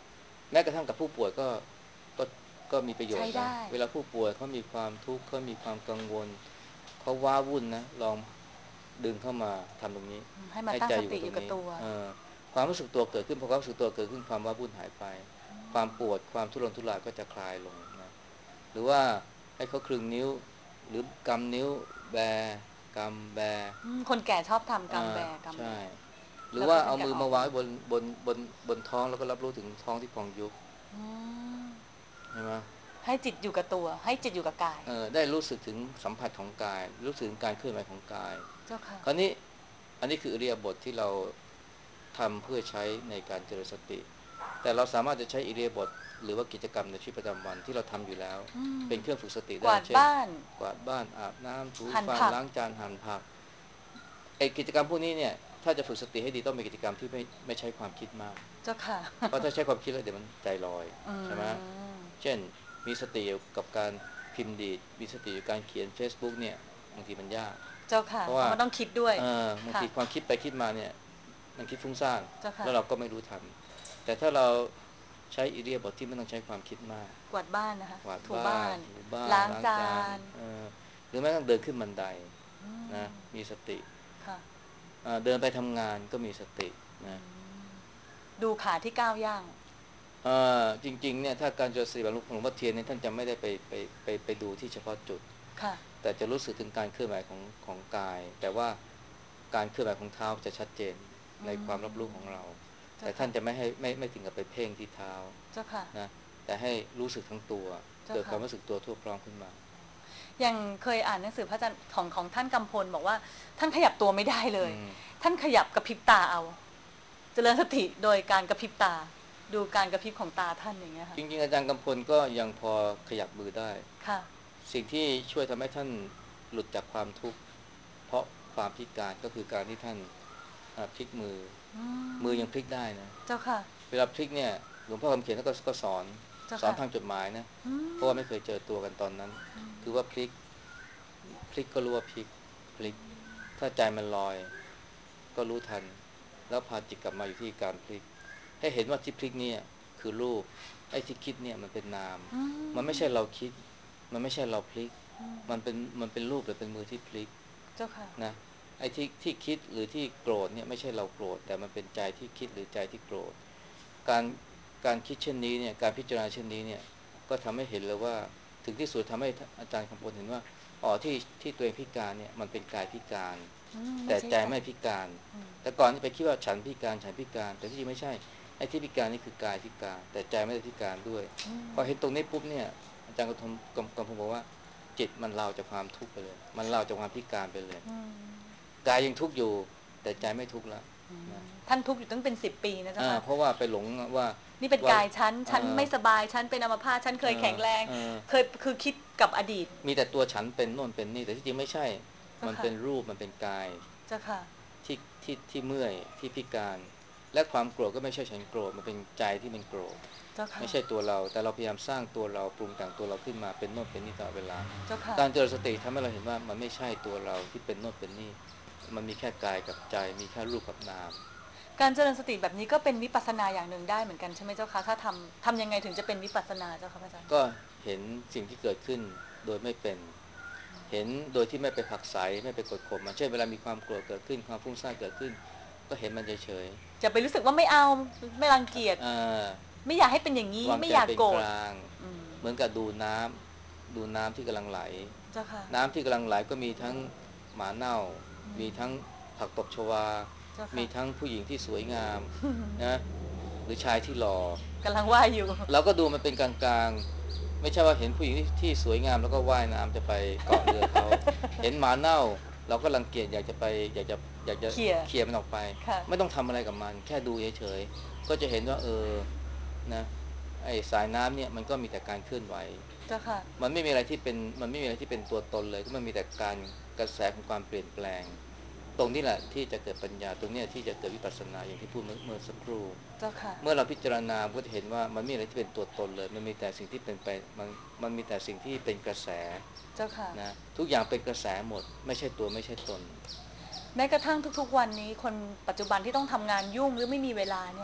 แม้กระทั่งกับผู้ป่วยก็ก็มีประโยชใช้น์นะได้เวลาผู้ป่วยเขามีความทุกข์เขามีความกังวลเขาว้าวุ่นนะลองดึงเข้ามาทำตรงนี้ให้มาให้ใจอยู่ตั้งสติกับตรงนี้อยู่กับตัวความรู้สึกตัวเกิดขึ้นพอความรู้สึกตัวเกิดขึ้นความว้าวุ่นหายไปความปวดความทุรนทุรายก็จะคลายลงนะหรือว่าให้เขาคลึงนิ้วหรือกำนิ้วแบกำแบคนแก่ชอบทำกำแบกำแบใช่หรือแล้วว่าก็เป็นการออกเอามือมาวางไว้บนท้องแล้วก็รับรู้ถึงท้องที่พองยุบอืมใช่ไหมให้จิตอยู่กับตัวให้จิตอยู่กับกายได้รู้สึกถึงสัมผัสของกายรู้สึกถึงการเคลื่อนไหวของกายเจ้าค่ะคราวนี้อันนี้คืออิริยาบถที่เราทำเพื่อใช้ในการเจริญสติแต่เราสามารถจะใช้อิริยาบถหรือว่ากิจกรรมในชีวิตประจำวันที่เราทำอยู่แล้วเป็นเครื่องฝึกสติกวาดได้เช่นบ้านกวาดบ้านอาบน้ำถูหั่นผักฟันล้างจานหั่นผักไอ้กิจกรรมพวกนี้เนี่ยถ้าจะฝึกสติให้ดีต้องเป็นกิจกรรมที่ไม่ใช้ความคิดมากเจ้าค่ะเพราะถ้าใช้ความคิดแล้วเดี๋ยวมันใจลอยอืใช่ไหมมเช่นมีสติอยู่กับการพิมพ์ดีดมีสติอยู่การเขียน Facebook เนี่ยบางทีมันยากเจ้าค่ะเพราะว่าเพราะมันต้องคิดด้วยบางค่ะทีความคิดไปคิดมาเนี่ยมันคิดฟุ้งซ่านเจ้าค่ะแล้วเราก็ไม่รู้ทันแต่ถ้าเราใช้อิริยาบถที่ไม่ต้องใช้ความคิดมากกวาดบ้านนะคะกวาดถูบ้านบ้านถูบ้านล้างจาล้างจานนหรือแม้กระทั่งเดินขึ้นบันไดอืนะมมีสติค่ะเดินไปทำงานก็มีสตินะดูขาที่ก้าวย่างจริงๆเนี่ยถ้าการเจริญสติแบบหลวงพ่อเทียนเนี่ยท่านจะไม่ได้ไปดูที่เฉพาะจุดค่ะแต่จะรู้สึกถึงการเคลื่อนไหวของกายแต่ว่าการเคลื่อนไหวของเท้าจะชัดเจนในความรับรู้ของเราแต่ท่านจะไม่ให้ไม่ถึงกับไปเพ่งที่เท้าเจ้าค่ะนะแต่ให้รู้สึกทั้งตัวเกิดความรู้สึกตัวทั่วพร้อมขึ้นมาอย่างเคยอ่านหนังสือพระอาจารย์ของท่านกำพลบอกว่าท่านขยับตัวไม่ได้เลยอืมท่านขยับกระพริบตาเอาเจริญสติโดยการกระพริบตาดูการกระพริบของตาท่านอย่างเงี้ยค่ะจริงๆอาจารย์กำพลก็ยังพอขยับมือได้ค่ะสิ่งที่ช่วยทำให้ท่านหลุดจากความทุกข์เพราะความพิการก็คือการที่ท่านพลิกมืออืมือมยังพลิกได้นะเจ้าค่ะเวลาพลิกเนี่ยหลวงพ่อคำเขียนท่านก็สอนเจ้าค่ะทางจดหมายนะอืเพราะมว่าไม่เคยเจอตัวกันตอนนั้นคือว่าพลิกก็รู้ว่าพลิกถ้าใจมันลอยก็รู้ทันแล้วพาจิตกลับมาอยู่ที่การพลิกให้เห็นว่าที่พลิกเนี่ยคือรูปไอ้ที่คิดเนี่ยมันเป็นนามอืมันไม่มใช่เราคิดมันไม่ใช่เราพลิกมันเป็นรูปหรือเป็นมือที่พลิกเจ้าค่ะนะไอ้ที่คิดหรือที่โกรธเนี่ยไม่ใช่เราโกรธแต่มันเป็นใจที่คิดหรือใจที่โกรธการการคิดเช่นนี้เนี่ยการพิจารณาเช่นนี้เนี่ยก็ทำให้เห็นเลยว่าถึงที่สุดทำให้อาจารย์คำพลเห็นว่าอ๋อที่ตัวเองพิการเนี่ยมันเป็นกายพิการไม่แต่ใจใช่กายไม่พิการอืมแต่ก่อนที่ไปคิดว่าฉันพิการแต่ที่จริงไม่ใช่ไอ้ที่พิการนี่คือกายพิการแต่ใจไม่ได้พิการด้วยพอเห็นตรงนี้ปุ๊บเนี่ยอาจารย์กำพลบอกว่าจิตมันลาวจากความทุกข์ไปเลยมันลาวจากความพิการไปเลยอืมกายยังทุกข์อยู่แต่ใจไม่ทุกข์แล้วนะท่านทุกข์อยู่ตั้งเป็น10 ปีนะเจ้าค่ะเพราะว่าไปหลงว่านี่เป็นว่ากายฉันเออไม่สบายฉันเป็นอัมพาตฉันเคเออยแข็งแรงเออเคยคือคิดกับอดีตมีแต่ตัวฉันเป็นโน่นเป็นนี่แต่ที่จริงไม่ใช่เจ้าค่ะมันเป็นรูปมันเป็นกายเจ้าค่ะที่เมื่อยที่พิการและความโกรธก็ไม่ใช่ฉันโกรธมันเป็นใจที่มันโกรธเจ้าค่ะไม่ใช่ตัวเราแต่เราพยายามสร้างตัวเราปรุงแต่งตัวเราขึ้นมาเป็นโน่นเป็นนี่ตลอดเวลาเจ้าค่ะการเจริญสติทำให้เราเห็นว่ามันไม่ใช่ตัวเราที่เป็นโน่นเป็นนี่มันมีแค่กายกับใจมีแค่รูปกับนามการเจริญสติแบบนี้ก็เป็นวิปัสสนาอย่างหนึ่งได้เหมือนกันใช่ไหมเจ้าคะถ้าทำยังไงถึงจะเป็นวิปัสสนาเจ้าค่ะพระอาจารย์ก็เห็นสิ่งที่เกิดขึ้นโดยไม่เป็นเห็นโดยที่ไม่ไปผลักไสไม่ไปกดข่มมันเช่นเวลามีความโกรธเกิดขึ้นความฟุ้งซ่านเกิดขึ้นก็เห็นมันเฉยจะไปรู้สึกว่าไม่เอาไม่รังเกียจๆไม่อยากให้เป็นอย่างนี้วางไม่ใจเป็นกอยากโกรธลางเหมือนกับดูน้ำที่กำลังไหลเจ้าค่ะน้ำที่กำลังไหลก็มีทั้งหมาเน่ามีทั้งผักตบชวาเจ้าค่ะมีทั้งผู้หญิงที่สวยงามนะหรือชายที่หล่อกำลังว่าอยู่เราก็ดูมันเป็นกลางๆไม่ใช่ว่าเห็นผู้หญิงที่สวยงามแล้วก็ว่ายน้ำจะไปเกาะเรือเขาเห็นหมาเน่าเราก็รังเกียจอยากจะเขี่ยเคลียร์มันออกไปค่ะไม่ต้องทำอะไรกับมันแค่ดูเฉยๆก็จะเห็นว่านะไอ้สายน้ำเนี่ยมันก็มีแต่การเคลื่อนไหวเจ้าค่ะมันไม่มีอะไรที่เป็นตัวตนเลยก็มันมีแต่การกระแสของความเปลี่ยนแปลงตรงนี้แหละที่จะเกิดปัญญาตรงนี้ที่จะเกิดวิปัสสนาอย่างที่พูดเมื่อสักครู่เจ้าค่ะเมื่อเราพิจารณาก็จะเห็นว่ามันไม่มีอะไรที่เป็นตัวตนเลยมันมีแต่สิ่งที่เป็นไปมันมีแต่สิ่งที่เป็นกระแสเจ้าค่ะนะทุกอย่างเป็นกระแสหมดไม่ใช่ตัวไม่ใช่ตนแม้กระทั่งทุกๆวันนี้คนปัจจุบันที่ต้องทำงานยุ่งหรือไม่มีเวลาเนี่ย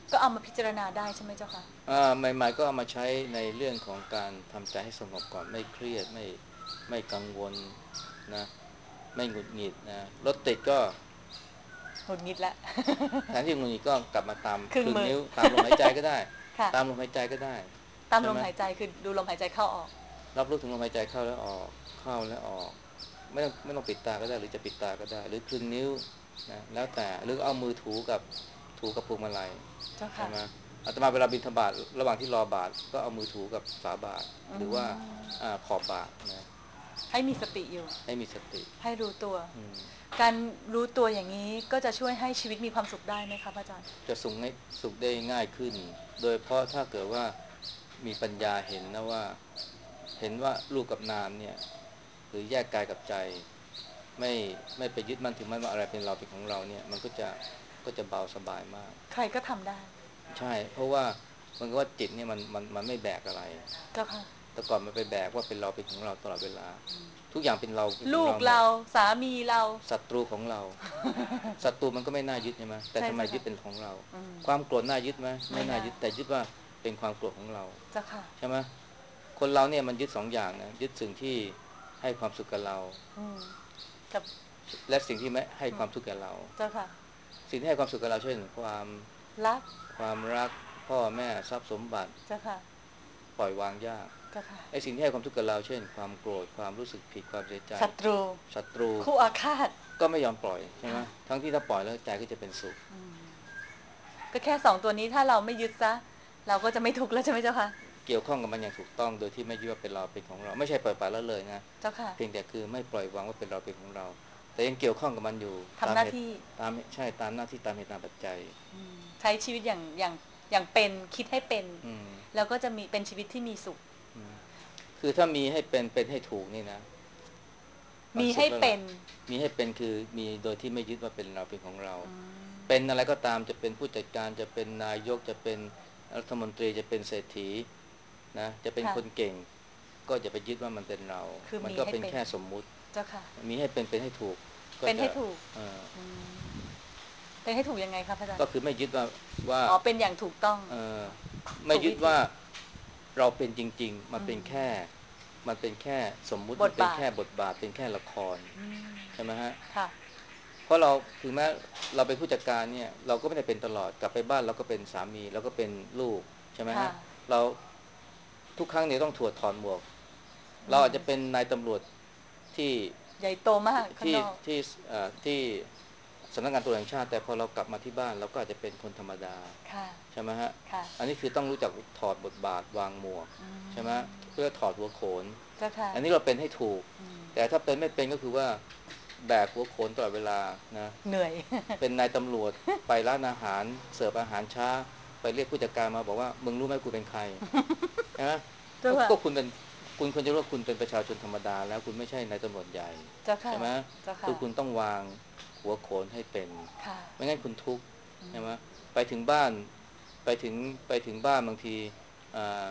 ก็เอามาพิจารณาได้ใช่ไหมเจ้าค่ะใหม่ๆก็เอามาใช้ในเรื่องของการทำใจให้สงบก่อนไม่เครียดไม่กังวลนะไม่หงุดหงิดนะรถติดก็หงุดหงิดแล้วแทนที่หงุดหงิดก็กลับมาตามครึ่งมือครึ่งนิ้วตามลมหายใจก็ได้ค่ะตามลมหายใจก็ได้ตามใช่ไหมลมหายใจคือดูลมหายใจเข้าออกรับรู้ถึงลมหายใจเข้าแล้วออกเข้าแล้วออกไม่ต้องปิดตาก็ได้หรือจะปิดตาก็ได้หรือคลึงนิ้วนะแล้วแต่หรือเอามือถูกับพวงมาลัยเจ้าค่ะใช่ไหมอาตมาเวลาบิณฑบาตระหว่างที่รอบาตก็เอามือถูกับฝาบาตหรือว่าขอบบาตนะให้มีสติอยู่ให้มีสติให้รู้ตัวอืมการรู้ตัวอย่างนี้ก็จะช่วยให้ชีวิตมีความสุขได้ไหมคะพระอาจารย์จะสุขได้ง่ายขึ้นโดยเพราะถ้าเกิดว่ามีปัญญาเห็นนะว่าเห็นว่ารูปกับนามเนี่ยหรือแยกกายกับใจไม่ไม่ไปยึดมั่นถือมั่นว่าอะไรเป็นเราเป็นของเราเนี่ยมันก็จะเบาสบายมากใครก็ทำได้ใช่เพราะว่ามันก็ว่าจิตเนี่ยมันไม่แบกอะไรเจ้าค่ะแต่ก่อนมันไปแบกว่าเป็นเราเป็นของเราตลอดเวลาทุกอย่างเป็นเราเป็นของลูกเราหมดเราสามีเราศัตรูของเราศัตรูมันก็ไม่น่ายึดใช่ไหมแต่ใช่ทำไมเจ้าค่ะยึดเป็นของเราความโกรธน่ายึดไหมไม่ไม่น่าน่ายึดแต่ยึดว่าเป็นความโกรธของเราเจ้าค่ะใช่ไหมคนเราเนี่ยมันยึดสองอย่างนะยึดสิ่งที่ให้ความสุขกับเรากับและสิ่งที่ไม่ให้ความทุกข์กับเราเจ้าค่ะสิ่งที่ให้ความสุขกับเราเช่นรักความรักพ่อแม่ทรัพย์สมบัติเจ้าค่ะปล่อยวางยากเจ้าค่ะไอ้สิ่งที่ให้ความทุกข์กับเราเช่นความโกรธความรู้สึกผิดความเสียใจศัตรูศัตรูคู่อาฆาตก็ไม่ยอมปล่อยใช่ไหมค่ะทั้งที่ถ้าปล่อยแล้วใจก็จะเป็นสุขก็แค่สองตัวนี้ถ้าเราไม่ยึดซะเราก็จะไม่ทุกข์แล้วใช่ไหมเจ้าค่ะเกี่ยวข้องกับมันอย่างถูกต้องโดยที่ไม่ยึดว่าเป็นเราเป็นของเราไม่ใช่ปล่อยปละละเลยนะเจ้าค่ะเพียงแต่คือไม่ปล่อยวางว่าเป็นเราเป็นของเราแต่ยังเกี่ยวข้องกับมันอยู่ทำหน้าที่ใช่ตามหน้าที่ตามเหตุตามปัจจัยใช้ชีวิตอย่างเป็นคิดให้เป็นแล้วก็จะมีเป็นชีวิตที่มีสุขคือถ้ามีให้เป็นให้ถูกนี่นะมันมีสุขแล้วล่ะให้เป็นมีให้เป็นคือมีโดยที่ไม่ยึดว่าเป็นเราเป็นของเราเป็นอะไรก็ตามจะเป็นผู้จัดการจะเป็นนายกจะเป็นรัฐมนตรีจะเป็นเศรษฐีนะจะเป็นคนเก่งก็อย่าไปยึดว่ามันเป็นเราคือมันมีให้เป็นก็เป็นแค่สมมุติเจ้าค่ะมีให้เป็นให้ถูกก็เป็นจะให้ถูกเป็นให้ถูกยังไงครับอาจารย์ก็คือไม่ยึดว่าอ๋อเป็นอย่างถูกต้องเออไม่ถูกวิธียึดว่าเราเป็นจริงๆมันเป็นแค่สมมุติบทบาทมันเป็นแค่บทบาทเป็นแค่ละครใช่ไหมฮะค่ะเพราะเราถึงแม้เราเป็นผู้จัดการเนี่ยเราก็ไม่ได้เป็นตลอดกลับไปบ้านเราก็เป็นสามีเราก็เป็นลูกใช่ไหมค่ะฮะเราทุกครั้งเนี่ยต้องถอดหมวกเราอาจจะเป็นนายตำรวจที่ใหญ่โตมากข้างที่นอกที่ที่สำนักงานตำรวจแห่งชาติแต่พอเรากลับมาที่บ้านเราก็อาจจะเป็นคนธรรมดาค่ะใช่ไหมฮะค่ะอันนี้คือต้องรู้จักถอดบทบาทวางหมวกใช่ไหมเพื่อถอดหัวโขนเจ้าค่ะอันนี้เราเป็นให้ถูกแต่ถ้าเป็นไม่เป็นก็คือว่าแบกหัวโขนตลอดเวลานะเหนื่อยเป็นนายตำรวจไปร้านอาหารเสิร์ฟอาหารช้าไปเรียกผู้จัดการมาบอกว่ามึงรู้ไหมกูเป็นใครใช่ไหมเจ้าค่ะก็คุณควรจะรู้ว่าคุณเป็นประชาชนธรรมดาแล้วคุณไม่ใช่นายตำรวจใหญ่เจ้าค่ะใช่ไหมเจ้าค่ะคือคุณต้องวางหัวโขนให้เป็นค่ะไม่งั้นคุณทุกข์ใช่ไหมไปถึงบ้านไปถึงไปถึงบ้านบางทีอ่า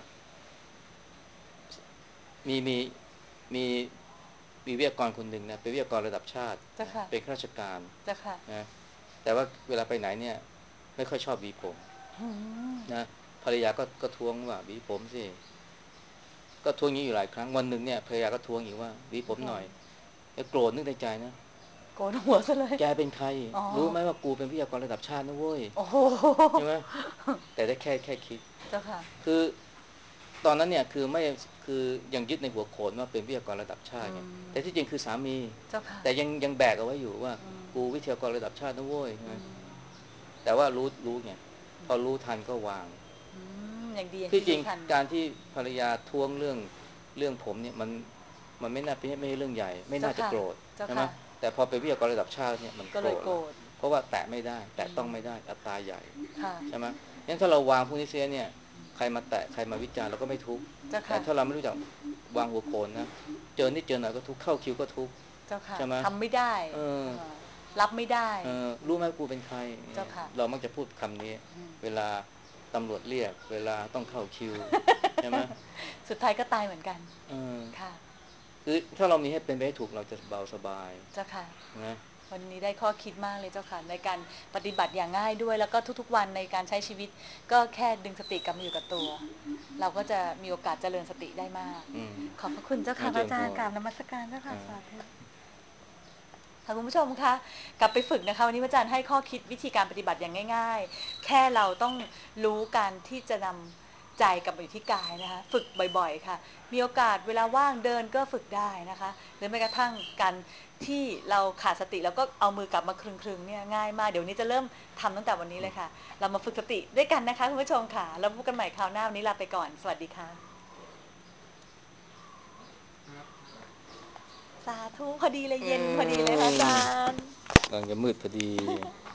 มีมีมีมีวิทยากรคนหนึ่งนะเป็นวิทยากรระดับชาตินะเจ้าค่ะเป็นข้าราชการเจ้าค่ะนะแต่ว่าเวลาไปไหนเนี่ยไม่ค่อยชอบหวีผมนะภรรยาก็ท้วงว่าหวีผมสิก็ท้วงอย่างนี้อยู่หลายครั้งวันหนึ่งเนี่ยภรรยาก็ท้วงอีกว่าหวีผมหน่อยแล้วโกรธนึกในใจนะโกนหัวซะเลยแกเป็นใครอ๋อรู้ไหมว่ากูเป็นวิทยากรระดับชาตินะเว้ยโอ้โหใช่ไหมแต่ได้แค่คิดเจ้าค่ะคือตอนนั้นเนี่ยคือไม่คือยังยึดในหัวโขนว่าเป็นวิทยากรระดับชาติไงแต่ที่จริงคือสามีเจ้าค่ะแต่ยังแบกเอาไว้อยู่ว่ากูวิทยากรระดับชาตินะเว้ยใช่ไหมแต่ว่ารู้ไงพอรู้ทันก็วางอย่างดีอย่างที่จริงที่รู้ทันการที่ภรรยาท้วงเรื่องผมเนี่ยมันไม่น่าเป็นไม่ใช่เรื่องใหญ่ไม่เจ้าค่ะน่าจะโกรธเจ้าใช่ไหมค่ะแต่พอเป็นวิทยากรระดับชาติเนี่ยมันก็โกรธแล้วเลยโกรธเพราะว่าแตะไม่ได้แตะต้องไม่ได้อัตราใหญ่ค่ะใช่ไหมงั้นถ้าเราวางพวกนี้เสียเนี่ยใครมาแตะใครมาวิจารณ์เราก็ไม่ทุกข์เจ้าค่ะแต่ถ้าเราไม่รู้จักวางหัวโขนนะเจอนิดเจอหน่อยก็ทุกข์เข้าคิวก็ทุกข์เจ้าค่ะใช่ไหมทำไม่ได้เออรับไม่ได้รู้ไหมกูเป็นใครเจ้าค่ะเรามักจะพูดคำนี้เวลาตำรวจเรียกเวลาต้องเข้าคิวใช่ไหมสุดท้ายก็ตายเหมือนกันเออค่ะคือถ้าเรามีให้เป็นไปให้ถูกเราจะเบาสบายเจ้าค่ะนะวันนี้ได้ข้อคิดมากเลยเจ้าค่ะในการปฏิบัติอย่างง่ายด้วยแล้วก็ทุกๆวันในการใช้ชีวิตก็แค่ดึงสติกลับมาอยู่กับตัว เราก็จะมีโอกาสเจริญสติได้มากอืมขอบพระคุณเจ้าค่ะพเจริระญอาจารย์พรกราบนมัสการเจ้าค่ะอ่าสาธุค่ะคุณผู้ชมคะกลับไปฝึกนะคะวันนี้พระอาจารย์ให้ข้อคิดวิธีการปฏิบัติอย่างง่ายๆแค่เราต้องรู้การที่จะนำใจกลับมาอยู่ที่กายนะคะฝึกบ่อยๆค่ะมีโอกาสเวลาว่างเดินก็ฝึกได้นะคะหรือแม้กระทั่งการที่เราขาดสติแล้วก็เอามือกลับมาคลึงๆเนี่ยง่ายมากเดี๋ยวนี้จะเริ่มทำตั้งแต่วันนี้เลยค่ะเรามาฝึกสติด้วยกันนะคะคุณผู้ชมค่ะแล้วพบกันใหม่คราวหน้าวันนี้ลาไปก่อนสวัสดีค่ะสาธุพอดีเลยเย็นพอดีเลยค่ะอาจารย์กำลังจะมืดพอดี